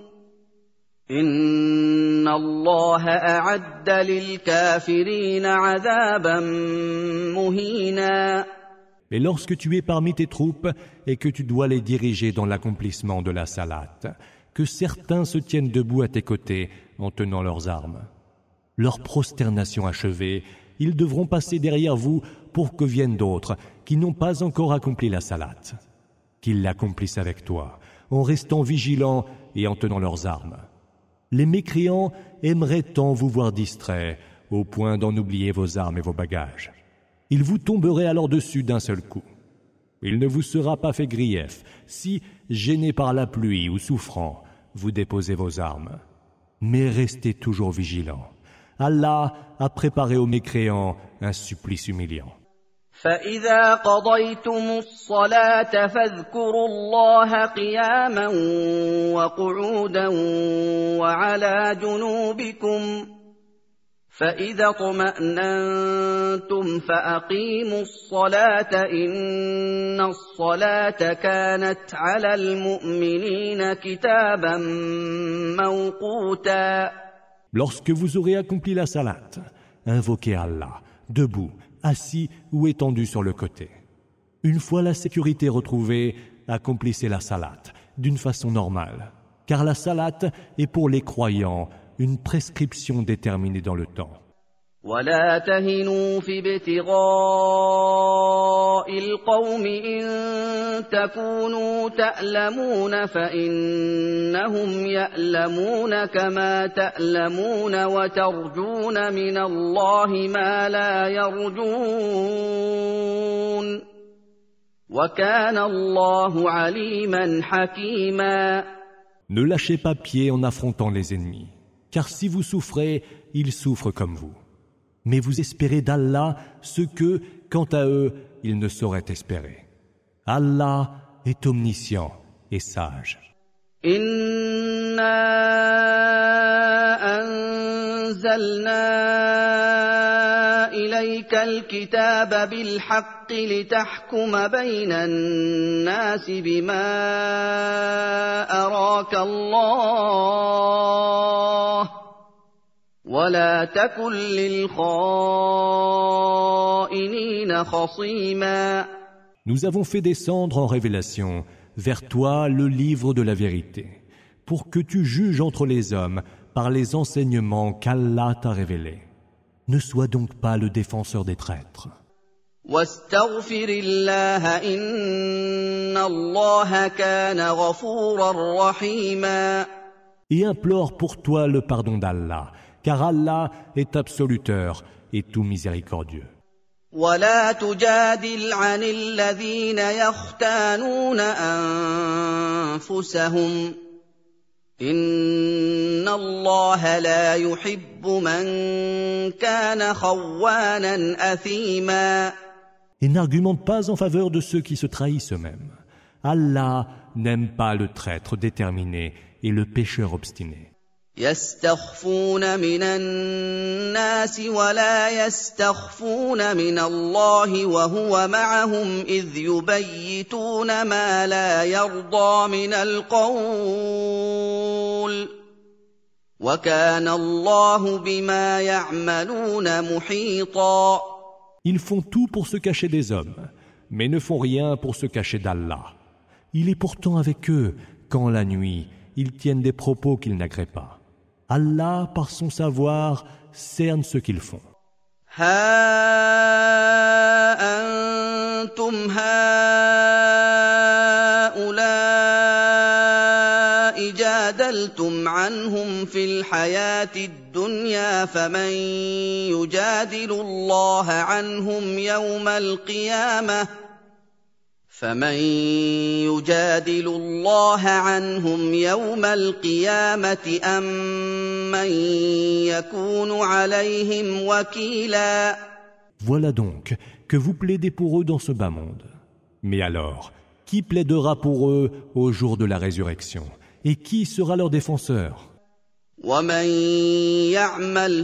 إِنَّ اللَّهَ أَعَدَّ لِلْكَافِرِينَ عَذَابًا مُّهِينًا. Et lorsque tu es parmi tes troupes et que tu dois les diriger dans l'accomplissement de la salate, que certains se tiennent debout à tes côtés en tenant leurs armes. Leur prosternation achevée, ils devront passer derrière vous pour que viennent d'autres qui n'ont pas encore accompli la salate. Qu'ils l'accomplissent avec toi, en restant vigilants et en tenant leurs armes. Les mécréants aimeraient tant vous voir distraits, au point d'en oublier vos armes et vos bagages. Il vous tomberait alors dessus d'un seul coup. Il ne vous sera pas fait grief si, gênés par la pluie ou souffrant, vous déposez vos armes. Mais restez toujours vigilants. Allah a préparé aux mécréants un supplice humiliant. فَإِذَا قَضَيْتُمُ الصَّلَاةَ فَاذْكُرُوا اللَّهَ قِيَامًا وَقُعُودًا وَعَلَى جُنُوبِكُمْ فَإِذَا اطْمَأْنَنتُمْ فَأَقِيمُوا الصَّلَاةَ إِنَّ الصَّلَاةَ كَانَتْ عَلَى الْمُؤْمِنِينَ كِتَابًا مَّوْقُوتًا. Lorsque vous aurez accompli la salate, invoquez Allah, debout, assis ou étendu sur le côté. Une fois la sécurité retrouvée, accomplissez la salate d'une façon normale, car la salate est pour les croyants une prescription déterminée dans le temps. وَلَا تَهِنُوا فِي ابْتِغَاءِ الْقَوْمِ إِن تَكُونُوا تَأْلَمُونَ فَإِنَّهُمْ يَأْلَمُونَ كَمَا تَأْلَمُونَ وَتَرْجُونَ مِنَ اللَّهِ مَا لَا يَرْجُونَ وَكَانَ اللَّهُ عَلِيمًا حَكِيمًا. Ne lâchez pas pied en affrontant les ennemis, car si vous souffrez, ils souffrent comme vous. Mais vous espérez d'Allah ce que, quant à eux, ils ne sauraient espérer. Allah est omniscient et sage. Inna anzalna ilayka al-kitaba bil-haqqi litahkuma bayna an-nasi bima araka Allah. ولا تكن للخائنين خصيما. Nous avons fait descendre en révélation vers toi le livre de la vérité, pour que tu juges entre les hommes par les enseignements qu'Allah t'a révélés. Ne sois donc pas le défenseur des traîtres. واستغفر الله إن الله كان غفورا رحيما. Et implore pour toi le pardon d'Allah, car Allah est absoluteur et tout miséricordieux. ولا تجادل عن الذين يختانون أنفسهم إن الله لا يحب من كان خوانا أثيما. Et n'argumente pas en faveur de ceux qui se trahissent eux-mêmes. Allah n'aime pas le traître déterminé et le pécheur obstiné. يستخفون من الناس ولا يستخفون من الله وهو معهم إذ يبيتون ما لا يرضى من القول وكان الله بما يعملون محيطا. Ils font tout pour se cacher des hommes, mais ne font rien pour se cacher d'Allah. Il est pourtant avec eux quand la nuit, ils tiennent des propos qu'ils n'agréent pas. Allah, par son savoir, cerne ce qu'ils font. Ha antum haula'i jadaltum anhum fil hayati ad-dunya faman yujadilu Allah anhum yawm al-qiyamah فمن يجادل الله عنهم يوم القيامة أم من يكون عليهم وكيلا. Voilà donc que vous plaidez pour eux dans ce bas monde. Mais alors, qui plaidera pour eux au jour de la résurrection? Et qui sera leur défenseur? ومن يعمل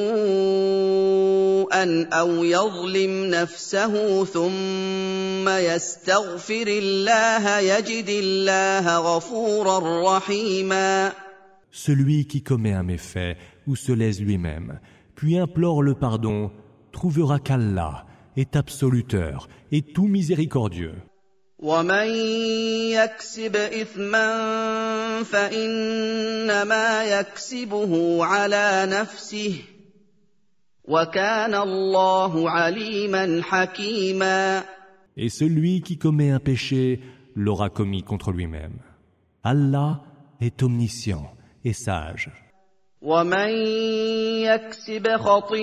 سوءا أو يظلم نفسه ثم يستغفر الله يجد الله غفورا رحيما. Celui qui commet un méfait ou se lèse lui-même, puis implore le pardon, trouvera qu'Allah est absoluteur et tout miséricordieux. ومن يكسب إثما فإنما يكسبه على نفسه وكان الله عليما حكيما. Et celui qui commet un péché l'aura commis contre lui-même. Allah est omniscient et sage. ومن يكسب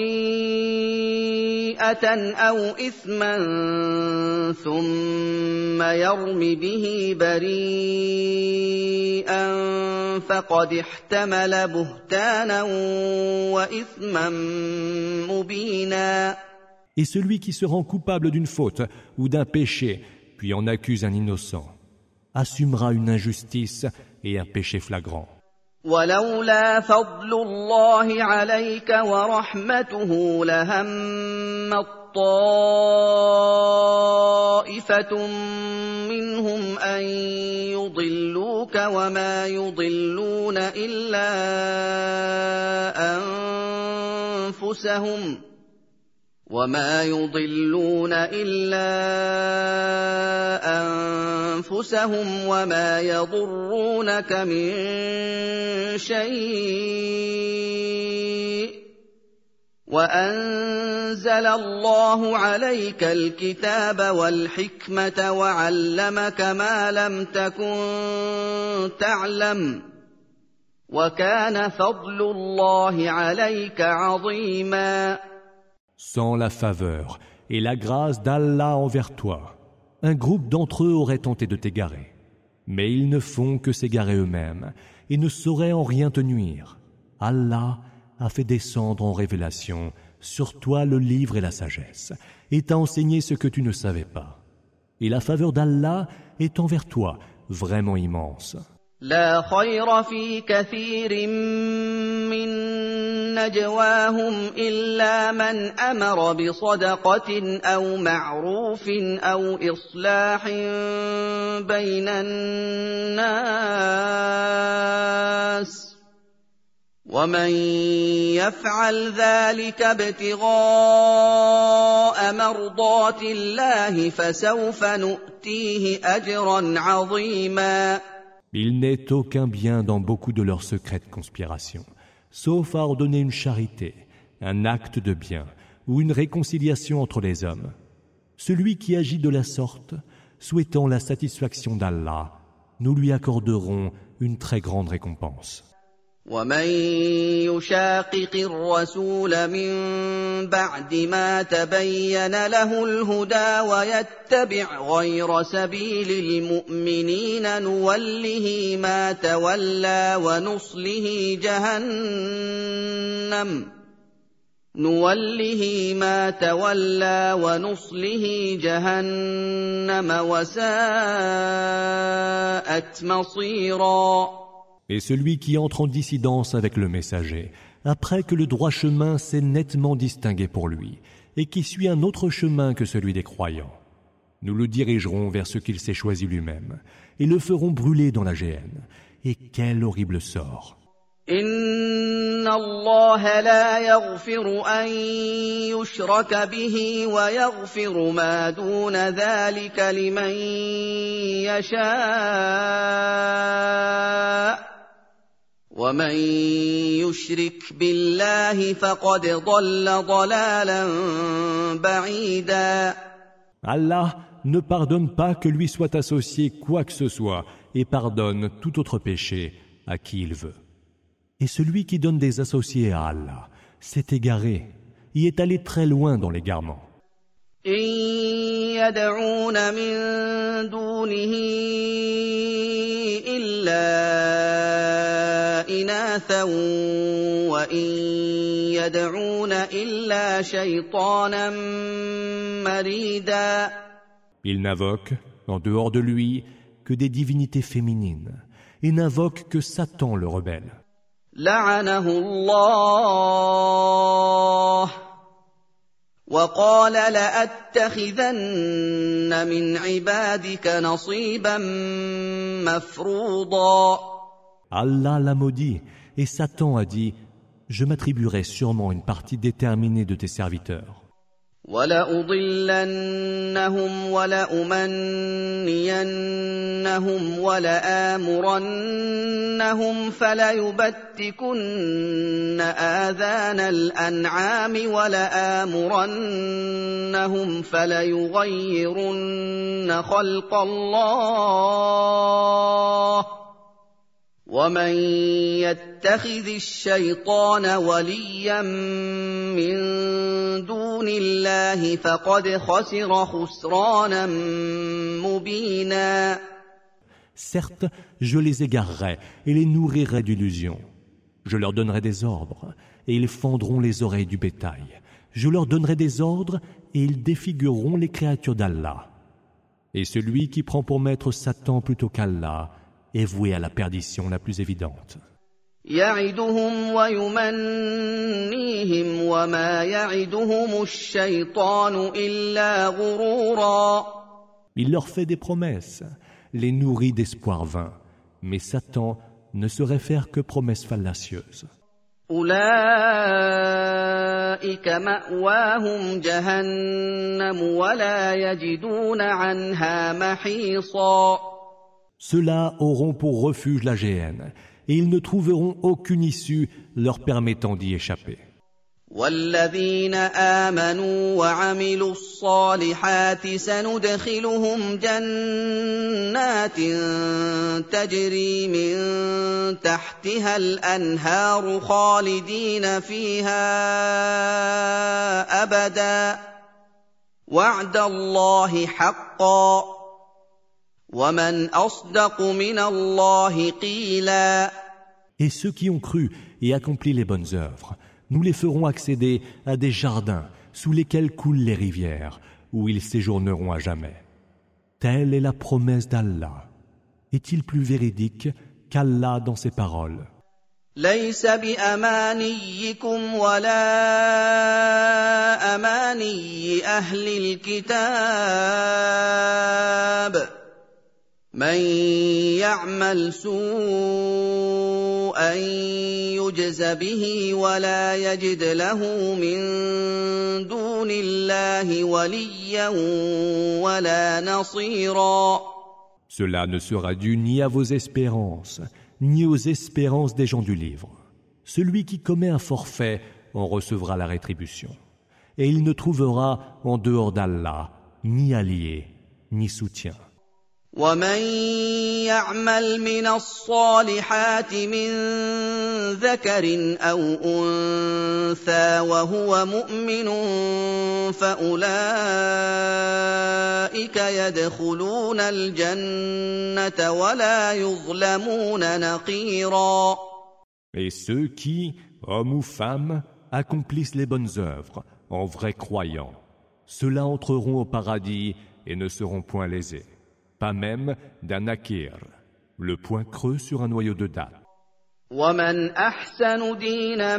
خطيئة أو إثما ثم يرم به بريئا فقد احتمل بهتانا وإثما مبينا. Et celui qui se rend coupable d'une faute ou d'un péché, puis en accuse un innocent, assumera une injustice et un péché flagrant. ولولا فضل الله عليك ورحمته لهمت طائفة منهم أن يضلوك وما يضلون إلا أنفسهم وما يضلون إلا أنفسهم وما يضرونك من شيء وأنزل الله عليك الكتاب والحكمة وعلمك ما لم تكن تعلم وكان فضل الله عليك عظيما. Sans la faveur et la grâce d'Allah envers toi, un groupe d'entre eux aurait tenté de t'égarer. Mais ils ne font que s'égarer eux-mêmes et ne sauraient en rien te nuire. Allah a fait descendre en révélation sur toi le livre et la sagesse, et t'a enseigné ce que tu ne savais pas. Et la faveur d'Allah est envers toi vraiment immense. لا خير في كثير من نجواهم إلا من أمر بصدقة أو معروف أو إصلاح بين الناس ومن يفعل ذلك ابتغاء مرضات الله فسوف نؤتيه أجرا عظيما. Il n'est aucun bien dans beaucoup de leurs secrètes conspirations, sauf à ordonner une charité, un acte de bien ou une réconciliation entre les hommes. Celui qui agit de la sorte, souhaitant la satisfaction d'Allah, nous lui accorderons une très grande récompense. ومن يشاقق الرسول من بعد ما تبين له الهدى ويتبع غير سبيل المؤمنين نوله ما تولى ونصله جهنم نوله ما تولى ونصله جهنم وساءت مصيرا. Et celui qui entre en dissidence avec le messager, après que le droit chemin s'est nettement distingué pour lui, et qui suit un autre chemin que celui des croyants, nous le dirigerons vers ce qu'il s'est choisi lui-même, et le ferons brûler dans la géhenne. Et quel horrible sort! إن الله لا يغفر أن يشرك به ويغفر ما دون ذلك لمن يشاء ومن يشرك بالله فقد ضل ضلالا بعيدا. Allah ne pardonne pas que lui soit associé quoi que ce soit et pardonne tout autre péché à qui il veut. Et celui qui donne des associés à Allah s'est égaré, y est allé très loin dans l'égarement. إن يدعون من دونه إلا إناثا وإن يدعون إلا شيطانا مريدا. Ils n'invoquent, en dehors de lui, que des divinités féminines, et n'invoquent que Satan le rebelle. لعنه الله وقال لأتخذن من عبادك نصيبا مفروضا. Allah l'a maudit, et Satan a dit, je m'attribuerai sûrement une partie déterminée de tes serviteurs. وَلَأُضِلَّنَّهُمْ وَلَأُمَنِّيَنَّهُمْ وَلَآمُرَنَّهُمْ فَلَيُبَتِّكُنَّ آذَانَ الْأَنْعَامِ وَلَآمُرَنَّهُمْ فَلَيُغَيِّرُنَّ خَلْقَ اللَّهِ وَمَن يَتَّخِذِ الشَّيْطَانَ وَلِيًّا مِّن دُونِ اللَّهِ فَقَدْ خَسِرَ خُسْرَانًا مُّبِينًا. Certes, je les égarerai et les nourrirai d'illusions. Je leur donnerai des ordres, et ils fendront les oreilles du bétail. Je leur donnerai des ordres, et ils défigureront les créatures d'Allah. Et celui qui prend pour maître Satan plutôt qu'Allah est voué à la perdition la plus évidente. يَعِدُهُمْ وَيُمَنِّيهِمْ وَمَا يَعِدُهُمُ الشَّيْطَانُ إِلَّا غُرُورًا. Il leur fait des promesses, les nourrit d'espoir vain, mais Satan ne saurait faire que promesses fallacieuses. أُولَئِكَ مَأْوَاهُمْ جَهَنَّمُ وَلَا يَجِدُونَ عَنْهَا مَحِيصًا. Ceux-là auront pour refuge la géhenne, et ils ne trouveront aucune issue leur permettant d'y échapper. وَالَّذِينَ آمَنُوا وَعَمِلُوا الصَّالِحَاتِ سَنُدْخِلُهُمْ جَنَّاتٍ تَجْرِي مِن تَحْتِهَا الْأَنْهَارُ خَالِدِينَ فِيهَا أَبَدًا وَعْدَ اللَّهِ حَقًّا وَمَنْ أَصْدَقُ مِنَ اللَّهِ قِيلًا. Et ceux qui ont cru et accompli les bonnes œuvres, nous les ferons accéder à des jardins sous lesquels coulent les rivières, où ils séjourneront à jamais. Telle est la promesse d'Allah. Est-il plus véridique qu'Allah dans ses paroles? ليس بأمانيكم ولا أماني أهل الكتاب من يعمل سوءا يجز به ولا يجد له من دون الله وليا ولا نصيرا. Cela ne sera dû ni à vos espérances, ni aux espérances des gens du livre. Celui qui commet un forfait en recevra la rétribution. Et il ne trouvera en dehors d'Allah ni allié, ni soutien. ومن يعمل من الصالحات من ذكر أو أنثى وهو مؤمن فأولئك يدخلون الجنة ولا يظلمون نقيرا. Et ceux qui, hommes ou femmes, accomplissent les bonnes œuvres en vrais croyants, ceux-là entreront au paradis et ne seront point lésés. Pas même d'un nakir, le point creux sur un noyau de date. ومن أحسن دينا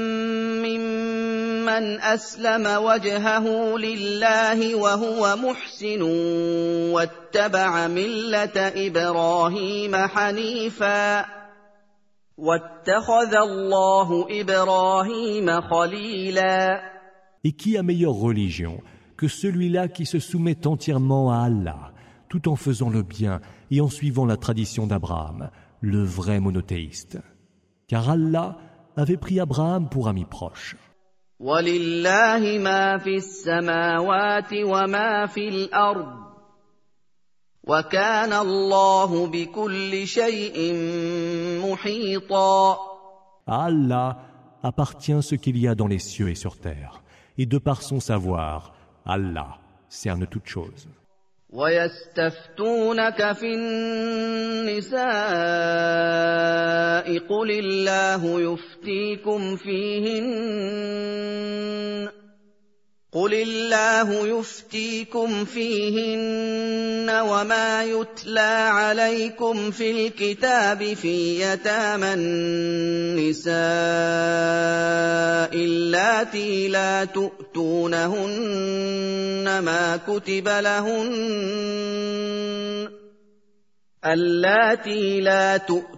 ممن أسلم وجهه لله وهو محسن واتبع ملة إبراهيم حنيفا واتخذ الله إبراهيم خليلا. Et qui a meilleure religion que celui-là qui se soumet entièrement à Allah, tout en faisant le bien et en suivant la tradition d'Abraham, le vrai monothéiste. Car Allah avait pris Abraham pour ami proche. وَلِلَّهِ مَا فِي السَّمَاوَاتِ وَمَا فِي الْأَرْضِ وَكَانَ اللَّهُ بِكُلِّ شَيْءٍ مُحِيطًا. À Allah appartient ce qu'il y a dans les cieux et sur terre, et de par son savoir, Allah cerne toutes choses. وَيَسْتَفْتُونَكَ فِي النِّسَاءِ قُلِ اللَّهُ يُفْتِيكُمْ فِيهِنَّ قُلِ اللَّهُ يُفْتِيكُمْ فِيهِنَّ وَمَا يُتْلَى عَلَيْكُمْ فِي الْكِتَابِ فِي يَتَامَى النِّسَاءِ اللَّاتِي لَا تُؤْتُونَهُنَّ ما كتب لهن اللاتي لا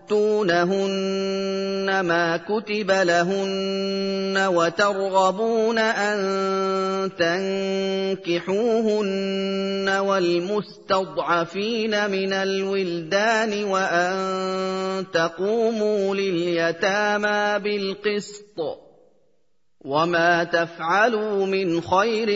تؤتونهن ما كتب لهن وترغبون أن تنكحوهن والمستضعفين من الولدان وأن تقوموا لليتامى بالقسط وما تفعلوا من خير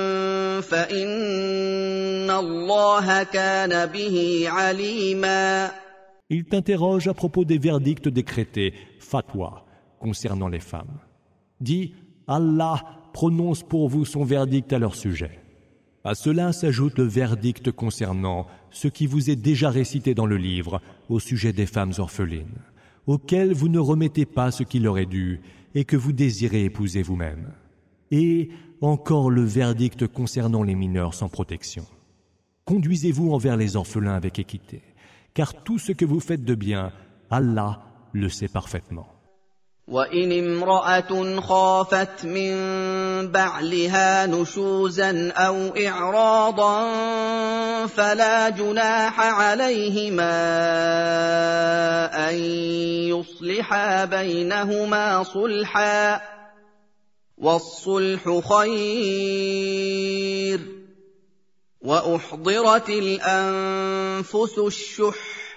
فإن الله كان به عليما. Il t'interroge à propos des verdicts décrétés, fatwa, concernant les femmes. Dis, Allah prononce pour vous son verdict à leur sujet. À cela s'ajoute le verdict concernant ce qui vous est déjà récité dans le livre au sujet des femmes orphelines, auxquelles vous ne remettez pas ce qui leur est dû et que vous désirez épouser vous-même. Et encore le verdict concernant les mineurs sans protection. Conduisez-vous envers les orphelins avec équité, car tout ce que vous faites de bien, Allah le sait parfaitement. وَإِنِ امْرَأَةٌ خَافَتْ مِنْ بَعْلِهَا نُشُوزًا أَوْ إِعْرَاضًا فَلَا جُنَاحَ عَلَيْهِمَا أَنْ يُصْلِحَا بَيْنَهُمَا صُلْحًا وَالصُّلْحُ خَيْرٌ وَأُحْضِرَتِ الْأَنْفُسُ الشُّحَّ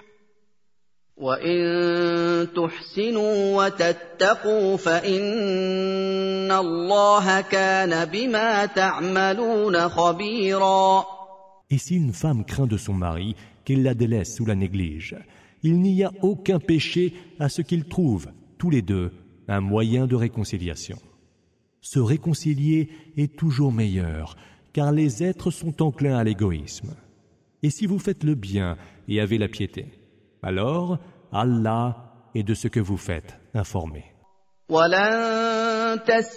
وَإِن تُحْسِنُوا وَتَتَّقُوا فَإِنَّ اللَّهَ كَانَ بِمَا تَعْمَلُونَ خَبِيرًا. Et si une femme craint de son mari qu'il la délaisse ou la néglige, il n'y a aucun péché à ce qu'ils trouvent, tous les deux, un moyen de réconciliation. Se réconcilier est toujours meilleur, car les êtres sont enclins à l'égoïsme. Et si vous faites le bien et avez la piété, alors Allah est de ce que vous faites informé. وَلَن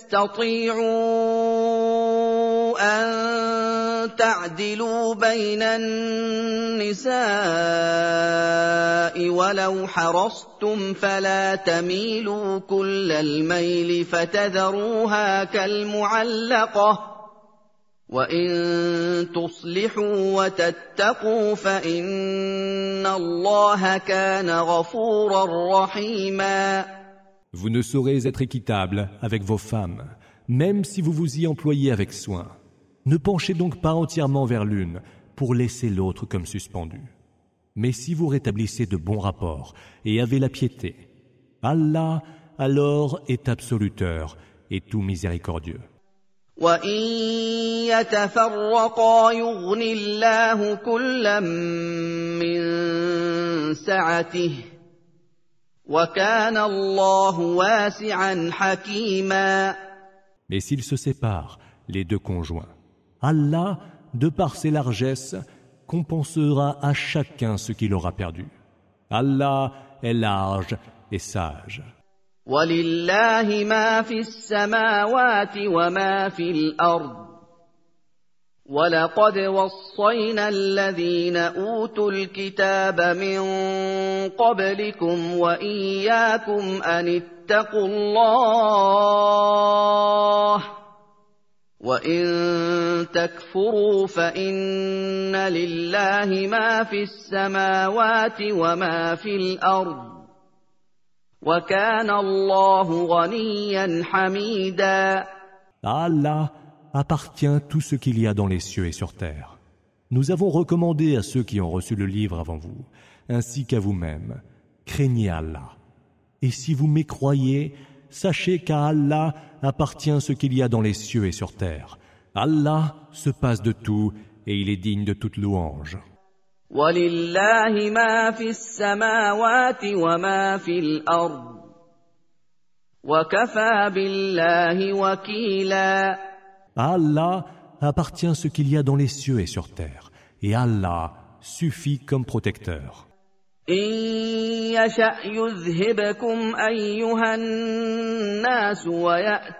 تَسْتَطِيعُوا أَن تَعْدِلُوا بَيْنَ النِّسَاءِ وَلَوْ حَرَصْتُمْ فَلَا تَمِيلُوا كُلَّ الْمَيْلِ فَتَذَرُوهَا كَالْمُعَلَّقَةِ وَإِن تُصْلِحُوا وَتَتَّقُوا فَإِنَّ اللَّهَ كَانَ غَفُورًا رَحِيمًا. Vous ne saurez être équitable avec vos femmes, même si vous vous y employez avec soin. Ne penchez donc pas entièrement vers l'une pour laisser l'autre comme suspendue. Mais si vous rétablissez de bons rapports et avez la piété, Allah alors est absoluteur et tout miséricordieux. وَإِن يَتَفَرَّقَا يُغْنِ اللَّهُ كُلًّا مِّن سَعَتِهِ وَكَانَ اللَّهُ وَاسِعًا حَكِيمًا. Mais s'ils se séparent, les deux conjoints, Allah, de par ses largesses, compensera à chacun ce qu'il aura perdu. Allah est large et sage. وَلِلَّهِ مَا فِي السَّمَاوَاتِ وَمَا فِي الْأَرْضِ وَلَقَدْ وَصَّيْنَا الَّذِينَ أُوتُوا الْكِتَابَ مِن قَبْلِكُمْ وَإِيَّاكُمْ أَنِ اتَّقُوا اللَّهَ وَإِن تَكْفُرُوا فَإِنَّ لِلَّهِ مَا فِي السَّمَاوَاتِ وَمَا فِي الْأَرْضِ وَكَانَ اللَّهُ غَنِيًّا حَمِيدًا. À Allah appartient tout ce qu'il y a dans les cieux et sur terre. Nous avons recommandé à ceux qui ont reçu le livre avant vous, ainsi qu'à vous-mêmes, craignez Allah. Et si vous mécroyez, sachez qu'à Allah appartient ce qu'il y a dans les cieux et sur terre. Allah se passe de tout et il est digne de toute louange. وَلِلَّهِ مَا فِي السَّمَاوَاتِ وَمَا فِي الْأَرْضِ وَكَفَى بِاللَّهِ وَكِيلًا. À Allah appartient ce qu'il y a dans les cieux et sur terre, et Allah suffit comme protecteur. إِن يَشَأْ يُذْهِبْكُمْ أَيُّهَا النَّاسُ وَيَأْتِ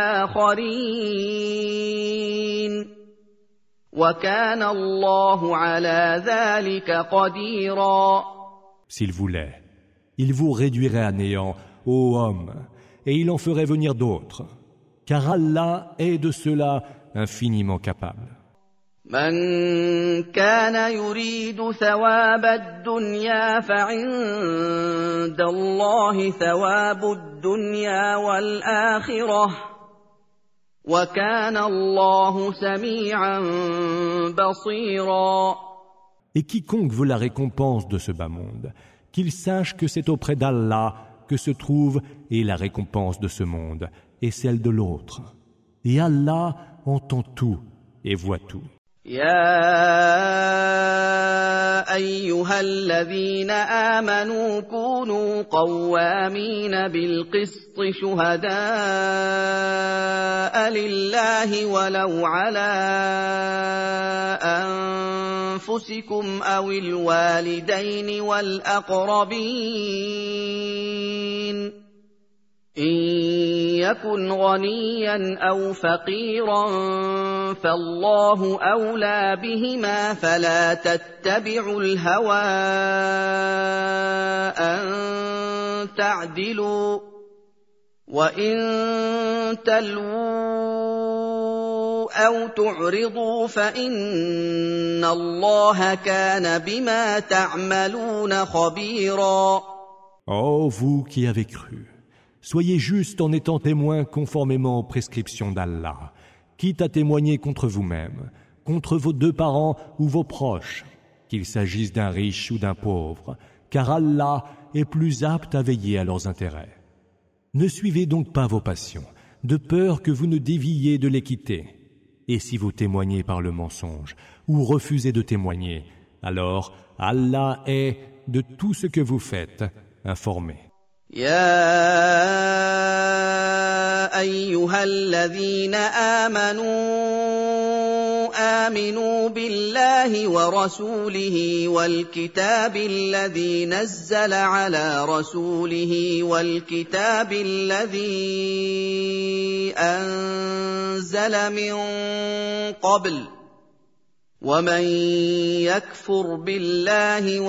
بِآخَرِينَ وَكَانَ اللَّهُ عَلَى ذَلِكَ قَدِيرًا. S'il voulait, il vous réduirait à néant, ô homme, et il en ferait venir d'autres, car Allah est de cela infiniment capable. مَنْ كَانَ يُرِيدُ ثَوَابَ الدُّنْيَا فَعِندَ اللَّهِ ثَوَابُ الدُّنْيَا وَالْآخِرَةِ وَكَانَ اللَّهُ سَمِيعًا بَصِيرًا. Et quiconque veut la récompense de ce bas monde, qu'il sache que c'est auprès d'Allah que se trouve et la récompense de ce monde et celle de l'autre. Et Allah entend tout et voit tout. يَا أَيُّهَا الَّذِينَ آمَنُوا كُونُوا قَوَّامِينَ بِالْقِسْطِ شُهَدَاءَ لِلَّهِ وَلَوْ عَلَىٰ أَنفُسِكُمْ أَوِ الْوَالِدَيْنِ وَالْأَقْرَبِينَ إِن يَكُنْ غَنِيًّا أَوْ فَقِيرًا فَاللَّهُ أَوْلَىٰ بِهِمَا فَلَا تَتَّبِعُوا الْهَوَىٰ أَن تَعْدِلُوا وَإِن تَلْوُوا أَوْ تُعْرِضُوا فَإِنَّ اللَّهَ كَانَ بِمَا تَعْمَلُونَ خَبِيرًا. Ô vous qui avez cru, soyez justes en étant témoins conformément aux prescriptions d'Allah, quitte à témoigner contre vous-même, contre vos deux parents ou vos proches, qu'il s'agisse d'un riche ou d'un pauvre, car Allah est plus apte à veiller à leurs intérêts. Ne suivez donc pas vos passions, de peur que vous ne déviez de l'équité. Et si vous témoignez par le mensonge ou refusez de témoigner, alors Allah est, de tout ce que vous faites, informé. يَا أَيُّهَا الَّذِينَ آمَنُوا آمِنُوا بِاللَّهِ وَرَسُولِهِ وَالْكِتَابِ الَّذِي نَزَّلَ عَلَىٰ رَسُولِهِ وَالْكِتَابِ الَّذِي أَنزَلَ مِن قَبْلُ وَمَن يَكْفُرْ بِاللَّهِ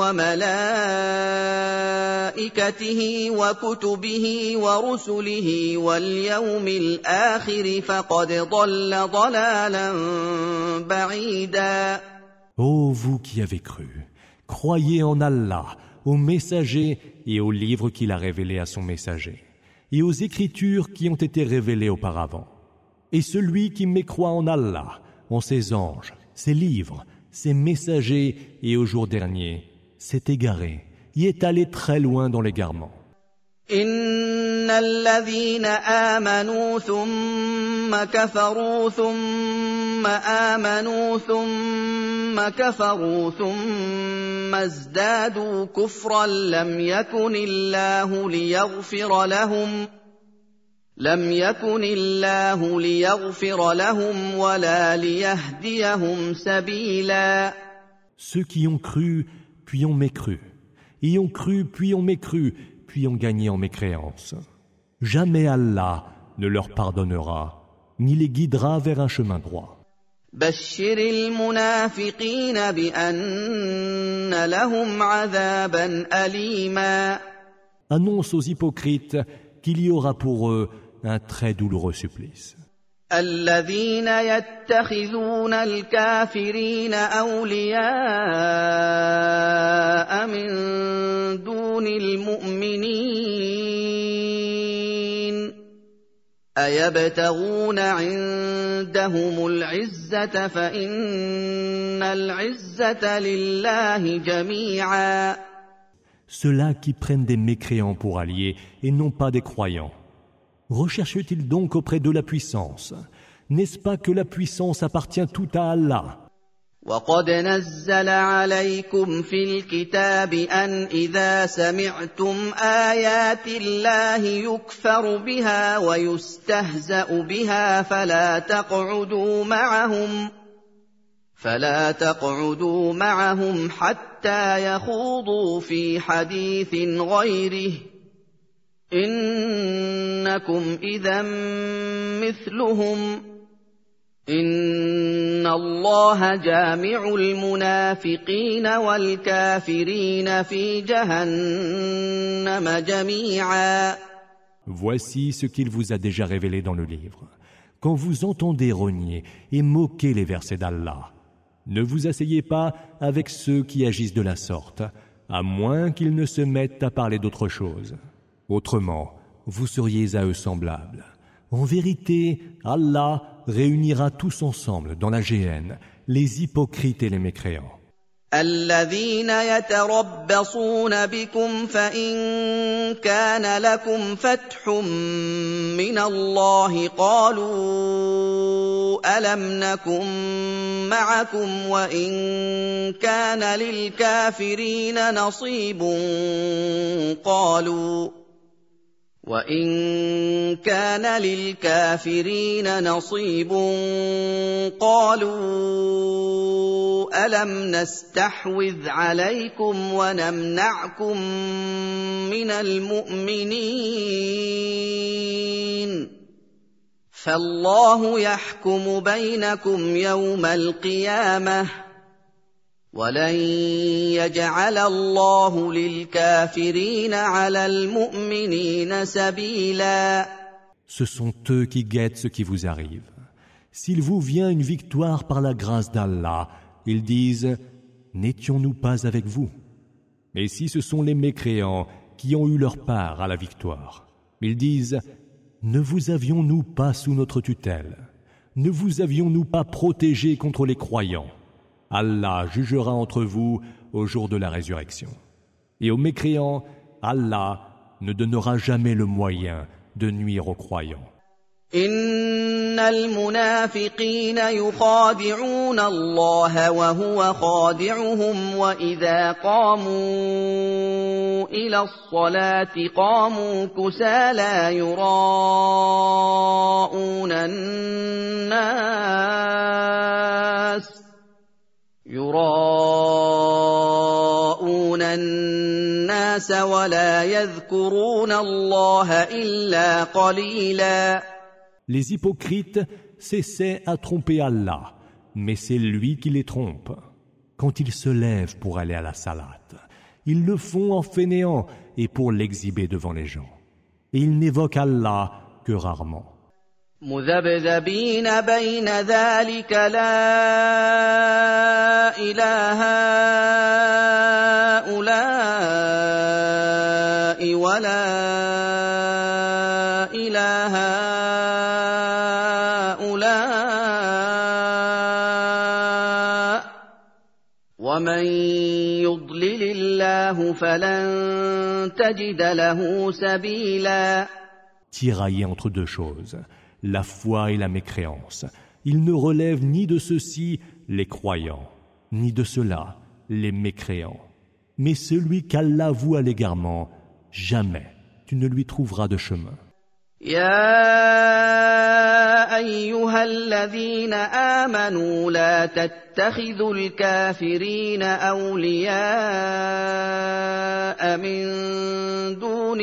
وَمَلَائِكَتِهِ وَكُتُبِهِ وَرُسُلِهِ وَالْيَوْمِ الْآخِرِ فَقَدْ ضَلَّ ضَلَالًا بَعِيدًا. Ô vous qui avez cru, croyez en Allah, aux messagers et aux livres qu'il a révélés à son messager, et aux écritures qui ont été révélées auparavant. Et celui qui mécroit en Allah, en ses anges, ses livres, ses messagers et au jour dernier, s'est égaré, y est allé très loin dans l'égarement. إن الذين آمنوا ثم كفروا ثم آمنوا ثم كفروا ثم ازدادوا كفرا لم يكن الله ليغفر لهم لم يكن الله ليغفر لهم ولا ليهديهم سبيلا. Ceux qui ont cru, puis ont mécru, et ont cru, puis ont mécru, puis ont gagné en mécréance. Jamais Allah ne leur pardonnera, ni les guidera vers un chemin droit. بشر المنافقين بأن لهم عذابا أليما. Annonce aux hypocrites qu'il y aura pour eux un très douloureux supplice. الذين يتخذون الكافرين أولياء من دون المؤمنين أيبتغون عندهم العزة فإن العزة لله جميعا. Ceux-là qui prennent des mécréants pour alliés et non pas des croyants. Recherchent-ils donc auprès de la puissance? N'est-ce pas que la puissance appartient tout à Allah? وقد نزل عليكم في الكتاب أن إذا سمعتم آيات الله يكفر بها ويستهزأ بها فلا تقعدوا معهم فلا تقعدوا معهم حتى يخوضوا في حديث غيره إنكم إذا مثلهم إن الله جامع المنافقين والكافرين في جهنم جميعا. Voici ce qu'il vous a déjà révélé dans le livre. Quand vous entendez renier et moquer les versets d'Allah, ne vous asseyez pas avec ceux qui agissent de la sorte, à moins qu'ils ne se mettent à parler d'autre chose. Autrement, vous seriez à eux semblables. En vérité, Allah réunira tous ensemble dans la géhenne les hypocrites et les mécréants. الذين يتربصون بكم فإن كان لكم فتح من الله قالوا ألم نكن معكم وإن كان للكافرين نصيب قالوا وَإِن كَانَ لِلْكَافِرِينَ نَصِيبٌ قَالُوا أَلَمْ نَسْتَحْوِذْ عَلَيْكُمْ وَنَمْنَعْكُمْ مِنَ الْمُؤْمِنِينَ فَاللَّهُ يَحْكُمُ بَيْنَكُمْ يَوْمَ الْقِيَامَةِ وَلَن يَجْعَلَ اللَّهُ لِلْكَافِرِينَ عَلَى الْمُؤْمِنِينَ سَبِيلًا. Ce sont eux qui guettent ce qui vous arrive. S'il vous vient une victoire par la grâce d'Allah, ils disent « N'étions-nous pas avec vous ?» Et si ce sont les mécréants qui ont eu leur part à la victoire, ils disent « Ne vous avions-nous pas sous notre tutelle? Ne vous avions-nous pas protégé contre les croyants ?» Allah jugera entre vous au jour de la résurrection. Et aux mécréants, Allah ne donnera jamais le moyen de nuire aux croyants. إن المنافقين يخادعون الله وهو خادعهم وإذا قاموا إلى الصلاة قاموا كسالى يراءون الناس يراءون الناس ولا يذكرون الله إلا قليلا. Les hypocrites s'essaient à tromper Allah, mais c'est lui qui les trompe. Quand ils se lèvent pour aller à la salate, ils le font en fainéant et pour l'exhiber devant les gens. Et ils n'évoquent Allah que rarement. مذبذبين بين ذلك لا إله هؤلاء ولا إله هؤلاء ومن يضلل الله فلن تجد له سبيلا. Tiraillé entre deux choses, la foi et la mécréance, il ne relève ni de ceux-ci les croyants, ni de ceux-là les mécréants. Mais celui qu'Allah voue à l'égarement, jamais tu ne lui trouveras de chemin. يا أيها الذين آمنوا لا تتخذوا الكافرين أولياء من دون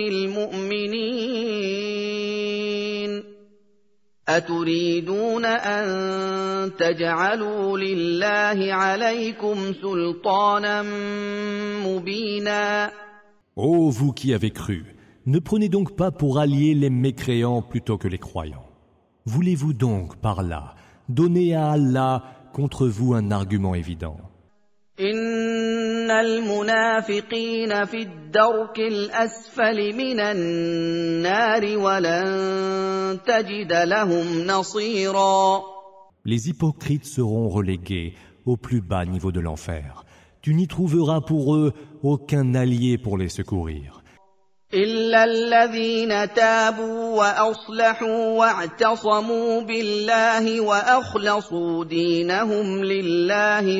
المؤمنين أتريدون أن تجعلوا لله عليكم سلطانا مبينا. Ô vous qui avez cru, ne prenez donc pas pour alliés les mécréants plutôt que les croyants. Voulez-vous donc, par là, donner à Allah contre vous un argument évident? إن المنافقين في الدرك الأسفل من النار ولن تجد لهم نصيرا. Les hypocrites seront relégués au plus bas niveau de l'enfer. Tu n'y trouveras pour eux aucun allié pour les secourir. إلا الذين تابوا وأصلحوا واعتصموا بالله وأخلصوا دينهم لله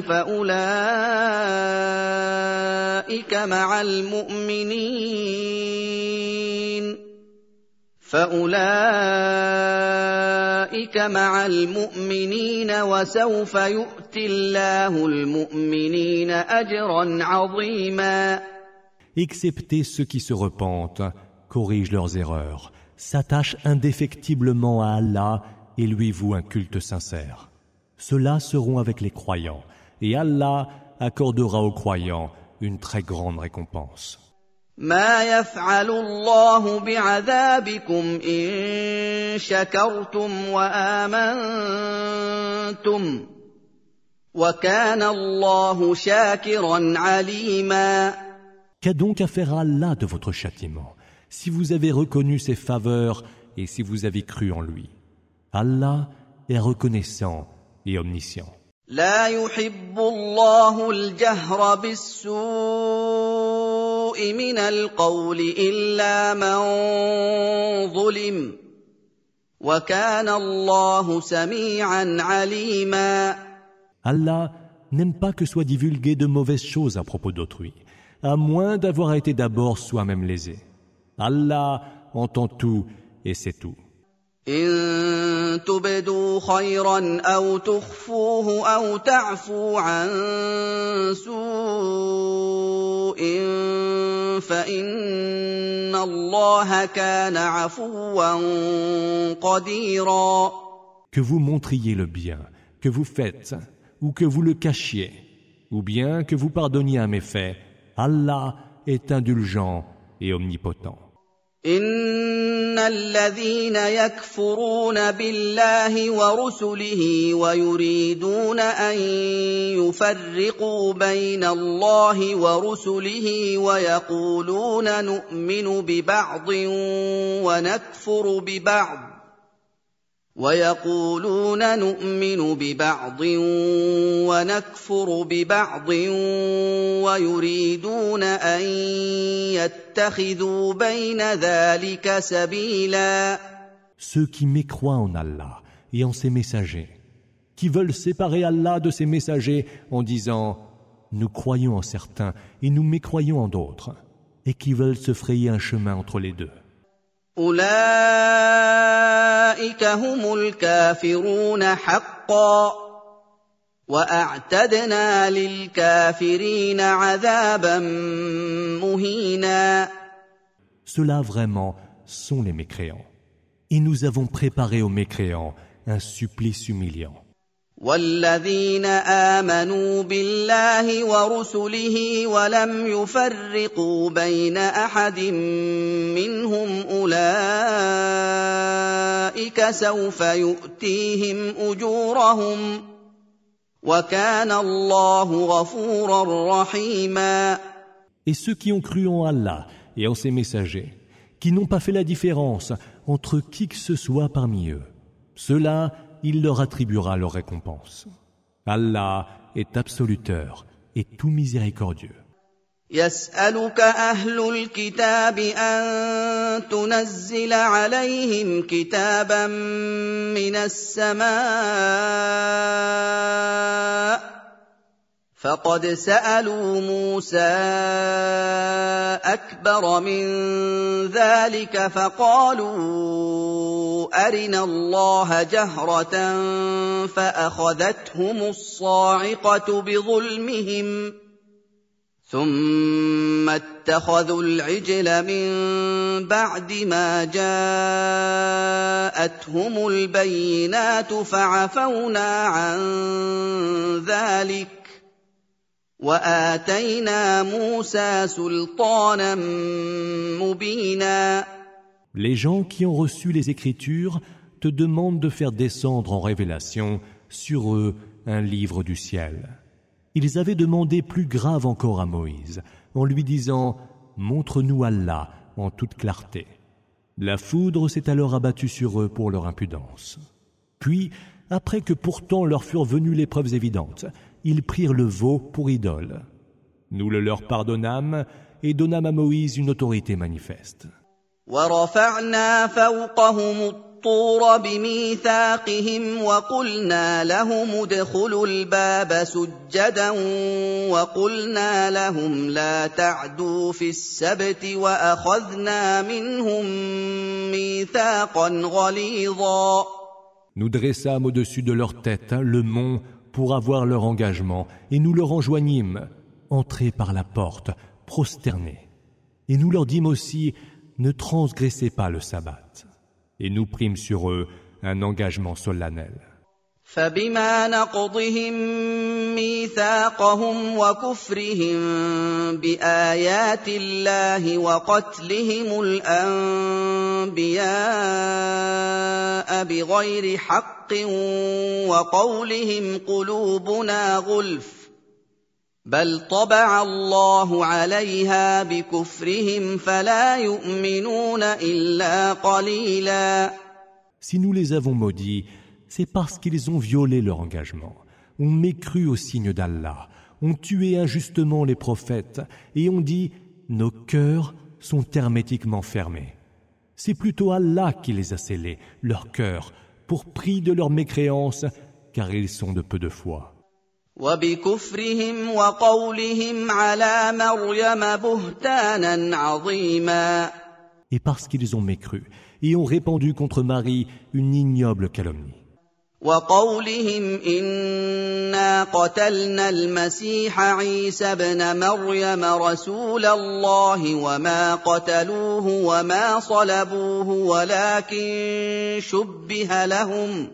فأولئك مع المؤمنين فأولئك مع المؤمنين وسوف يؤتي الله المؤمنين أجرا عظيما. Excepté ceux qui se repentent, corrigent leurs erreurs, s'attachent indéfectiblement à Allah et lui vouent un culte sincère. Ceux-là seront avec les croyants, et Allah accordera aux croyants une très grande récompense. ما يفعل الله بعذابكم إن شكرتم وآمنتم وكان الله شاكرا عليما. Qu'a donc à faire Allah de votre châtiment, si vous avez reconnu ses faveurs et si vous avez cru en lui? Allah est reconnaissant et omniscient. لا يحب الله الجهر بالسوء من القول إلا من ظلم وكان الله سميعا عليما. Allah n'aime pas que soient divulguées de mauvaises choses à propos d'autrui, à moins d'avoir été d'abord soi-même lésé. Allah entend tout et sait tout. إن تبدوا خيرا أو تخفوه أو تعفوا عن سوء فإن الله كان عفوا قديرا. Que vous montriez le bien, que vous faites, ou que vous le cachiez, ou bien que vous pardonniez un méfait, Allah est indulgent et omnipotent. إن الذين يكفرون بالله ورسله ويريدون أن يفرقوا بين الله ورسله ويقولون نؤمن ببعض ونكفر ببعض ويقولون نؤمن ببعض ونكفر ببعض ويريدون أن يتخذوا بين ذلك سبيلا. Ceux qui mécroient en Allah et en ses messagers, qui veulent séparer Allah de ses messagers en disant « Nous croyons en certains et nous mécroyons en d'autres » et qui veulent se frayer un chemin entre les deux. أولئك هم الكافرون حقا وأعتدنا للكافرين عذابا مهينا. Ceux-là vraiment sont les mécréants. Et nous avons préparé aux mécréants un supplice humiliant. والذين آمنوا بالله ورسله ولم يفرقوا بين أحد منهم أولئك سوف يؤتيهم أجورهم وكان الله غفورا رحيما. Et ceux qui ont cru en Allah et en ses messagers, qui n'ont pas fait la différence entre qui que ce soit parmi eux, ceux-là, il leur attribuera leur récompense. Allah est absoluteur et tout miséricordieux. يسألك أهل الكتاب أن تنزل عليهم كتابا من السماء فقد سألوا موسى أكبر من ذلك فقالوا أرنا الله جهرة فأخذتهم الصاعقة بظلمهم ثم اتخذوا العجل من بعد ما جاءتهم البينات فعفونا عن ذلك وآتينا موسى سلطانا مبينا. Les gens qui ont reçu les Écritures te demandent de faire descendre en révélation sur eux un livre du ciel. Ils avaient demandé plus grave encore à Moïse, en lui disant « Montre-nous Allah en toute clarté ». La foudre s'est alors abattue sur eux pour leur impudence. Puis, après que pourtant leur furent venues les preuves évidentes, ils prirent le veau pour idole. Nous le leur pardonnâmes et donnâmes à Moïse une autorité manifeste. وَرَفَعْنَا فَوْقَهُمُ الطُّورَ بِمِيثَاقِهِمْ وَقُلْنَا لَهُمُ ادْخُلُوا الْبَابَ سُجَّدًا وَقُلْنَا لَهُمْ لَا تَعْدُوا فِي السَّبْتِ وَأَخَذْنَا مِنْهُم مِّيثَاقًا غَلِيظًا. Nous dressâmes au-dessus de leur tête le mont pour avoir leur engagement, et nous leur enjoignîmes, entrez par la porte, prosternés. Et nous leur dîmes aussi, ne transgressez pas le sabbat. Et nous prîmes sur eux un engagement solennel. فبما نقضهم ميثاقهم وكفرهم بآيات الله وقتلهم الأنبياء بغير حق وقولهم قلوبنا غلف بل طبع الله عليها بكفرهم فلا يؤمنون إلا قليلا. Si nous les avons maudits, c'est parce qu'ils ont violé leur engagement, ont mécru au signe d'Allah, ont tué injustement les prophètes et ont dit « Nos cœurs sont hermétiquement fermés ». C'est plutôt Allah qui les a scellés, leurs cœurs, pour prix de leur mécréance, car ils sont de peu de foi. وبكفرهم وقولهم على مريم بهتانا عظيما. Et parce qu'ils ont mécru et ont répandu contre Marie une ignoble calomnie. وقولهم إنا قتلنا المسيح عيسى ابن مريم رسول الله وما قتلوه وما صلبوه ولكن شبه لهم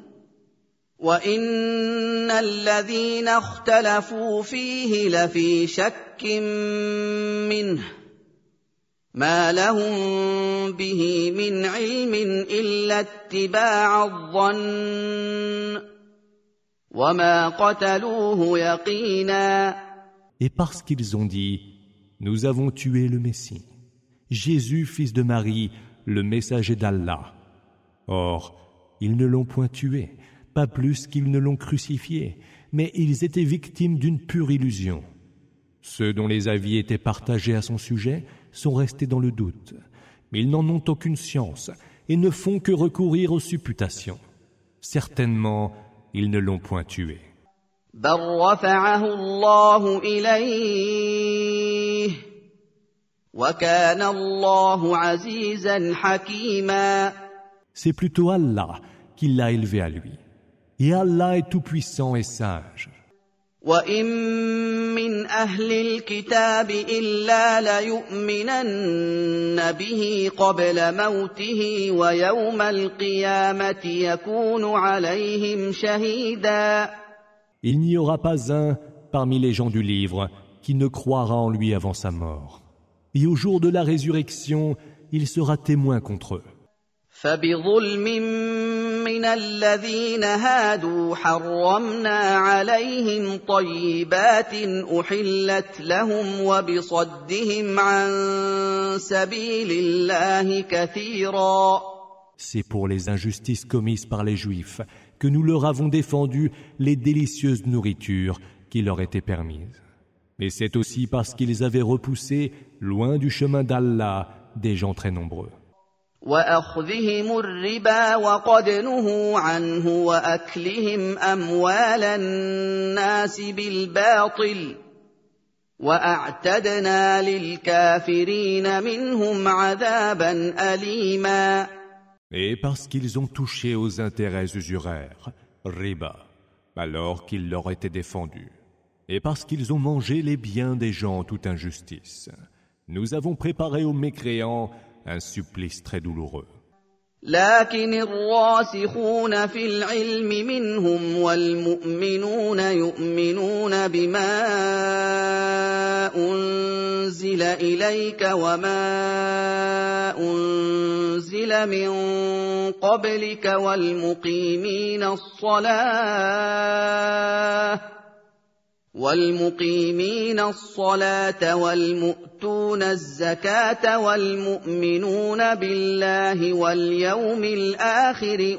وإن الذين اختلفوا فيه لفي شك منه ما لهم به من علم إلا اتباع الظن وما قتلوه يقينا. Et parce qu'ils ont dit, nous avons tué le Messie, Jésus, fils de Marie, le messager d'Allah. Or, ils ne l'ont point tué, pas plus qu'ils ne l'ont crucifié, mais ils étaient victimes d'une pure illusion. Ceux dont les avis étaient partagés à son sujet sont restés dans le doute, mais ils n'en ont aucune science et ne font que recourir aux supputations. Certainement, ils ne l'ont point tué. بل رفعه الله إليه وكان الله عزيزا حكيما. C'est plutôt Allah qui l'a élevé à lui. Et Allah est tout-puissant et sage. وَإِن مِّنْ أَهْلِ الْكِتَابِ إِلَّا لَيُؤْمِنَنَّ بِهِ قَبْلَ مَوْتِهِ وَيَوْمَ الْقِيَامَةِ يَكُونُ عَلَيْهِمْ شَهِيدًا. Il n'y aura pas un parmi les gens du livre qui ne croira en lui avant sa mort. Et au jour de la résurrection, il sera témoin contre eux. فَبِظُلْمٍ مِّنَ الَّذِينَ هَادُوا حَرَّمْنَا عَلَيْهِمْ طَيِّبَاتٍ أُحِلَّتْ لَهُمْ وَبِصَدِّهِمْ عَن سَبِيلِ اللَّهِ كَثِيرًا. C'est pour les injustices commises par les Juifs que nous leur avons défendu les délicieuses nourritures qui leur étaient permises. Et c'est aussi parce qu'ils avaient repoussé, loin du chemin d'Allah, des gens très nombreux. وأخذهم الربا وقد نهوا عنه وأكلهم أموال الناس بالباطل وأعتدنا للكافرين منهم عذابا أليما. Et parce qu'ils ont touché aux intérêts usuraires, riba, alors qu'il leur était défendu, et parce qu'ils ont mangé les biens des gens en toute injustice, nous avons préparé aux mécréants un supplice très douloureux. لكن الراسخون في العلم منهم والمؤمنون يؤمنون بما أنزل إليك وما أنزل من قبلك والمقيمين الصلاة والمقيمين الصلاة والمؤتون الزكاة والمؤمنون بالله واليوم الآخر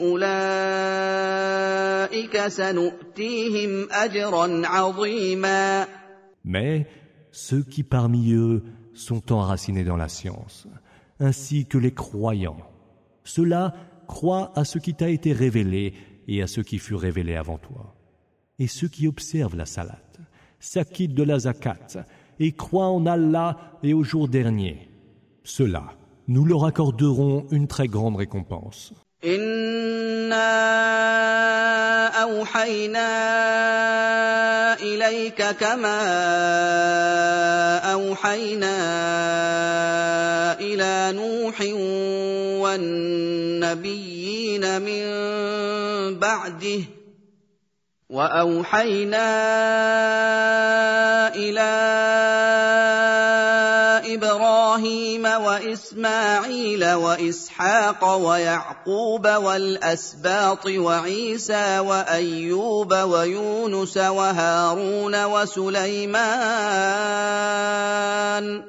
أولئك سنؤتيهم أجرا عظيما. Mais ceux qui parmi eux sont enracinés dans la science, ainsi que les croyants, ceux-là croient à ce qui t'a été révélé et à ce qui fut révélé avant toi. Et ceux qui observent la salat, s'acquittent de la zakat et croient en Allah et au jour dernier, ceux-là, nous leur accorderons une très grande récompense. إنا أوحينا إليك كما أوحينا إلى نوح والنبيين من بعده وأوحينا إلى إبراهيم وإسماعيل وإسحاق ويعقوب والأسباط وعيسى وأيوب ويونس وهارون وسليمان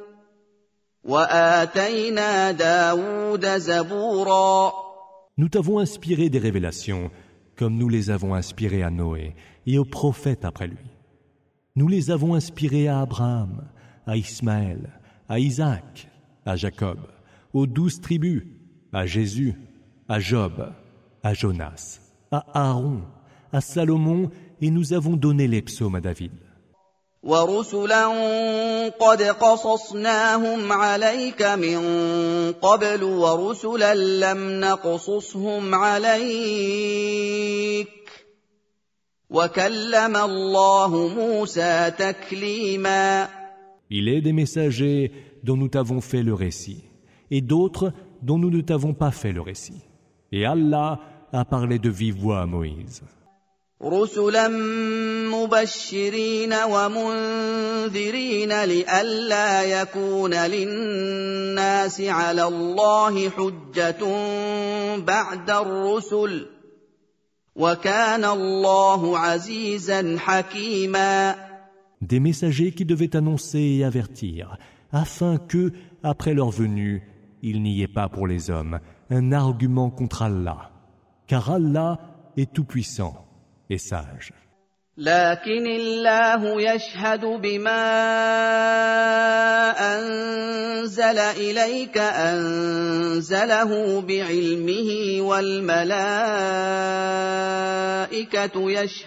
وآتينا داود زبورا. Nous t'avons inspiré des révélations comme nous les avons inspirés à Noé et aux prophètes après lui. Nous les avons inspirés à Abraham, à Ismaël, à Isaac, à Jacob, aux douze tribus, à Jésus, à Job, à Jonas, à Aaron, à Salomon, et nous avons donné les psaumes à David. ورسلا قد قصصناهم عليك من قبل ورسلا لم نقصصهم عليك وكلم الله موسى تكليما. Il est des messagers dont nous t'avons fait le récit et d'autres dont nous ne t'avons pas fait le récit. Et Allah a parlé de vive voix à Moïse. رسلا مبشرين ومنذرين لئلا يكون للناس على الله حجة بعد الرسل وكان الله عزيزا حكيما. Des messagers qui devaient annoncer et avertir, afin que, après leur venue, il n'y ait pas pour les hommes un argument contre Allah, car Allah est tout-puissant et sage. لكن الله يشهد بما أنزل إليك أنزله بعلمه والملائكة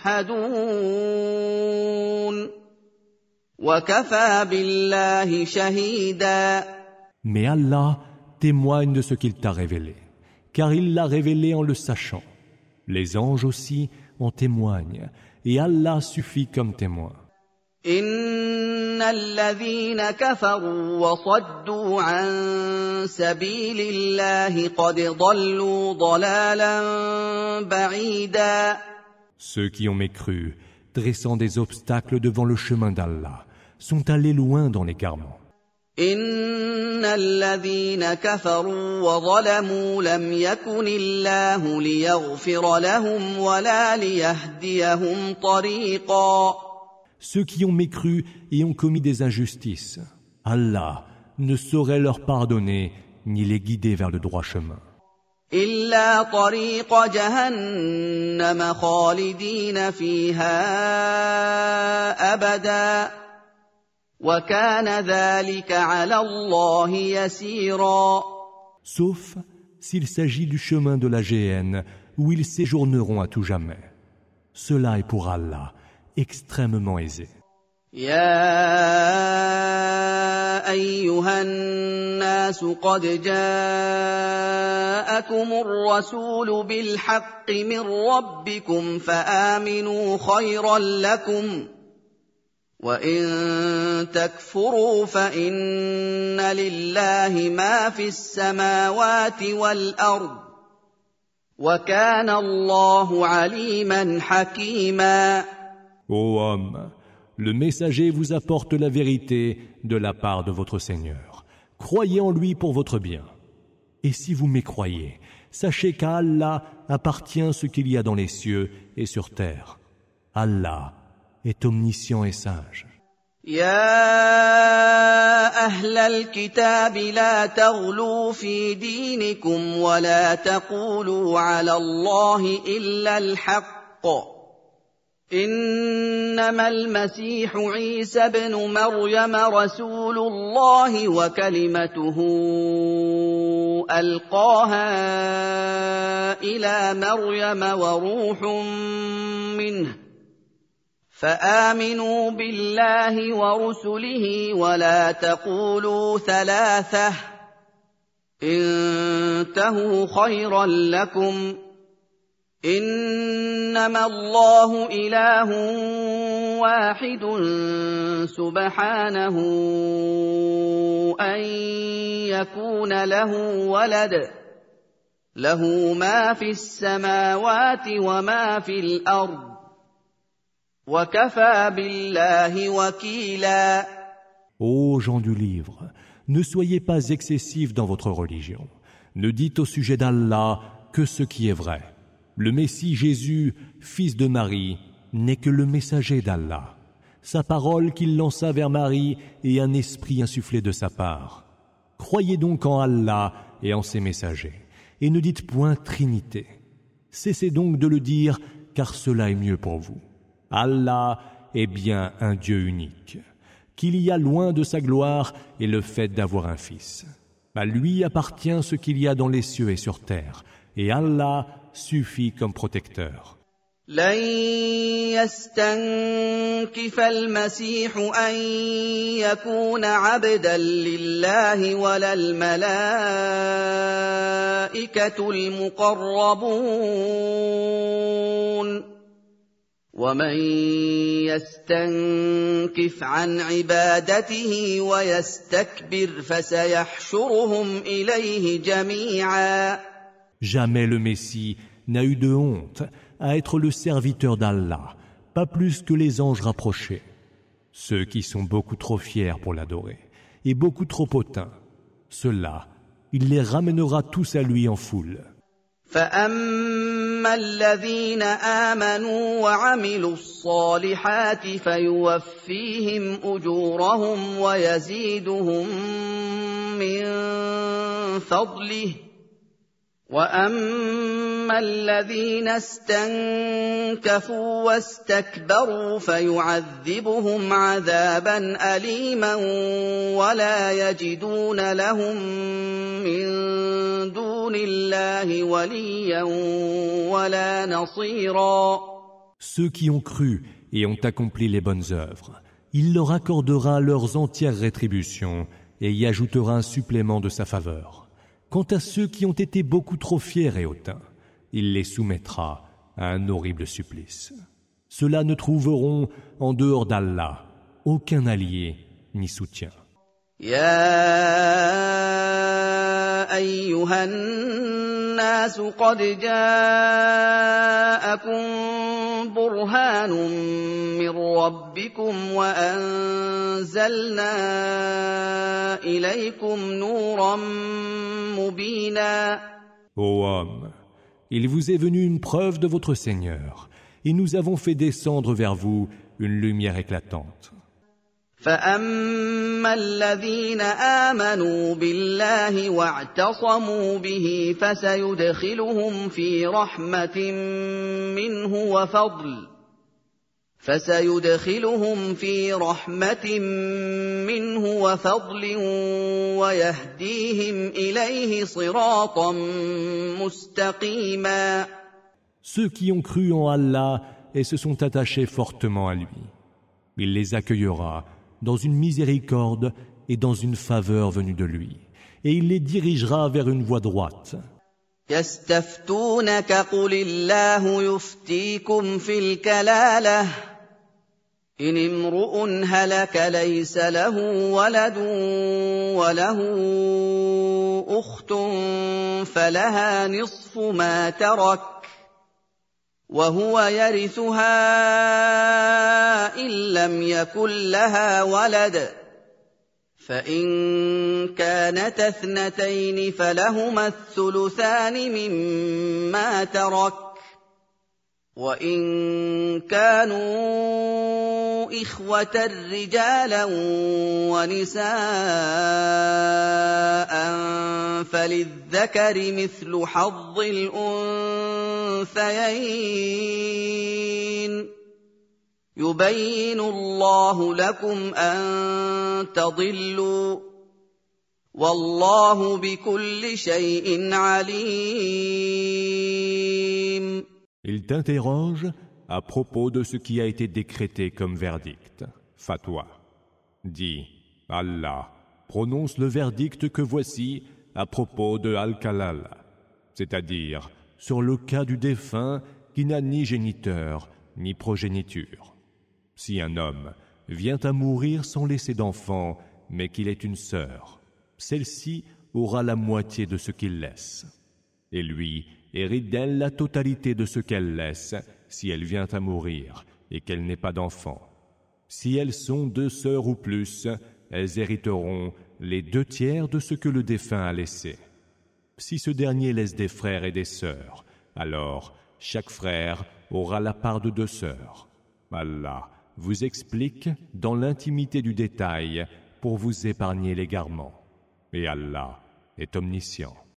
يشهدون وكفى بالله شهيدا. Mais Allah témoigne de ce qu'il t'a révélé, car il l'a révélé en le sachant. Les anges aussi en témoignent, et Allah suffit comme témoin. إن الذين كفروا وصدوا عن سبيل الله قد ضلوا ضلالا بعيدا. Ceux qui ont mécru, dressant des obstacles devant le chemin d'Allah, sont allés loin dans l'égarement. إن الذين كفروا وظلموا لم يكن الله ليغفر لهم ولا ليهديهم طريقا. Ceux qui ont mécru et ont commis des injustices, Allah ne saurait leur pardonner ni les guider vers le droit chemin. إلا طريق جهنم خالدين فيها أبدا وكان ذلك على الله يسيرا. Sauf s'il s'agit du chemin de la géhenne où ils séjourneront à tout jamais. Cela est pour Allah extrêmement aisé. يا أيها الناس قد جاءكم الرسول بالحق من ربكم فآمنوا خيرا لكم وإن تكفروا فإن لله ما في السماوات والأرض وكان الله عليما حكيما. Ô homme, le messager vous apporte la vérité de la part de votre Seigneur. Croyez en lui pour votre bien. Et si vous mécroyez, sachez qu'à Allah appartient ce qu'il y a dans les cieux et sur terre. Allah est omniscient et sage. يا أهل الكتاب لا تغلوا في دينكم ولا تقولوا على الله إلا الحق إنما المسيح عيسى ابن مريم رسول الله وكلمته ألقاها إلى مريم وروح منه فآمنوا بالله ورسله ولا تقولوا ثلاثة انتهوا خيرا لكم إنما الله إله واحد سبحانه أن يكون له ولد له ما في السماوات وما في الأرض وكفى بالله وكيلا. Ô gens du livre, ne soyez pas excessifs dans votre religion. Ne dites au sujet d'Allah que ce qui est vrai. Le Messie Jésus, fils de Marie, n'est que le messager d'Allah. Sa parole qu'il lança vers Marie est un esprit insufflé de sa part. Croyez donc en Allah et en ses messagers, et ne dites point Trinité. Cessez donc de le dire, car cela est mieux pour vous. Allah est bien un Dieu unique, qu'il y a loin de sa gloire et le fait d'avoir un fils. À lui appartient ce qu'il y a dans les cieux et sur terre, et Allah suffit comme protecteur. لن يستنكف المسيح أن يكون عبدا لله ولا الملائكة المقربون ومن يستنكف عن عبادته ويستكبر فسيحشرهم إليه جميعا. Jamais le Messie n'a eu de honte à être le serviteur d'Allah, pas plus que les anges rapprochés. Ceux qui sont beaucoup trop fiers pour l'adorer et beaucoup trop hautains, ceux-là, il les ramènera tous à lui en foule. فأما الذين آمنوا وعملوا الصالحات فيوفيهم أجورهم ويزيدهم من فضله وأما الذين استنكفوا واستكبروا فيعذبهم عذابا أليما ولا يجدون لهم من دون الله وليا ولا نصيرا. Ceux qui ont cru et ont accompli les bonnes œuvres, il leur accordera leurs entières rétributions et y ajoutera un supplément de sa faveur. Quant à ceux qui ont été beaucoup trop fiers et hautains, il les soumettra à un horrible supplice. Ceux-là ne trouveront en dehors d'Allah aucun allié ni soutien. يا أيها الناس قد جاءكم برهان من ربكم وأنزلنا إليكم نورا مبينا. Ô homme, il vous est venu une preuve de votre Seigneur, et nous avons fait descendre vers vous une lumière éclatante. فأما الذين آمنوا بالله واعتصموا به فسيدخلهم في رحمة منه وفضل فسيدخلهم في رحمة منه وفضل ويهديهم إليه صراطا مستقيما. Ceux qui ont cru en Allah et se sont attachés fortement à lui, il les accueillera dans une miséricorde et dans une faveur venue de lui, et il les dirigera vers une voie droite. يستفتونك قل الله يفتيكم في الكلالة إن امرؤ هلك ليس له ولد وله أخت فلها نصف ما ترك وهو يرثها إن لم يكن لها ولد فإن كانتا اثنتين فلهما الثلثان مما ترك وإن كانوا إخوة رجالا ونساء فللذكر مثل حظ الأنثيين يبين الله لكم أن تضلوا والله بكل شيء عليم. Il t'interroge à propos de ce qui a été décrété comme verdict. Fatwa. Dis, Allah prononce le verdict que voici à propos de Al-Kalal, c'est-à-dire sur le cas du défunt qui n'a ni géniteur ni progéniture. Si un homme vient à mourir sans laisser d'enfant, mais qu'il ait une sœur, celle-ci aura la moitié de ce qu'il laisse. Et lui hérite d'elle la totalité de ce qu'elle laisse si elle vient à mourir et qu'elle n'ait pas d'enfant. Si elles sont deux sœurs ou plus, elles hériteront les deux tiers de ce que le défunt a laissé. Si ce dernier laisse des frères et des sœurs, alors chaque frère aura la part de deux sœurs. Allah vous explique dans l'intimité du détail pour vous épargner l'égarement. Et Allah est omniscient.